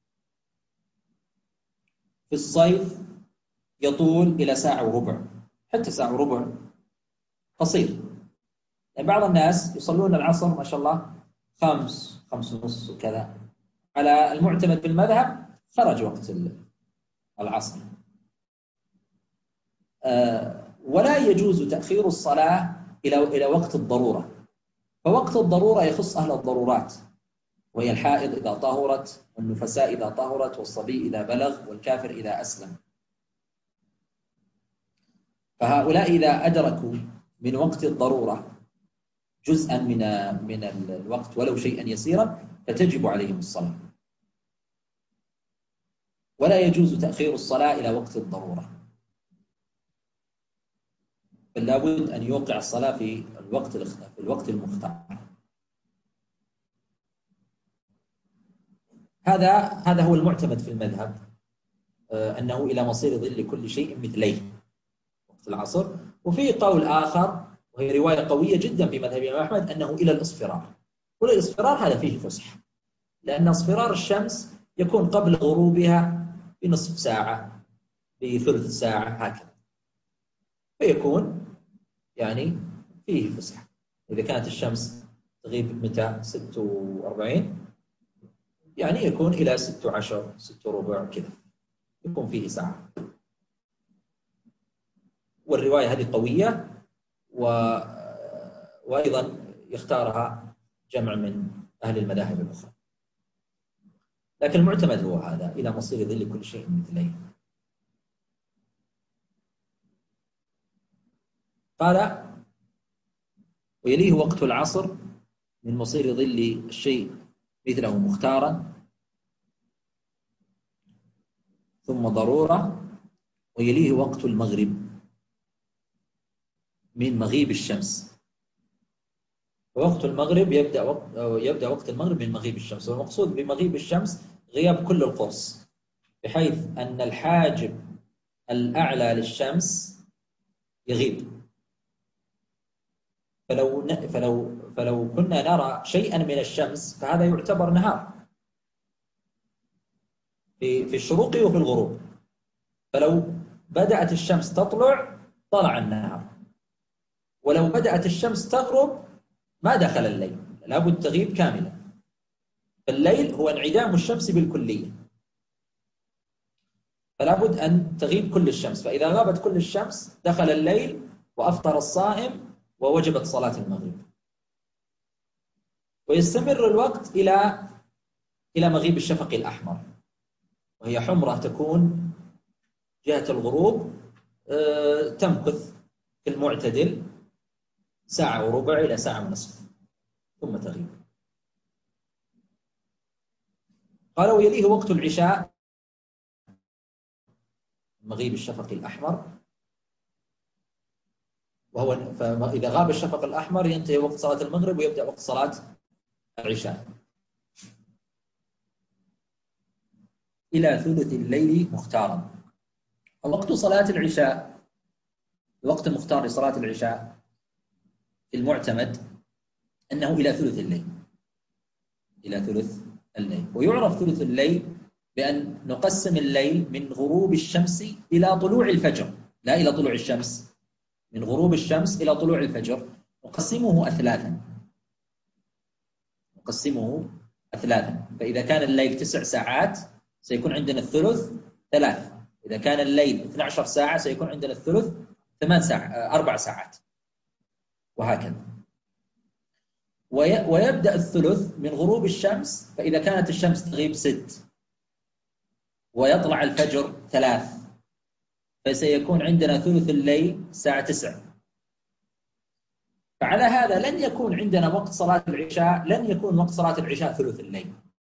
[SPEAKER 1] في الصيف يطول إلى ساعة وربع، حتى ساعة وربع قصير. يعني بعض الناس يصلون العصر ما شاء الله خمس خمس ونص وكذا، على المعتمد بالمذهب خرج وقت العصر. آه ولا يجوز تأخير الصلاة إلى إلى وقت الضرورة، فوقت الضرورة يخص أهل الضرورات، وهي الحائض إذا طهرت، والنفساء إذا طهرت، والصبي إذا بلغ، والكافر إذا أسلم. فهؤلاء إذا أدركوا من وقت الضرورة جزءا من من الوقت ولو شيئا يسيرا فتجب عليهم الصلاة، ولا يجوز تأخير الصلاة إلى وقت الضرورة، بل لابد أن يوقع الصلاة في الوقت في الوقت المختار. هذا هذا هو المعتمد في المذهب، أنه إلى مصير ظل كل شيء مثليه وقت العصر. وفي قول آخر وهي رواية قوية جدا في مذهب الإمام أحمد أنه إلى الإصفرار. والإصفرار هذا فيه فسح، لأن اصفرار الشمس يكون قبل غروبها بنصف ساعة بثلث ساعة هكذا، فيكون يعني فيه فسح. إذا كانت الشمس تغيب متى ستة وأربعين، يعني يكون إلى ستة عشر ستة وربع كذا، يكون فيه ساعة. والرواية هذه قوية، و... وأيضا يختارها جمع من أهل المذاهب الأخرى، لكن المعتمد هو هذا إلى مصير ظل كل شيء مثليه. قال ويليه وقت العصر من مصير ظل الشيء مثله مختارا ثم ضرورة، ويليه وقت المغرب من مغيب الشمس. ووقت المغرب يبدأ وقت يبدأ وقت المغرب من مغيب الشمس، والمقصود بمغيب الشمس غياب كل القرص، بحيث أن الحاجب الأعلى للشمس يغيب. فلو فلو فلو كنا نرى شيئا من الشمس فهذا يعتبر نهار في في الشروق وفي الغروب. فلو بدأت الشمس تطلع طلع النهار، ولو بدأت الشمس تغرب ما دخل الليل، لابد تغيب كاملا. فالليل هو انعدام الشمس بالكلية. فلا بد أن تغيب كل الشمس، فإذا غابت كل الشمس دخل الليل وأفطر الصائم ووجبت صلاة المغرب. ويستمر الوقت إلى إلى مغيب الشفق الأحمر، وهي حمرة تكون جهة الغروب، تمكث في المعتدل ساعة وربع إلى ساعة ونصف ثم تغيب. قال ويليه وقت العشاء مغيب الشفق الأحمر، وهو فإذا غاب الشفق الأحمر ينتهي وقت صلاة المغرب ويبدأ وقت صلاة العشاء. إلى ثلث الليل مختارا. وقت صلاة العشاء، الوقت المختار لصلاة العشاء في المعتمد أنه إلى ثلث الليل، إلى ثلث الليل. ويعرف ثلث الليل بأن نقسم الليل من غروب الشمس إلى طلوع الفجر، لا إلى طلوع الشمس، من غروب الشمس إلى طلوع الفجر نقسمه أثلاثا، نقسمه أثلاثا. فإذا كان الليل تسع ساعات سيكون عندنا الثلث ثلاث، إذا كان الليل اثنتي عشرة ساعة سيكون عندنا الثلث ثمان ساعات، أربع ساعات، وهكذا. ويبدأ الثلث من غروب الشمس، فإذا كانت الشمس تغيب ست ويطلع الفجر ثلاث، فسيكون عندنا ثلث الليل الساعة تسعة. فعلى هذا لن يكون عندنا وقت صلاة العشاء، لن يكون وقت صلاة العشاء ثلث الليل،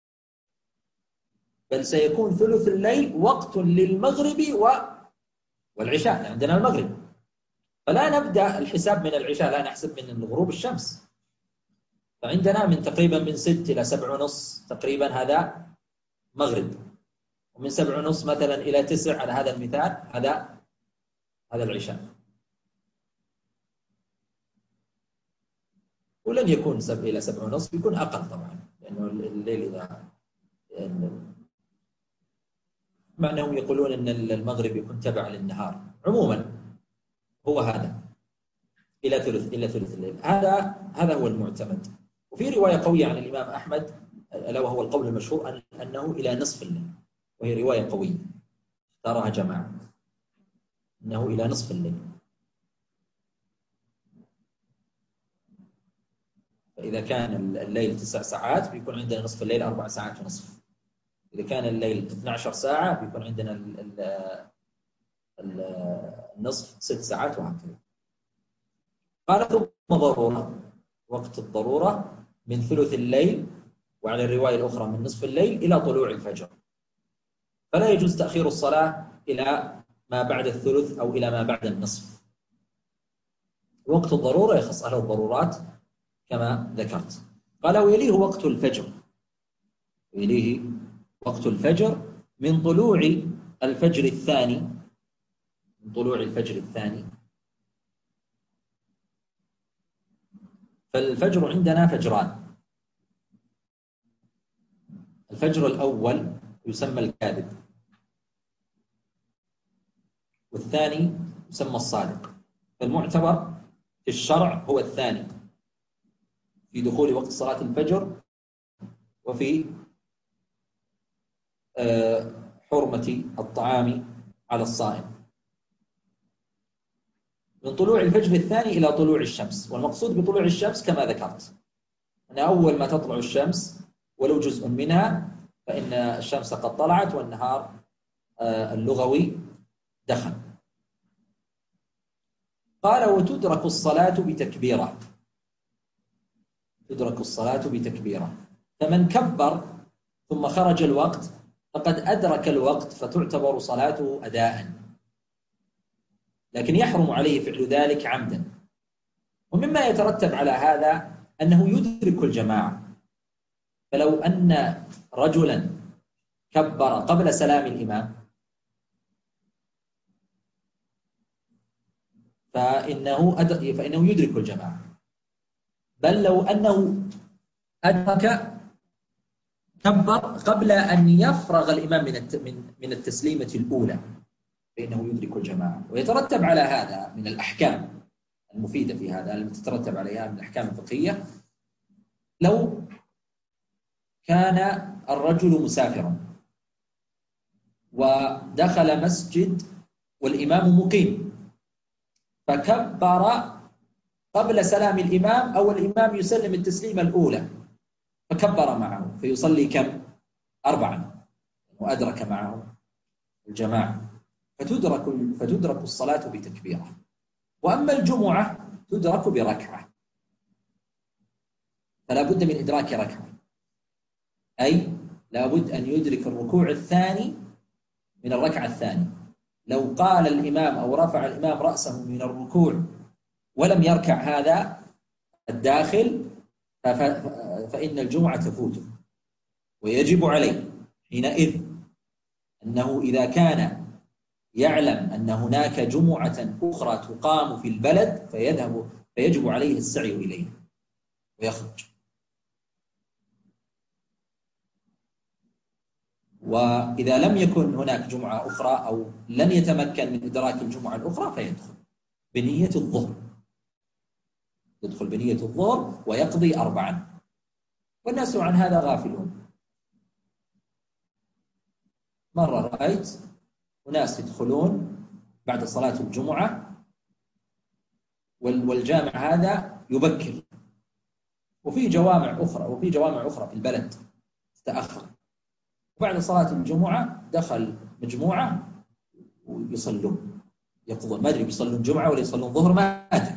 [SPEAKER 1] بل سيكون ثلث الليل وقت للمغرب و... والعشاء، عندنا المغرب، فلا نبدأ الحساب من العشاء، لا نحسب من غروب الشمس. فعندنا من تقريبا من ست إلى سبع ونص تقريبا هذا مغرب، ومن سبع ونص مثلا إلى تسع على هذا المثال هذا هذا العشاء. ولن يكون سبع إلى سبع ونص، بيكون أقل طبعا، لأنه الليل إذا مع أنهم يقولون أن المغرب يكون تبع للنهار. عموما هو هذا إلى ثلث إلى ثلث الليل، هذا هذا هو المعتمد. وفي رواية قوية عن الإمام أحمد، ألا وهو القول المشهور أنه إلى نصف الليل، وهي رواية قوية اختارها جماعة، أنه إلى نصف الليل. فإذا كان الليل تسع ساعات بيكون عندنا نصف الليل أربع ساعات ونصف. إذا كان الليل اثنتي عشرة ساعة بيكون عندنا ال ال ال النصف ست ساعات، وهكذا. قال ثم ضرورة، وقت الضرورة من ثلث الليل، وعلى الرواية الأخرى من نصف الليل إلى طلوع الفجر. فلا يجوز تأخير الصلاة إلى ما بعد الثلث أو إلى ما بعد النصف. وقت الضرورة يخص أهل الضرورات كما ذكرت. قال ويليه وقت الفجر، ويليه وقت الفجر من طلوع الفجر الثاني، من طلوع الفجر الثاني. فالفجر عندنا فجران، الفجر الأول يسمى الكاذب، والثاني يسمى الصادق. فالمعتبر في الشرع هو الثاني في دخول وقت صلاة الفجر، وفي حرمة الطعام على الصائم، من طلوع الفجر الثاني إلى طلوع الشمس. والمقصود بطلوع الشمس كما ذكرت أن أول ما تطلع الشمس ولو جزء منها فإن الشمس قد طلعت والنهار اللغوي دخل. قال وتدرك الصلاة بتكبيرة، تدرك الصلاة بتكبيرة. فمن كبر ثم خرج الوقت فقد أدرك الوقت، فتعتبر صلاته أداء، لكن يحرم عليه فعل ذلك عمدا. ومما يترتب على هذا أنه يدرك الجماعة. فلو أن رجلا كبر قبل سلام الإمام فإنه فإنه يدرك الجماعة، بل لو أنه أدرك كبر قبل أن يفرغ الإمام من من التسليمة الأولى فإنه يدرك الجماعة. ويترتب على هذا من الأحكام المفيدة في هذا التي تترتب عليها من الأحكام الفقهية، لو كان الرجل مسافرا ودخل مسجد والإمام مقيم، فكبر قبل سلام الإمام أو الإمام يسلم التسليمة الأولى فكبر معه، فيصلي كم؟ أربعا، وأدرك معه الجماعة، فتدرك فتدرك الصلاة بتكبيرة. وأما الجمعة تدرك بركعة، فلا بد من إدراك ركعة، أي لا بد أن يدرك الركوع الثاني من الركعة الثانية. لو قال الإمام أو رفع الإمام رأسه من الركوع ولم يركع هذا الداخل فإن الجمعة تفوته، ويجب عليه حينئذ أنه إذا كان يعلم أن هناك جمعة أخرى تقام في البلد فيذهب فيجب عليه السعي إليها ويخرج. وإذا لم يكن هناك جمعة أخرى أو لن يتمكن من إدراك الجمعة الأخرى فيدخل بنية الظهر، يدخل بنية الظهر ويقضي أربعا، والناس عن هذا غافلون. مرة رأيت وناس يدخلون بعد صلاة الجمعة والجامع هذا يبكر، وفي جوامع أخرى وفي جوامع أخرى في البلد تأخر، وبعد صلاة الجمعة دخل مجموعة ويصلون يقضون، ما أدري بيصلون جمعة ولا يصلون ظهر، ما أدري.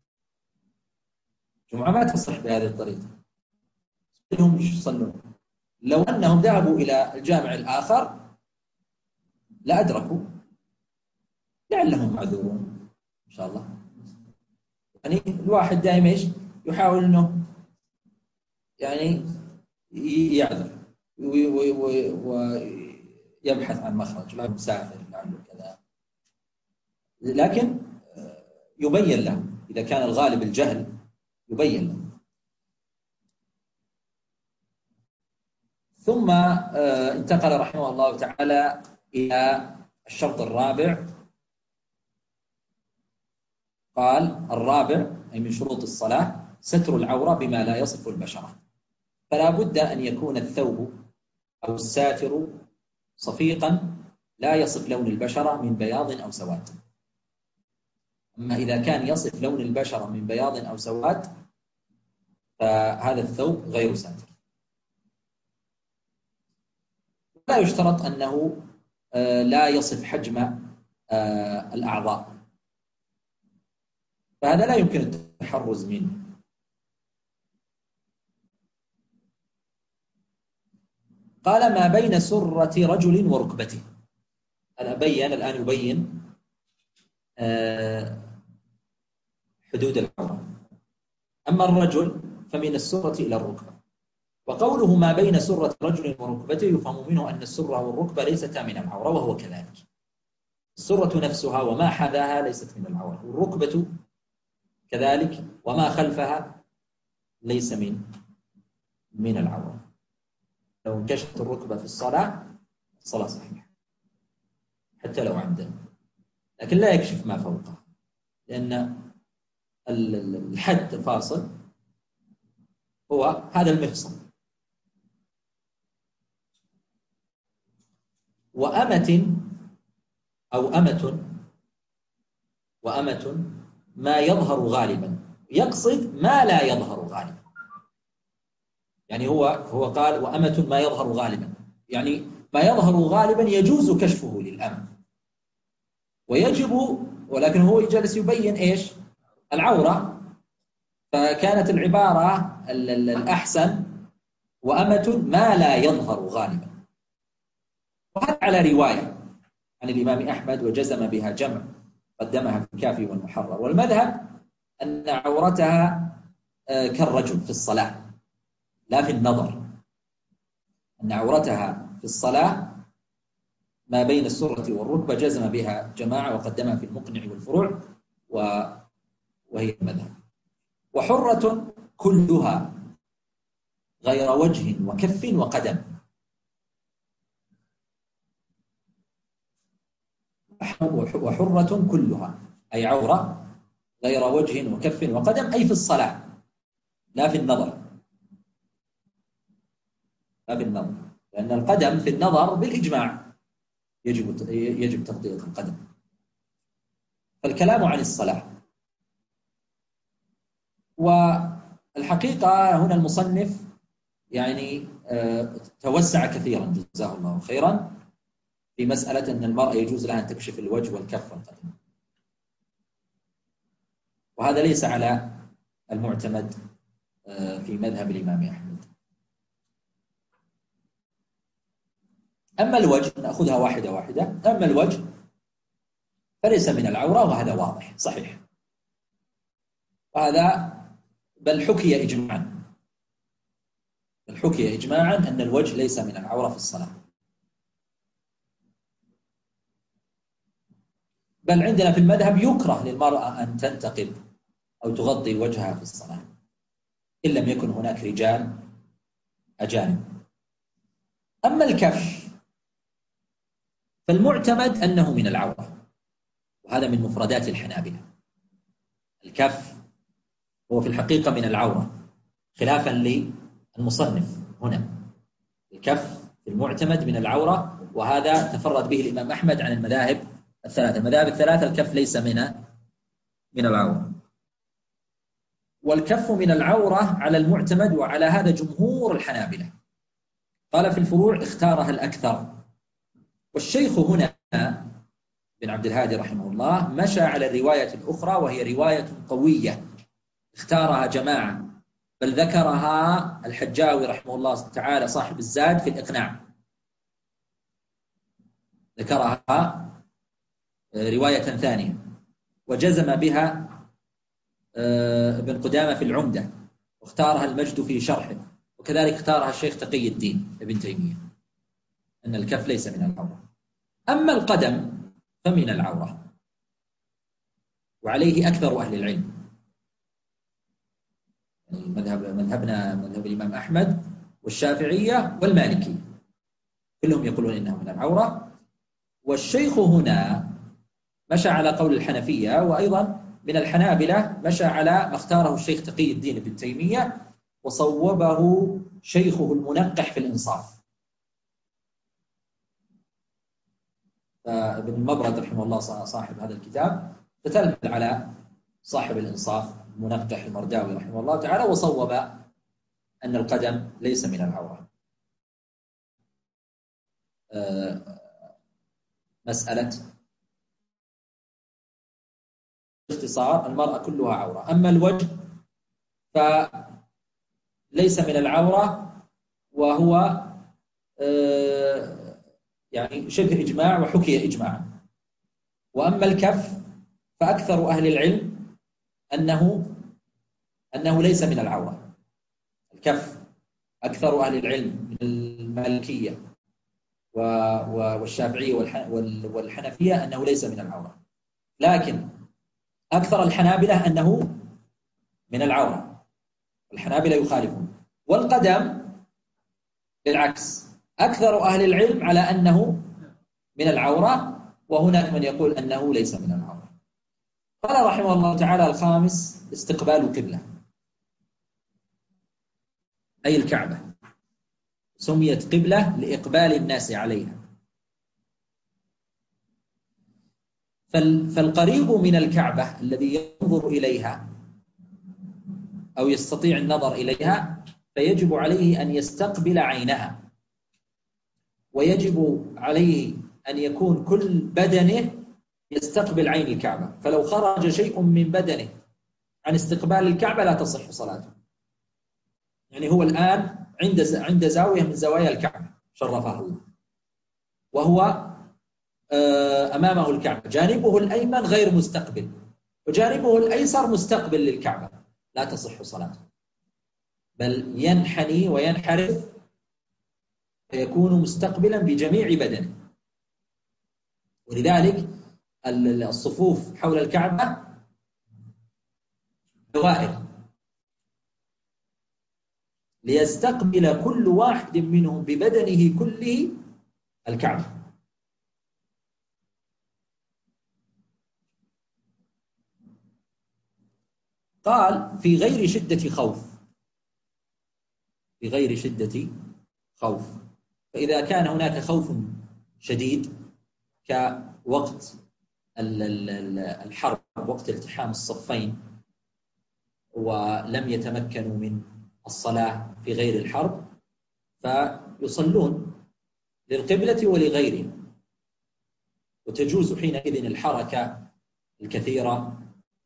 [SPEAKER 1] جمعة ما تصح بهذه الطريقة، هم إيش يصلون؟ لو أنهم ذهبوا إلى الجامع الآخر لا أدركوا، لعلهم معذورون إن شاء الله. يعني الواحد دائما إيش يحاول إنه يعني يعذر ويبحث عن مخرج، لا مسافر لعله كذا، لكن يبين له إذا كان الغالب الجهل يبين له. ثم انتقل رحمه الله تعالى إلى الشرط الرابع، قال الرابع أي من شروط الصلاة ستر العورة بما لا يصف البشرة، فلا بد أن يكون الثوب أو الساتر صفيقا لا يصف لون البشرة من بياض أو سواد. أما إذا كان يصف لون البشرة من بياض أو سواد فهذا الثوب غير ساتر. لا يشترط أنه لا يصف حجم الأعضاء، فهذا لا يمكن التحرز منه. قال ما بين سرة رجل وركبته، أنا بين الآن يبين حدود العورة. أما الرجل فمن السرة إلى الركبة، وقوله ما بين سرة رجل وركبته يفهم منه أن السرة والركبة ليستا من العورة، وهو كذلك. السرة نفسها وما حذاها ليست من العورة، والركبة كذلك وما خلفها ليس من من العورة. لو انكشفت الركبة في الصلاة الصلاة صحيحة حتى لو عمدا، لكن لا يكشف ما فوقه، لأن الحد الفاصل هو هذا المفصل. وأمة أو أمة وأمة ما يظهر غالبا، يقصد ما لا يظهر غالبا. يعني هو هو قال وأمة ما يظهر غالبا، يعني ما يظهر غالبا يجوز كشفه للأمة ويجب، ولكن هو جالس يبين إيش العورة، فكانت العبارة الأحسن وأمة ما لا يظهر غالبا. وهذا على رواية عن الإمام أحمد وجزم بها جمع قدمها في الكافي والمحرر. والمذهب أن عورتها كالرجل في الصلاة لا في النظر، أن عورتها في الصلاة ما بين السرة والركبة، جزم بها جماعة وقدمها في المقنع والفروع وهي المذهب. وحرة كلها غير وجه وكف وقدم، وحرة كلها أي عورة غير وجه وكف وقدم، أي في الصلاة لا في النظر، لا في النظر، لأن القدم في النظر بالإجماع يجب يجب تغطية القدم. فالكلام عن الصلاة. والحقيقة هنا المصنف يعني توسع كثيرا جزاه الله خيرا في مسألة أن المرأة يجوز لها أن تكشف الوجه والكف والقدم، وهذا ليس على المعتمد في مذهب الإمام أحمد. أما الوجه نأخذها واحدة واحدة. أما الوجه فليس من العورة، وهذا واضح صحيح، وهذا بل حكي إجماعا بل حكي إجماعا أن الوجه ليس من العورة في الصلاة. بل عندنا في المذهب يكره للمرأة أن تنتقب أو تغطي وجهها في الصلاة إن لم يكن هناك رجال أجانب. أما الكف فالمعتمد أنه من العورة، وهذا من مفردات الحنابلة. الكف هو في الحقيقة من العورة خلافا للمصنف هنا. الكف في المعتمد من العورة، وهذا تفرد به الإمام أحمد عن المذاهب الثلاثة. المذاهب الثلاثة الكف ليس من من العورة. والكف من العورة على المعتمد، وعلى هذا جمهور الحنابلة. قال في الفروع اختارها الأكثر. والشيخ هنا بن عبد الهادي رحمه الله مشى على الرواية الأخرى، وهي رواية قوية اختارها جماعة، بل ذكرها الحجاوي رحمه الله تعالى صاحب الزاد في الإقناع، ذكرها رواية ثانية، وجزم بها ابن قدامة في العمدة، واختارها المجد في شرحه، وكذلك اختارها الشيخ تقي الدين ابن تيمية، أن الكف ليس من العورة. أما القدم فمن العورة، وعليه أكثر أهل العلم. مذهب مذهبنا مذهب الإمام أحمد والشافعية والمالكية كلهم يقولون إنه من العورة. والشيخ هنا مشى على قول الحنفية، وأيضا من الحنابلة مشى على ما اختاره الشيخ تقي الدين ابن تيمية، وصوبه شيخه المنقح في الإنصاف. فابن المبرد رحمه الله صاحب هذا الكتاب فتلمذ على صاحب الإنصاف المنقح المرداوي رحمه الله تعالى، وصوب أن القدم ليس من العورة. مسألة باختصار المرأة كلها عورة. أما الوجه فليس من العورة، وهو يعني شبه إجماع وحكي إجماعا. وأما الكف فأكثر أهل العلم أنه أنه ليس من العورة. الكف أكثر أهل العلم من المالكية والشافعية والحنفية أنه ليس من العورة، لكن أكثر الحنابلة أنه من العورة، الحنابلة يخالفون. والقدم بالعكس، أكثر أهل العلم على أنه من العورة، وهناك من يقول أنه ليس من العورة. قال رحمه الله تعالى الخامس استقبال القبلة، أي الكعبة، سميت قبلة لإقبال الناس عليها. فالقريب من الكعبة الذي ينظر إليها أو يستطيع النظر إليها فيجب عليه أن يستقبل عينها، ويجب عليه أن يكون كل بدنه يستقبل عين الكعبة. فلو خرج شيء من بدنه عن استقبال الكعبة لا تصح صلاته. يعني هو الآن عند عند زاوية من زوايا الكعبة شرفه الله، وهو أمامه الكعبة، جانبه الأيمن غير مستقبل وجانبه الأيسر مستقبل للكعبة، لا تصح صلاته، بل ينحني وينحرف فيكون مستقبلا بجميع بدنه. ولذلك الصفوف حول الكعبة دوائر ليستقبل كل واحد منهم ببدنه كله الكعبة. قال في غير شدة خوف، في غير شدة خوف. فإذا كان هناك خوف شديد كوقت الحرب، وقت التحام الصفين، ولم يتمكنوا من الصلاة في غير الحرب، فيصلون للقبلة ولغيره، وتجوز حينئذ الحركة الكثيرة،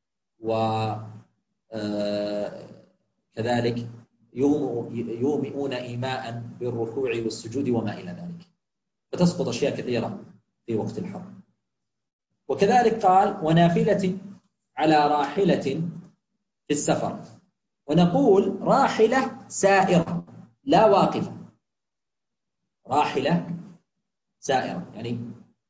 [SPEAKER 1] وكذلك يومئون إيماء بالركوع والسجود وما إلى ذلك، فتسقط أشياء كثيرة في وقت الحرب. وكذلك قال ونافلة على راحلة في السفر، ونقول راحلة سائرة لا واقفة، راحلة سائرة يعني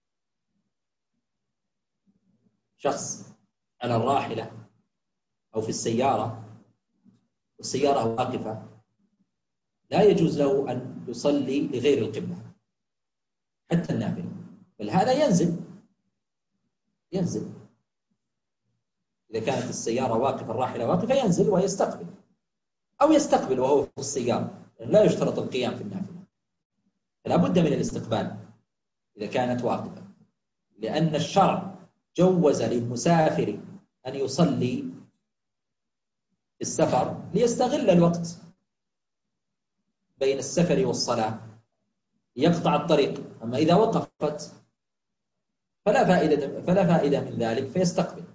[SPEAKER 1] شخص على الراحلة أو في السيارة والسيارة واقفة، لا يجوز له أن يصلي لغير القبلة حتى النافلة، بل هذا ينزل ينزل إذا كانت السيارة واقفة، الراحلة واقفة، ينزل ويستقبل، أو يستقبل وهو في السيارة، لا يشترط القيام في النافلة، فلا بد من الاستقبال إذا كانت واقفة، لأن الشرع جوز للمسافر أن يصلي في السفر ليستغل الوقت بين السفر والصلاة، يقطع الطريق. أما إذا وقفت فلا فائدة فلا فائدة من ذلك، فيستقبل.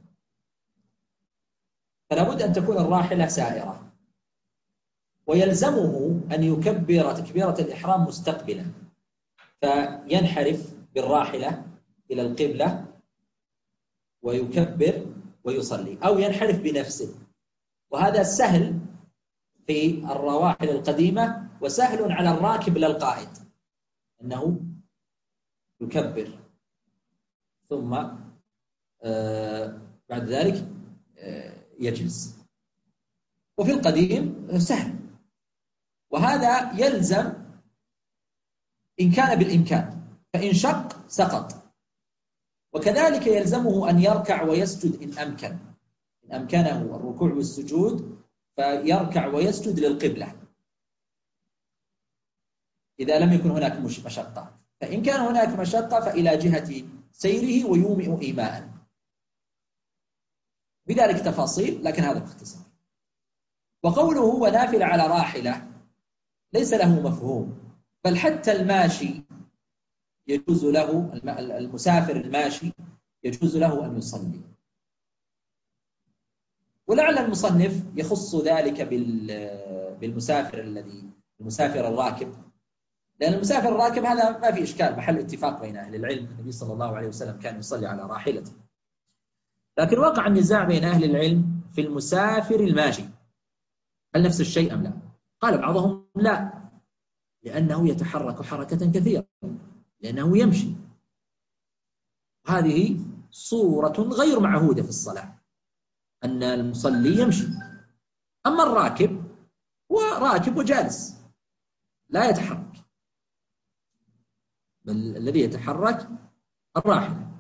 [SPEAKER 1] فلا بد أن تكون الراحلة سائرة، ويلزمه أن يكبر تكبيرة الإحرام مستقبلا، فينحرف بالراحلة إلى القبلة ويكبر ويصلي، أو ينحرف بنفسه، وهذا سهل في الرواحل القديمة وسهل على الراكب للقائد، أنه يكبر ثم آه بعد ذلك آه يجلس. وفي القديم سهل، وهذا يلزم إن كان بالإمكان، فإن شق سقط. وكذلك يلزمه أن يركع ويسجد إن أمكن إن أمكنه الركوع والسجود، فيركع ويسجد للقبلة إذا لم يكن هناك مشقة. فإن كان هناك مشقة فإلى جهة سيره ويومئ إيماء، بذلك تفاصيل، لكن هذا باختصار. وقوله ونافل على راحلة ليس له مفهوم، بل حتى الماشي يجوز له، المسافر الماشي يجوز له أن يصلي. ولعل المصنف يخص ذلك بالمسافر الذي المسافر الراكب، لأن المسافر الراكب هذا ما في إشكال، محل اتفاق بين أهل العلم، النبي صلى الله عليه وسلم كان يصلي على راحلته. لكن وقع النزاع بين أهل العلم في المسافر الماشي، هل نفس الشيء أم لا؟ قال بعضهم لا، لأنه يتحرك حركة كثيرة، لأنه يمشي، هذه صورة غير معهودة في الصلاة، أن المصلي يمشي. أما الراكب هو راكب وجالس لا يتحرك، بل الذي يتحرك الراحلة.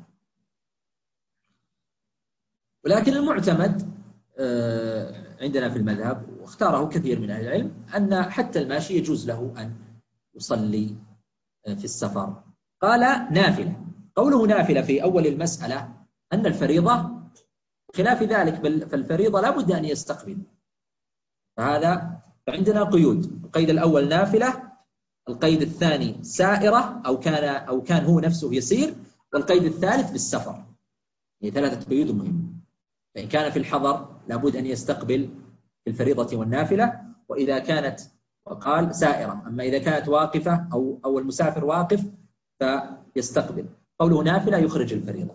[SPEAKER 1] ولكن المعتمد عندنا في المذهب، واختاره كثير من أهل العلم، أن حتى الماشي يجوز له أن يصلي في السفر. قال نافلة، قوله نافلة في أول المسألة أن الفريضة خلاف ذلك، بل فالفريضة لا بد أن يستقبل، فهذا فعندنا قيود. القيد الأول نافلة، القيد الثاني سائرة أو كان أو كان هو نفسه يسير، والقيد الثالث بالسفر. هي ثلاثة قيود مهمة. فإن كان في الحضر لابد أن يستقبل في الفريضة والنافلة، وإذا كانت وقال سائرة. أما إذا كانت واقفة أو أو المسافر واقف فيستقبل. قوله نافلة يخرج الفريضة.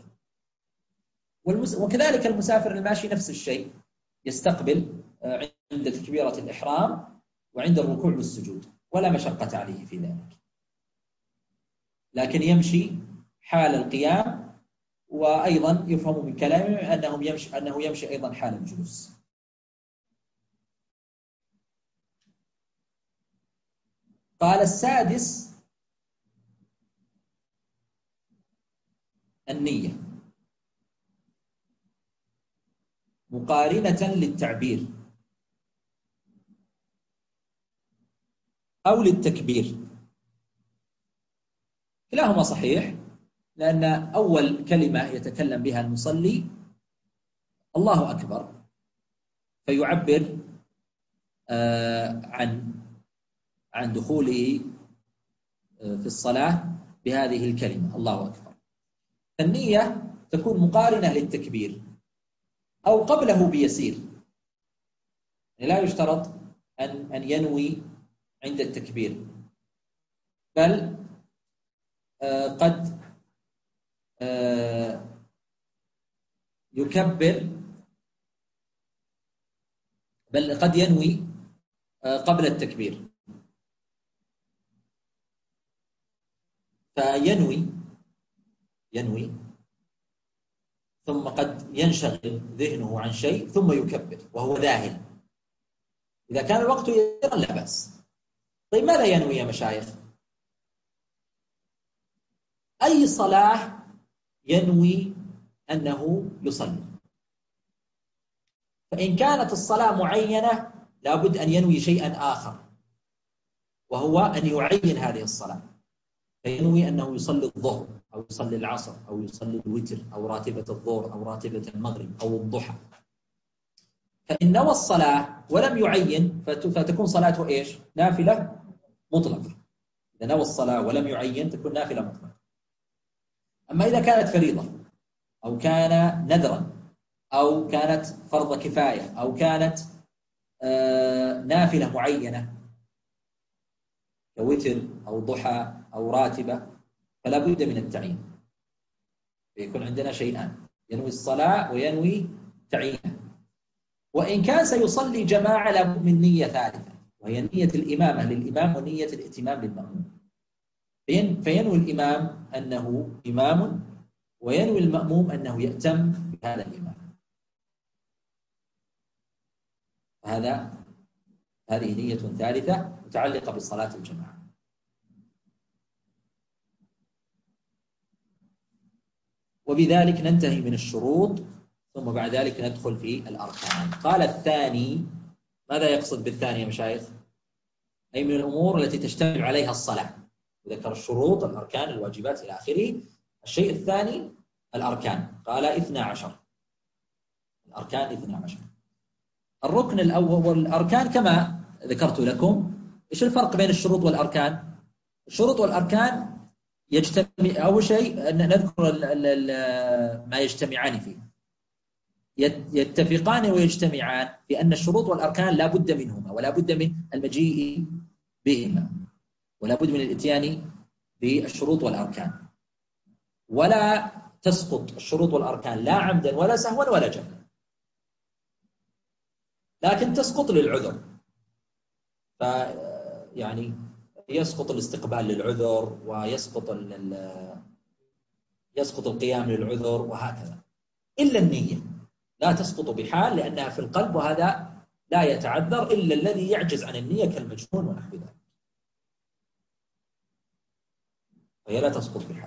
[SPEAKER 1] وكذلك المسافر الماشي نفس الشيء، يستقبل عند تكبيرة الإحرام وعند الركوع والسجود، ولا مشقة عليه في ذلك، لكن يمشي حال القيام، وأيضا يفهم من كلامه أنه يمشي أنه يمشي أيضا حال الجلوس. قال السادس النية مقارنة للتعبير أو للتكبير، كلاهما صحيح، لأن أول كلمة يتكلم بها المصلي الله أكبر، فيعبر عن عن دخوله في الصلاة بهذه الكلمة الله أكبر. النية تكون مقارنة للتكبير أو قبله بيسير، لا يشترط أن أن ينوي عند التكبير، بل قد يكبر بل قد ينوي قبل التكبير، فينوي ينوي ثم قد ينشغل ذهنه عن شيء ثم يكبر وهو ذاهل. إذا كان الوقت يسيرا لا بأس. طيب ماذا ينوي يا مشايخ؟ أي صلاة ينوي أنه يصلي، فإن كانت الصلاة معينة لابد أن ينوي شيئا آخر، وهو أن يعين هذه الصلاة، فينوي أنه يصلي الظهر أو يصلي العصر أو يصلي الوتر أو راتبة الظهر أو راتبة المغرب أو الضحى. فإن نوى الصلاة ولم يعين فتكون صلاته إيش؟ نافلة مطلقة. إذا نوى الصلاة ولم يعين تكون نافلة مطلقة. أما إذا كانت فريضة أو كان نذرا أو كانت فرض كفاية أو كانت نافلة معينة كوتر أو ضحى أو راتبة فلا بد من التعيين. يكون عندنا شيئان، ينوي الصلاة وينوي تعيينها. وإن كان سيصلي جماعة لابد من نية ثالثة، وهي نية الإمامة للإمام ونية الائتمام للمأموم. فينوي الإمام أنه إمام وينوي المأموم أنه يأتم بهذا الإمام. هذا هذه نية ثالثة متعلقة بصلاة الجماعة. وبذلك ننتهي من الشروط، ثم بعد ذلك ندخل في الأركان. قال الثاني، ماذا يقصد بالثاني يا مشايخ؟ أي من الأمور التي تجتمع عليها الصلاة. ذكر الشروط، الأركان، الواجبات إلى آخره. الشيء الثاني الأركان، قال اثنا عشر. الأركان اثنا عشر. الركن الأول والأركان كما ذكرت لكم. إيش الفرق بين الشروط والأركان؟ الشروط والأركان يجتمع، أول شيء نذكر ما يجتمعان فيه. يتفقان ويجتمعان في أن الشروط والأركان لا بد منهما ولا بد من المجيء بهما، ولا بد من الاتيان بالشروط والأركان، ولا تسقط الشروط والأركان لا عمدا ولا سهوا ولا جهلا، لكن تسقط للعذر. ف يعني يسقط الاستقبال للعذر، ويسقط يسقط القيام للعذر، وهكذا. إلا النية لا تسقط بحال، لأنها في القلب، وهذا لا يتعذر إلا الذي يعجز عن النية كالمجنون ونحو ذلك، وهي لا تسقط بحال.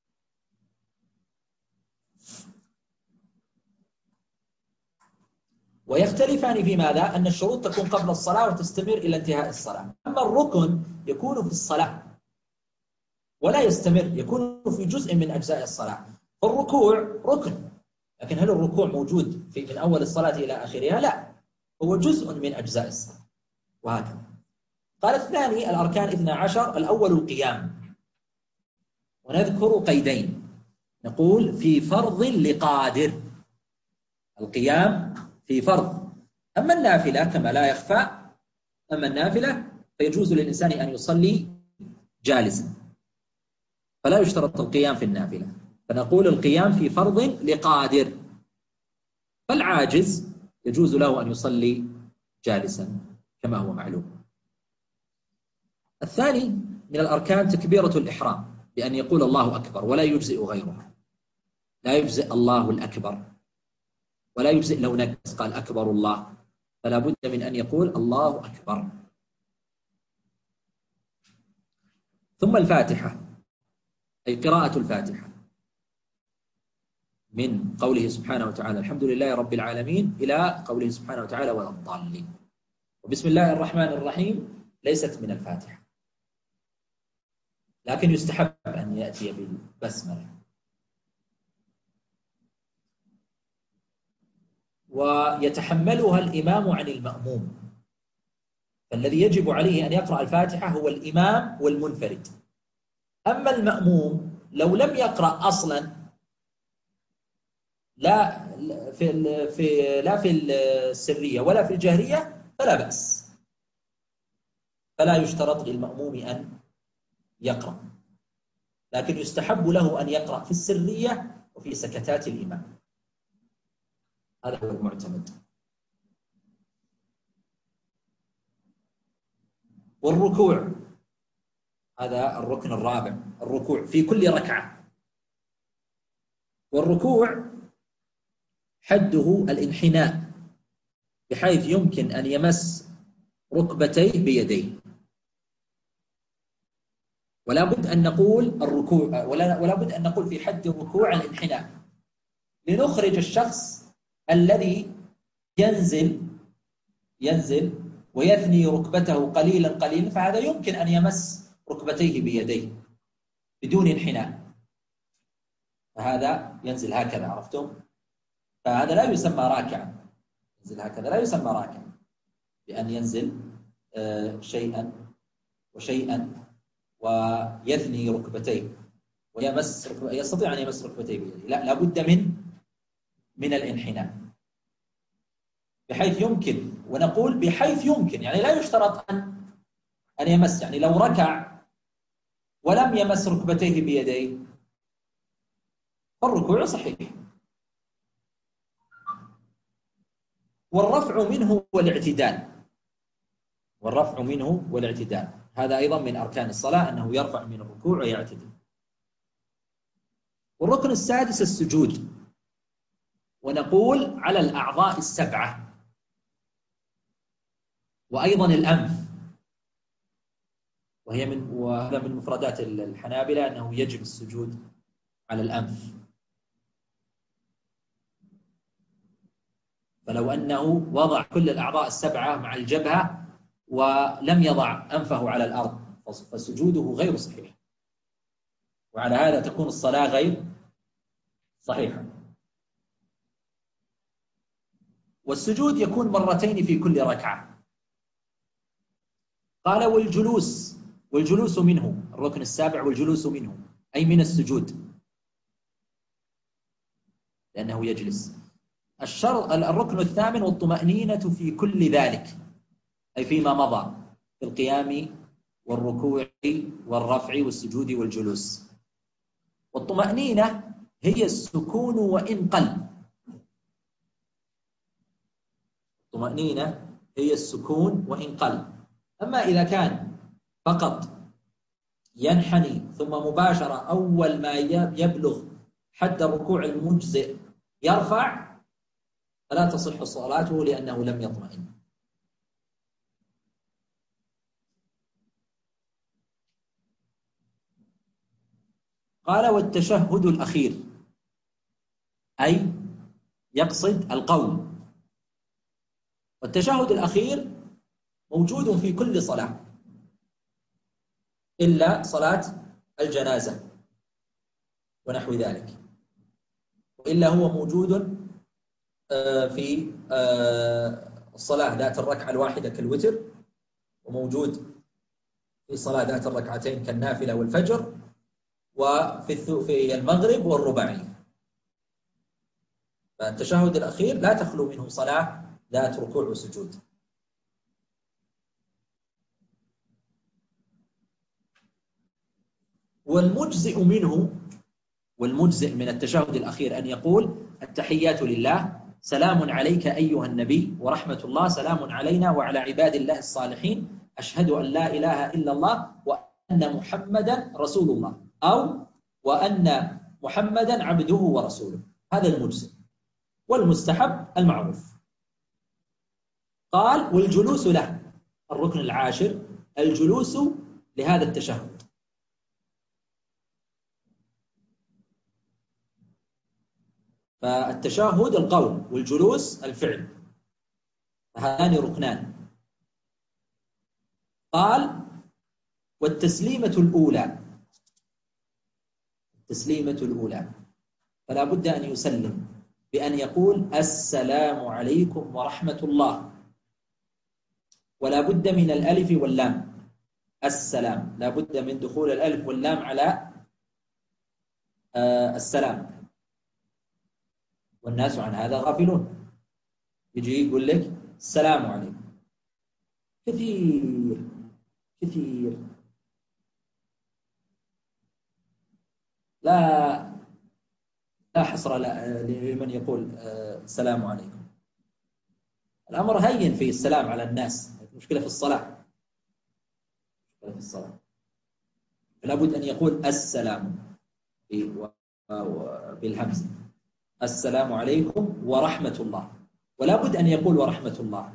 [SPEAKER 1] ويختلفان في ماذا؟ أن الشروط تكون قبل الصلاة وتستمر إلى انتهاء الصلاة، أما الركن يكون في الصلاة ولا يستمر، يكون في جزء من أجزاء الصلاة. فالركوع ركن، لكن هل الركوع موجود في من أول الصلاة إلى آخرها؟ لا، هو جزء من أجزاء الصلاة، وهكذا. قال الثاني الأركان اثنا عشر. الأول القيام، ونذكر قيدين، نقول في فرض لقادر. القيام في فرض. أما النافلة كما لا يخفى، أما النافلة فيجوز للإنسان أن يصلي جالسا، فلا يشترط القيام في النافلة، فنقول القيام في فرض لقادر. فالعاجز يجوز له أن يصلي جالسا كما هو معلوم. الثاني من الأركان تكبيرة الإحرام، بأن يقول الله أكبر، ولا يجزئ غيره. لا يجزئ الله الأكبر، ولا يجزئ لو نكس قال أكبر الله، فلا بد من أن يقول الله أكبر. ثم الفاتحة، أي قراءة الفاتحة، من قوله سبحانه وتعالى الحمد لله رب العالمين إلى قوله سبحانه وتعالى ولا الضالين. وبسم الله الرحمن الرحيم ليست من الفاتحة، لكن يستحب أن يأتي بالبسملة ويتحملها الإمام عن المأموم. فالذي يجب عليه أن يقرأ الفاتحة هو الإمام والمنفرد. أما المأموم لو لم يقرأ أصلا لا في في لا في السرية ولا في الجهرية فلا بأس، فلا يشترط للمأموم أن يقرأ، لكن يستحب له أن يقرأ في السرية وفي سكتات الإمام. هذا هو المعتمد. والركوع هذا الركن الرابع، الركوع في كل ركعة. والركوع حده الانحناء بحيث يمكن أن يمس ركبتيه بيديه. ولا بد أن نقول الركوع ولا ولا بد أن نقول في حد الركوع الانحناء، لنخرج الشخص الذي ينزل ينزل ويثني ركبته قليلا قليلا، فهذا يمكن أن يمس ركبتيه بيديه بدون انحناء، فهذا ينزل هكذا، عرفتم؟ فهذا لا يسمى راكعا، ينزل هكذا لا يسمى راكعا، بأن ينزل شيئا وشيئا ويثني ركبتيه ويمس ركبتيه، يستطيع أن يمس ركبتيه بيده، لا لابد من من الانحناء بحيث يمكن، ونقول بحيث يمكن يعني لا يشترط أن أن يمس، يعني لو ركع ولم يمس ركبتيه بيديه فالركوع صحيح. والرفع منه والاعتدال، والرفع منه والاعتدال هذا أيضا من أركان الصلاة، أنه يرفع من الركوع ويعتدل. والركن السادس السجود، ونقول على الأعضاء السبعة، وأيضا الأنف، وهي من وهذا من مفردات الحنابلة أنه يجب السجود على الأنف. فلو أنه وضع كل الأعضاء السبعة مع الجبهة ولم يضع أنفه على الأرض فسجوده غير صحيح، وعلى هذا تكون الصلاة غير صحيحة. والسجود يكون مرتين في كل ركعة. قال والجلوس، والجلوس منه الركن السابع، والجلوس منه أي من السجود لأنه يجلس. الشرط الركن الثامن والطمأنينة في كل ذلك، أي فيما مضى في القيام والركوع والرفع والسجود والجلوس. والطمأنينة هي السكون وإن قل، الطمأنينة هي السكون وإن قل. أما إذا كان فقط ينحني ثم مباشرة أول ما يبلغ حد الركوع المجزئ يرفع فلا تصح صلاته لأنه لم يطمئن. قال والتشهد الأخير أي يقصد القول. والتشهد الأخير موجود في كل صلاة إلا صلاة الجنازة ونحو ذلك، وإلا هو موجود في الصلاة ذات الركعة الواحدة كالوتر، وموجود في صلاة ذات الركعتين كالنافلة والفجر، وفي في المغرب والرباعي. فالتشهد الأخير لا تخلو منه صلاة ذات ركوع وسجود. والمجزئ منه، والمجزئ من التشهد الأخير أن يقول التحيات لله، سلام عليك أيها النبي ورحمة الله، سلام علينا وعلى عباد الله الصالحين، أشهد أن لا إله إلا الله وأن محمدا رسول الله، أو وأن محمدا عبده ورسوله. هذا المجزئ. والمستحب المعروف. قال والجلوس له، الركن العاشر الجلوس لهذا التشهد. فالتشهد القول والجلوس الفعل، هذان ركنان. قال والتسليمة الأولى، التسليمة الأولى فلا بد أن يسلم بأن يقول السلام عليكم ورحمة الله، ولا بد من الألف واللام. السلام لا بد من دخول الألف واللام على آه السلام، والناس عن هذا غافلون. يجي يقول لك السلام عليكم، كثير كثير. لا لا حصر لمن يقول السلام عليكم. الأمر هين في السلام على الناس، المشكلة في الصلاة، في الصلاة فلا بد أن يقول السلام بالهمزة، السلام عليكم ورحمة الله، ولا بد أن يقول ورحمة الله.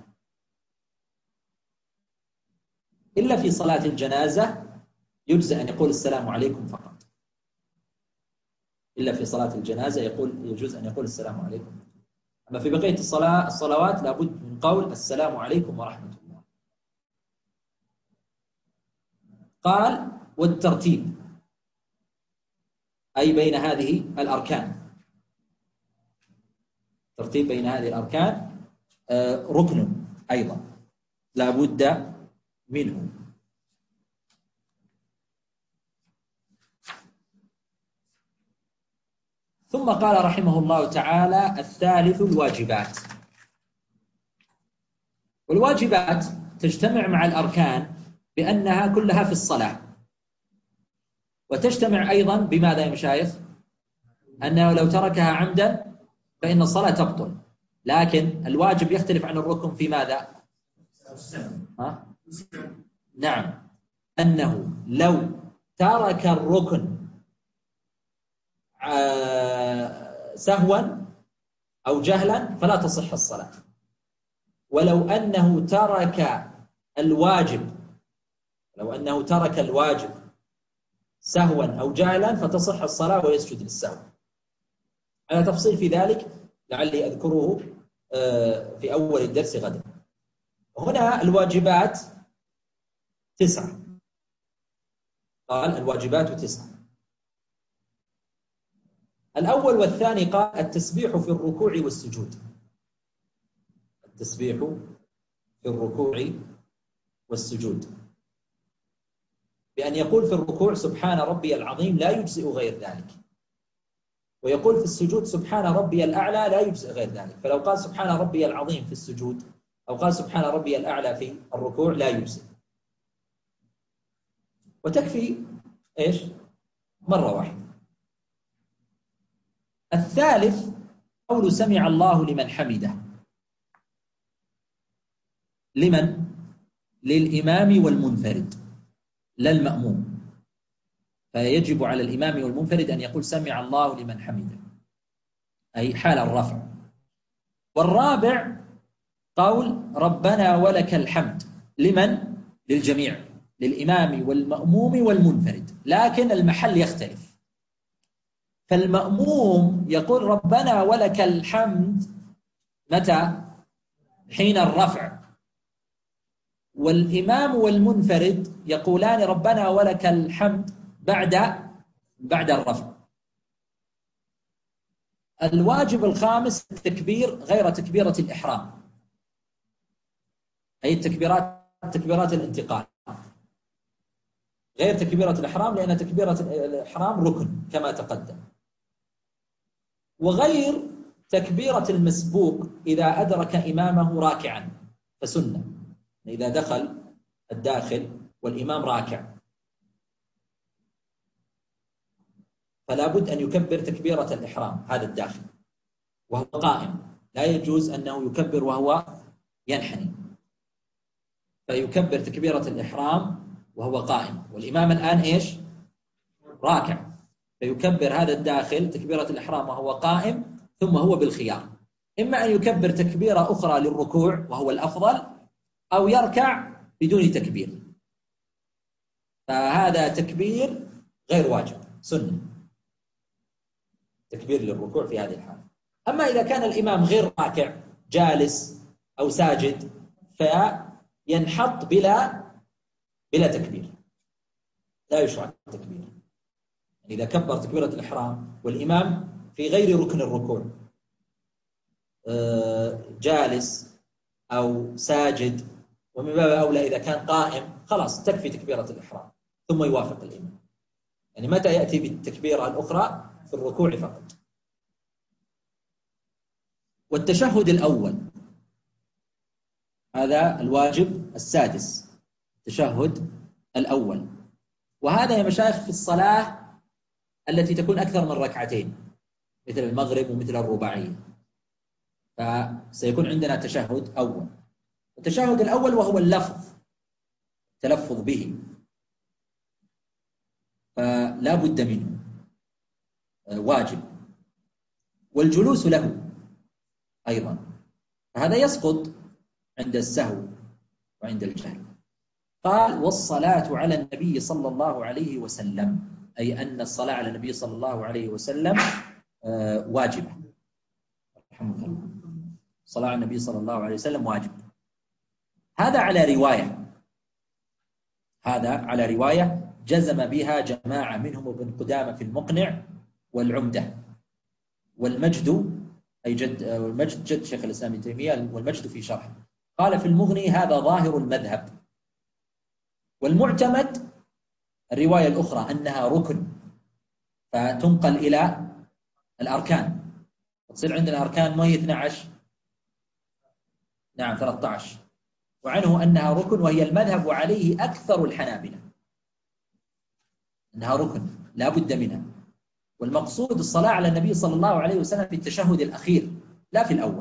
[SPEAKER 1] إلا في صلاة الجنازة يجزئ أن يقول السلام عليكم فقط، إلا في صلاة الجنازة يقول يجوز أن يقول السلام عليكم. أما في بقية الصلاة الصلوات لابد من قول السلام عليكم ورحمة الله. قال والترتيب أي بين هذه الأركان، ترتيب بين هذه الأركان ركن أيضا لا بد منه. ثم قال رحمه الله تعالى الثالث الواجبات. والواجبات تجتمع مع الأركان بأنها كلها في الصلاة، وتجتمع أيضا بماذا يا مشايخ؟ أنه لو تركها عمدا فإن الصلاة تبطل، لكن الواجب يختلف عن الركن في ماذا؟ ها؟ نعم، أنه لو ترك الركن سهوا أو جهلا فلا تصح الصلاة، ولو أنه ترك الواجب لو أنه ترك الواجب سهوا أو جهلا فتصح الصلاة ويسجد للسهو. على تفصيل في ذلك لعلي أذكره في أول الدرس غدا. هنا الواجبات تسعة، قال الواجبات تسعة. الأول والثاني قال التسبيح في الركوع والسجود، التسبيح في الركوع والسجود، بأن يقول في الركوع سبحان ربي العظيم لا يجزئ غير ذلك، ويقول في السجود سبحان ربي الأعلى لا يجزئ غير ذلك. فلو قال سبحان ربي العظيم في السجود أو قال سبحان ربي الأعلى في الركوع لا يجزئ، وتكفي إيش؟ مرة واحدة. الثالث قول سمع الله لمن حمده، لمن؟ للإمام والمنفرد لا المأموم، فيجب على الإمام والمنفرد أن يقول سمع الله لمن حمده أي حال الرفع. والرابع قول ربنا ولك الحمد، لمن؟ للجميع، للإمام والمأموم والمنفرد، لكن المحل يختلف. فالمأموم يقول ربنا ولك الحمد متى؟ حين الرفع، والإمام والمنفرد يقولان ربنا ولك الحمد بعد بعد الرفع. الواجب الخامس التكبير غير تكبيرة الإحرام، أي التكبيرات تكبيرات الانتقال غير تكبيرة الإحرام، لأن تكبيرة الإحرام ركن كما تقدم. وغير تكبيرة المسبوق إذا أدرك إمامه راكعا فسنة، إذا دخل الداخل والإمام راكع فلا بد أن يكبر تكبيرة الإحرام هذا الداخل وهو قائم، لا يجوز أنه يكبر وهو ينحني، فيكبر تكبيرة الإحرام وهو قائم، والإمام الآن إيش؟ راكع، فيكبر هذا الداخل تكبيرة الإحرام وهو قائم، ثم هو بالخيار إما أن يكبر تكبيرة أخرى للركوع وهو الأفضل، أو يركع بدون تكبير، فهذا تكبير غير واجب سنة، تكبير للركوع في هذه الحالة. أما إذا كان الإمام غير راكع جالس أو ساجد فينحط بلا بلا تكبير، لا يشرع جالس أو ساجد، ومن باب أولى إذا كان قائم خلاص تكفي تكبيرة الإحرام ثم يوافق الإمام. يعني متى يأتي بالتكبيرة الأخرى؟ في الركوع فقط. والتشهد الأول هذا الواجب السادس، التشهد الأول، وهذا يا مشايخ في الصلاة التي تكون أكثر من ركعتين مثل المغرب ومثل الرباعية، فسيكون عندنا تشهد أول. التشهد الأول وهو اللفظ، تلفظ به، فلا بد منه، واجب. والجلوس له أيضا، فهذا يسقط عند السهو وعند الجهل. قال والصلاة على النبي صلى الله عليه وسلم، أي أن الصلاة على النبي صلى الله عليه وسلم واجبة. رحمك الله. الصلاة على النبي صلى الله عليه وسلم واجب. هذا على رواية، هذا على رواية جزم بها جماعة منهم ابن قدامة في المقنع والعمدة والمجد، أي جد والمجد جد شيخ الإسلام ابن تيمية، والمجد في شرح قال في المغني هذا ظاهر المذهب. والمعتمد الرواية الأخرى أنها ركن، فتنقل إلى الأركان، تصير عندنا أركان ما هي اثنتي عشرة، نعم ثلاثة عشر، وعنه أنها ركن، وهي المذهب وعليه أكثر الحنابلة أنها ركن لا بد منها. والمقصود الصلاة على النبي صلى الله عليه وسلم في التشهد الأخير لا في الأول.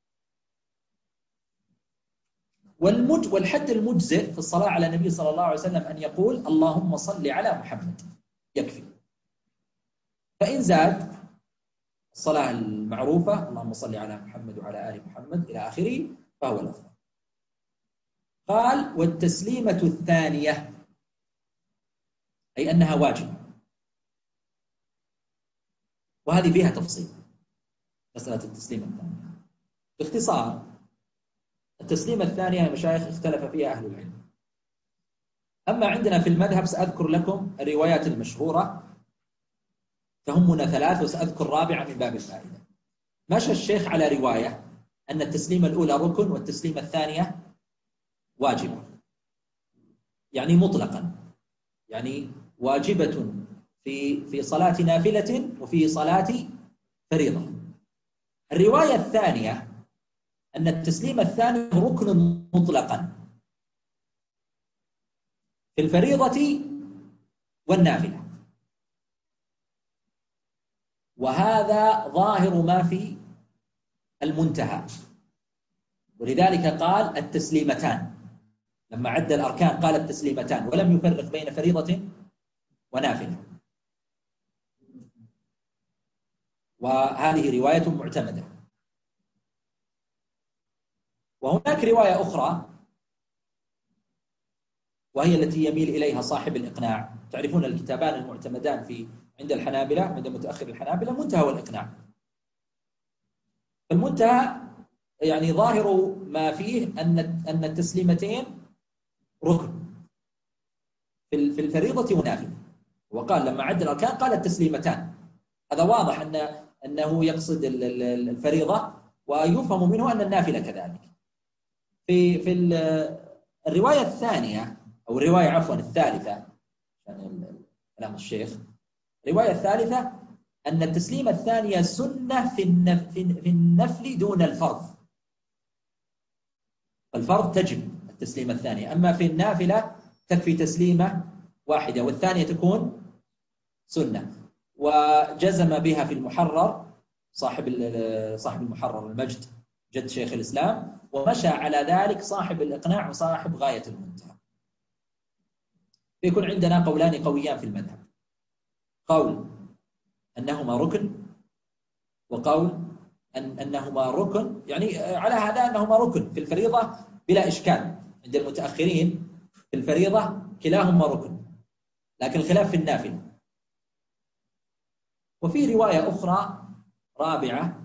[SPEAKER 1] والمج والحد المجزئ في الصلاة على النبي صلى الله عليه وسلم أن يقول اللهم صل على محمد، يكفي. فإن زاد الصلاة المعروفة اللهم صل على محمد وعلى آل محمد إلى آخره فهو الأفضل. قال والتسليمة الثانية، أي أنها واجبة، وهذه فيها تفصيل مسألة التسليمة الثانية. باختصار التسليمة الثانية يا مشايخ اختلف فيها أهل العلم. أما عندنا في المذهب سأذكر لكم الروايات المشهورة تهمنا ثلاث، وسأذكر رابعة من باب الفائدة. مشى الشيخ على رواية أن التسليمة الأولى ركن والتسليمة الثانية واجبة، يعني مطلقا، يعني واجبة في في صلاة نافلة وفي صلاة فريضة. الرواية الثانية أن التسليمة الثانية ركن مطلقا في الفريضة والنافلة، وهذا ظاهر ما في المنتهى، ولذلك قال التسليمتان، لما عد الأركان قال التسليمتان ولم يفرق بين فريضة ونافلة، وهذه رواية معتمدة. وهناك رواية أخرى وهي التي يميل إليها صاحب الإقناع، تعرفون الكتابان المعتمدان في عند الحنابلة، عند متأخر الحنابلة، المنتهى والإقناع. المنتهى يعني ظاهر ما فيه أن أن التسليمتين ركن في في الفريضة والنافلة، وقال لما عد الأركان قال التسليمتان. هذا واضح أن أنه يقصد الفريضة، ويفهم منه أن النافلة كذلك. في في الرواية الثانية أو الرواية عفوا الثالثة، يعني كلام الشيخ، الرواية الثالثة أن التسليمة الثانية سنة في في النفل دون الفرض. الفرض تجب التسليمة الثانية، أما في النافلة تكفي تسليمة واحدة والثانية تكون سنة. وجزم بها في المحرر صاحب صاحب المحرر المجد جد شيخ الإسلام، ومشى على ذلك صاحب الإقناع وصاحب غاية المنتهى. يكون عندنا قولان قويان في المذهب، قول أنهما ركن، وقول أن أنهما ركن يعني على هذا أنهما ركن في الفريضة بلا إشكال. عند المتأخرين في الفريضة كلاهما ركن، لكن الخلاف في النافلة. وفي رواية أخرى رابعة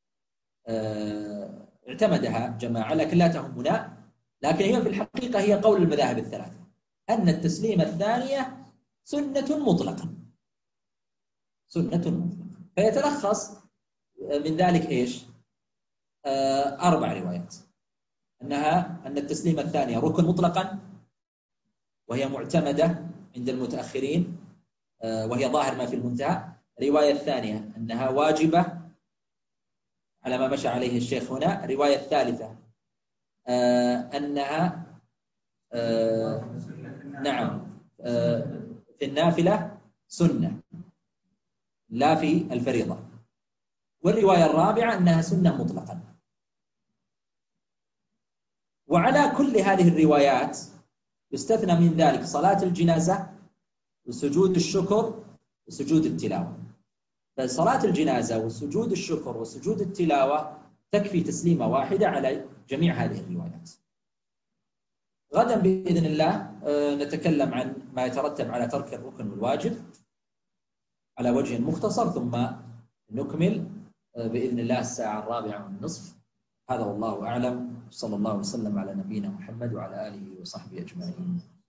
[SPEAKER 1] اعتمدها جماعة لكن لا تهمنا، لكن هي في الحقيقة هي قول المذاهب الثلاثة أن التسليمة الثانية سنة مطلقة، سنة مطلقة. فيتلخص من ذلك إيش؟ أربع روايات، أنها أن التسليمة الثانية ركن مطلقا، وهي معتمدة عند المتأخرين وهي ظاهر ما في المنتهى. الرواية الثانية أنها واجبة على ما مشى عليه الشيخ هنا. الرواية الثالثة أنها نعم في النافلة سنة لا في الفريضة. والرواية الرابعة أنها سنة مطلقا. وعلى كل هذه الروايات يستثنى من ذلك صلاة الجنازة وسجود الشكر وسجود التلاوة. فصلاة الجنازة وسجود الشكر وسجود التلاوة تكفي تسليمة واحدة على جميع هذه الروايات. غدا بإذن الله نتكلم عن ما يترتب على ترك الركن والواجب على وجه مختصر، ثم نكمل بإذن الله الساعة الرابعة والنصف. هذا والله أعلم، صلى الله وسلم على نبينا محمد وعلى آله وصحبه أجمعين.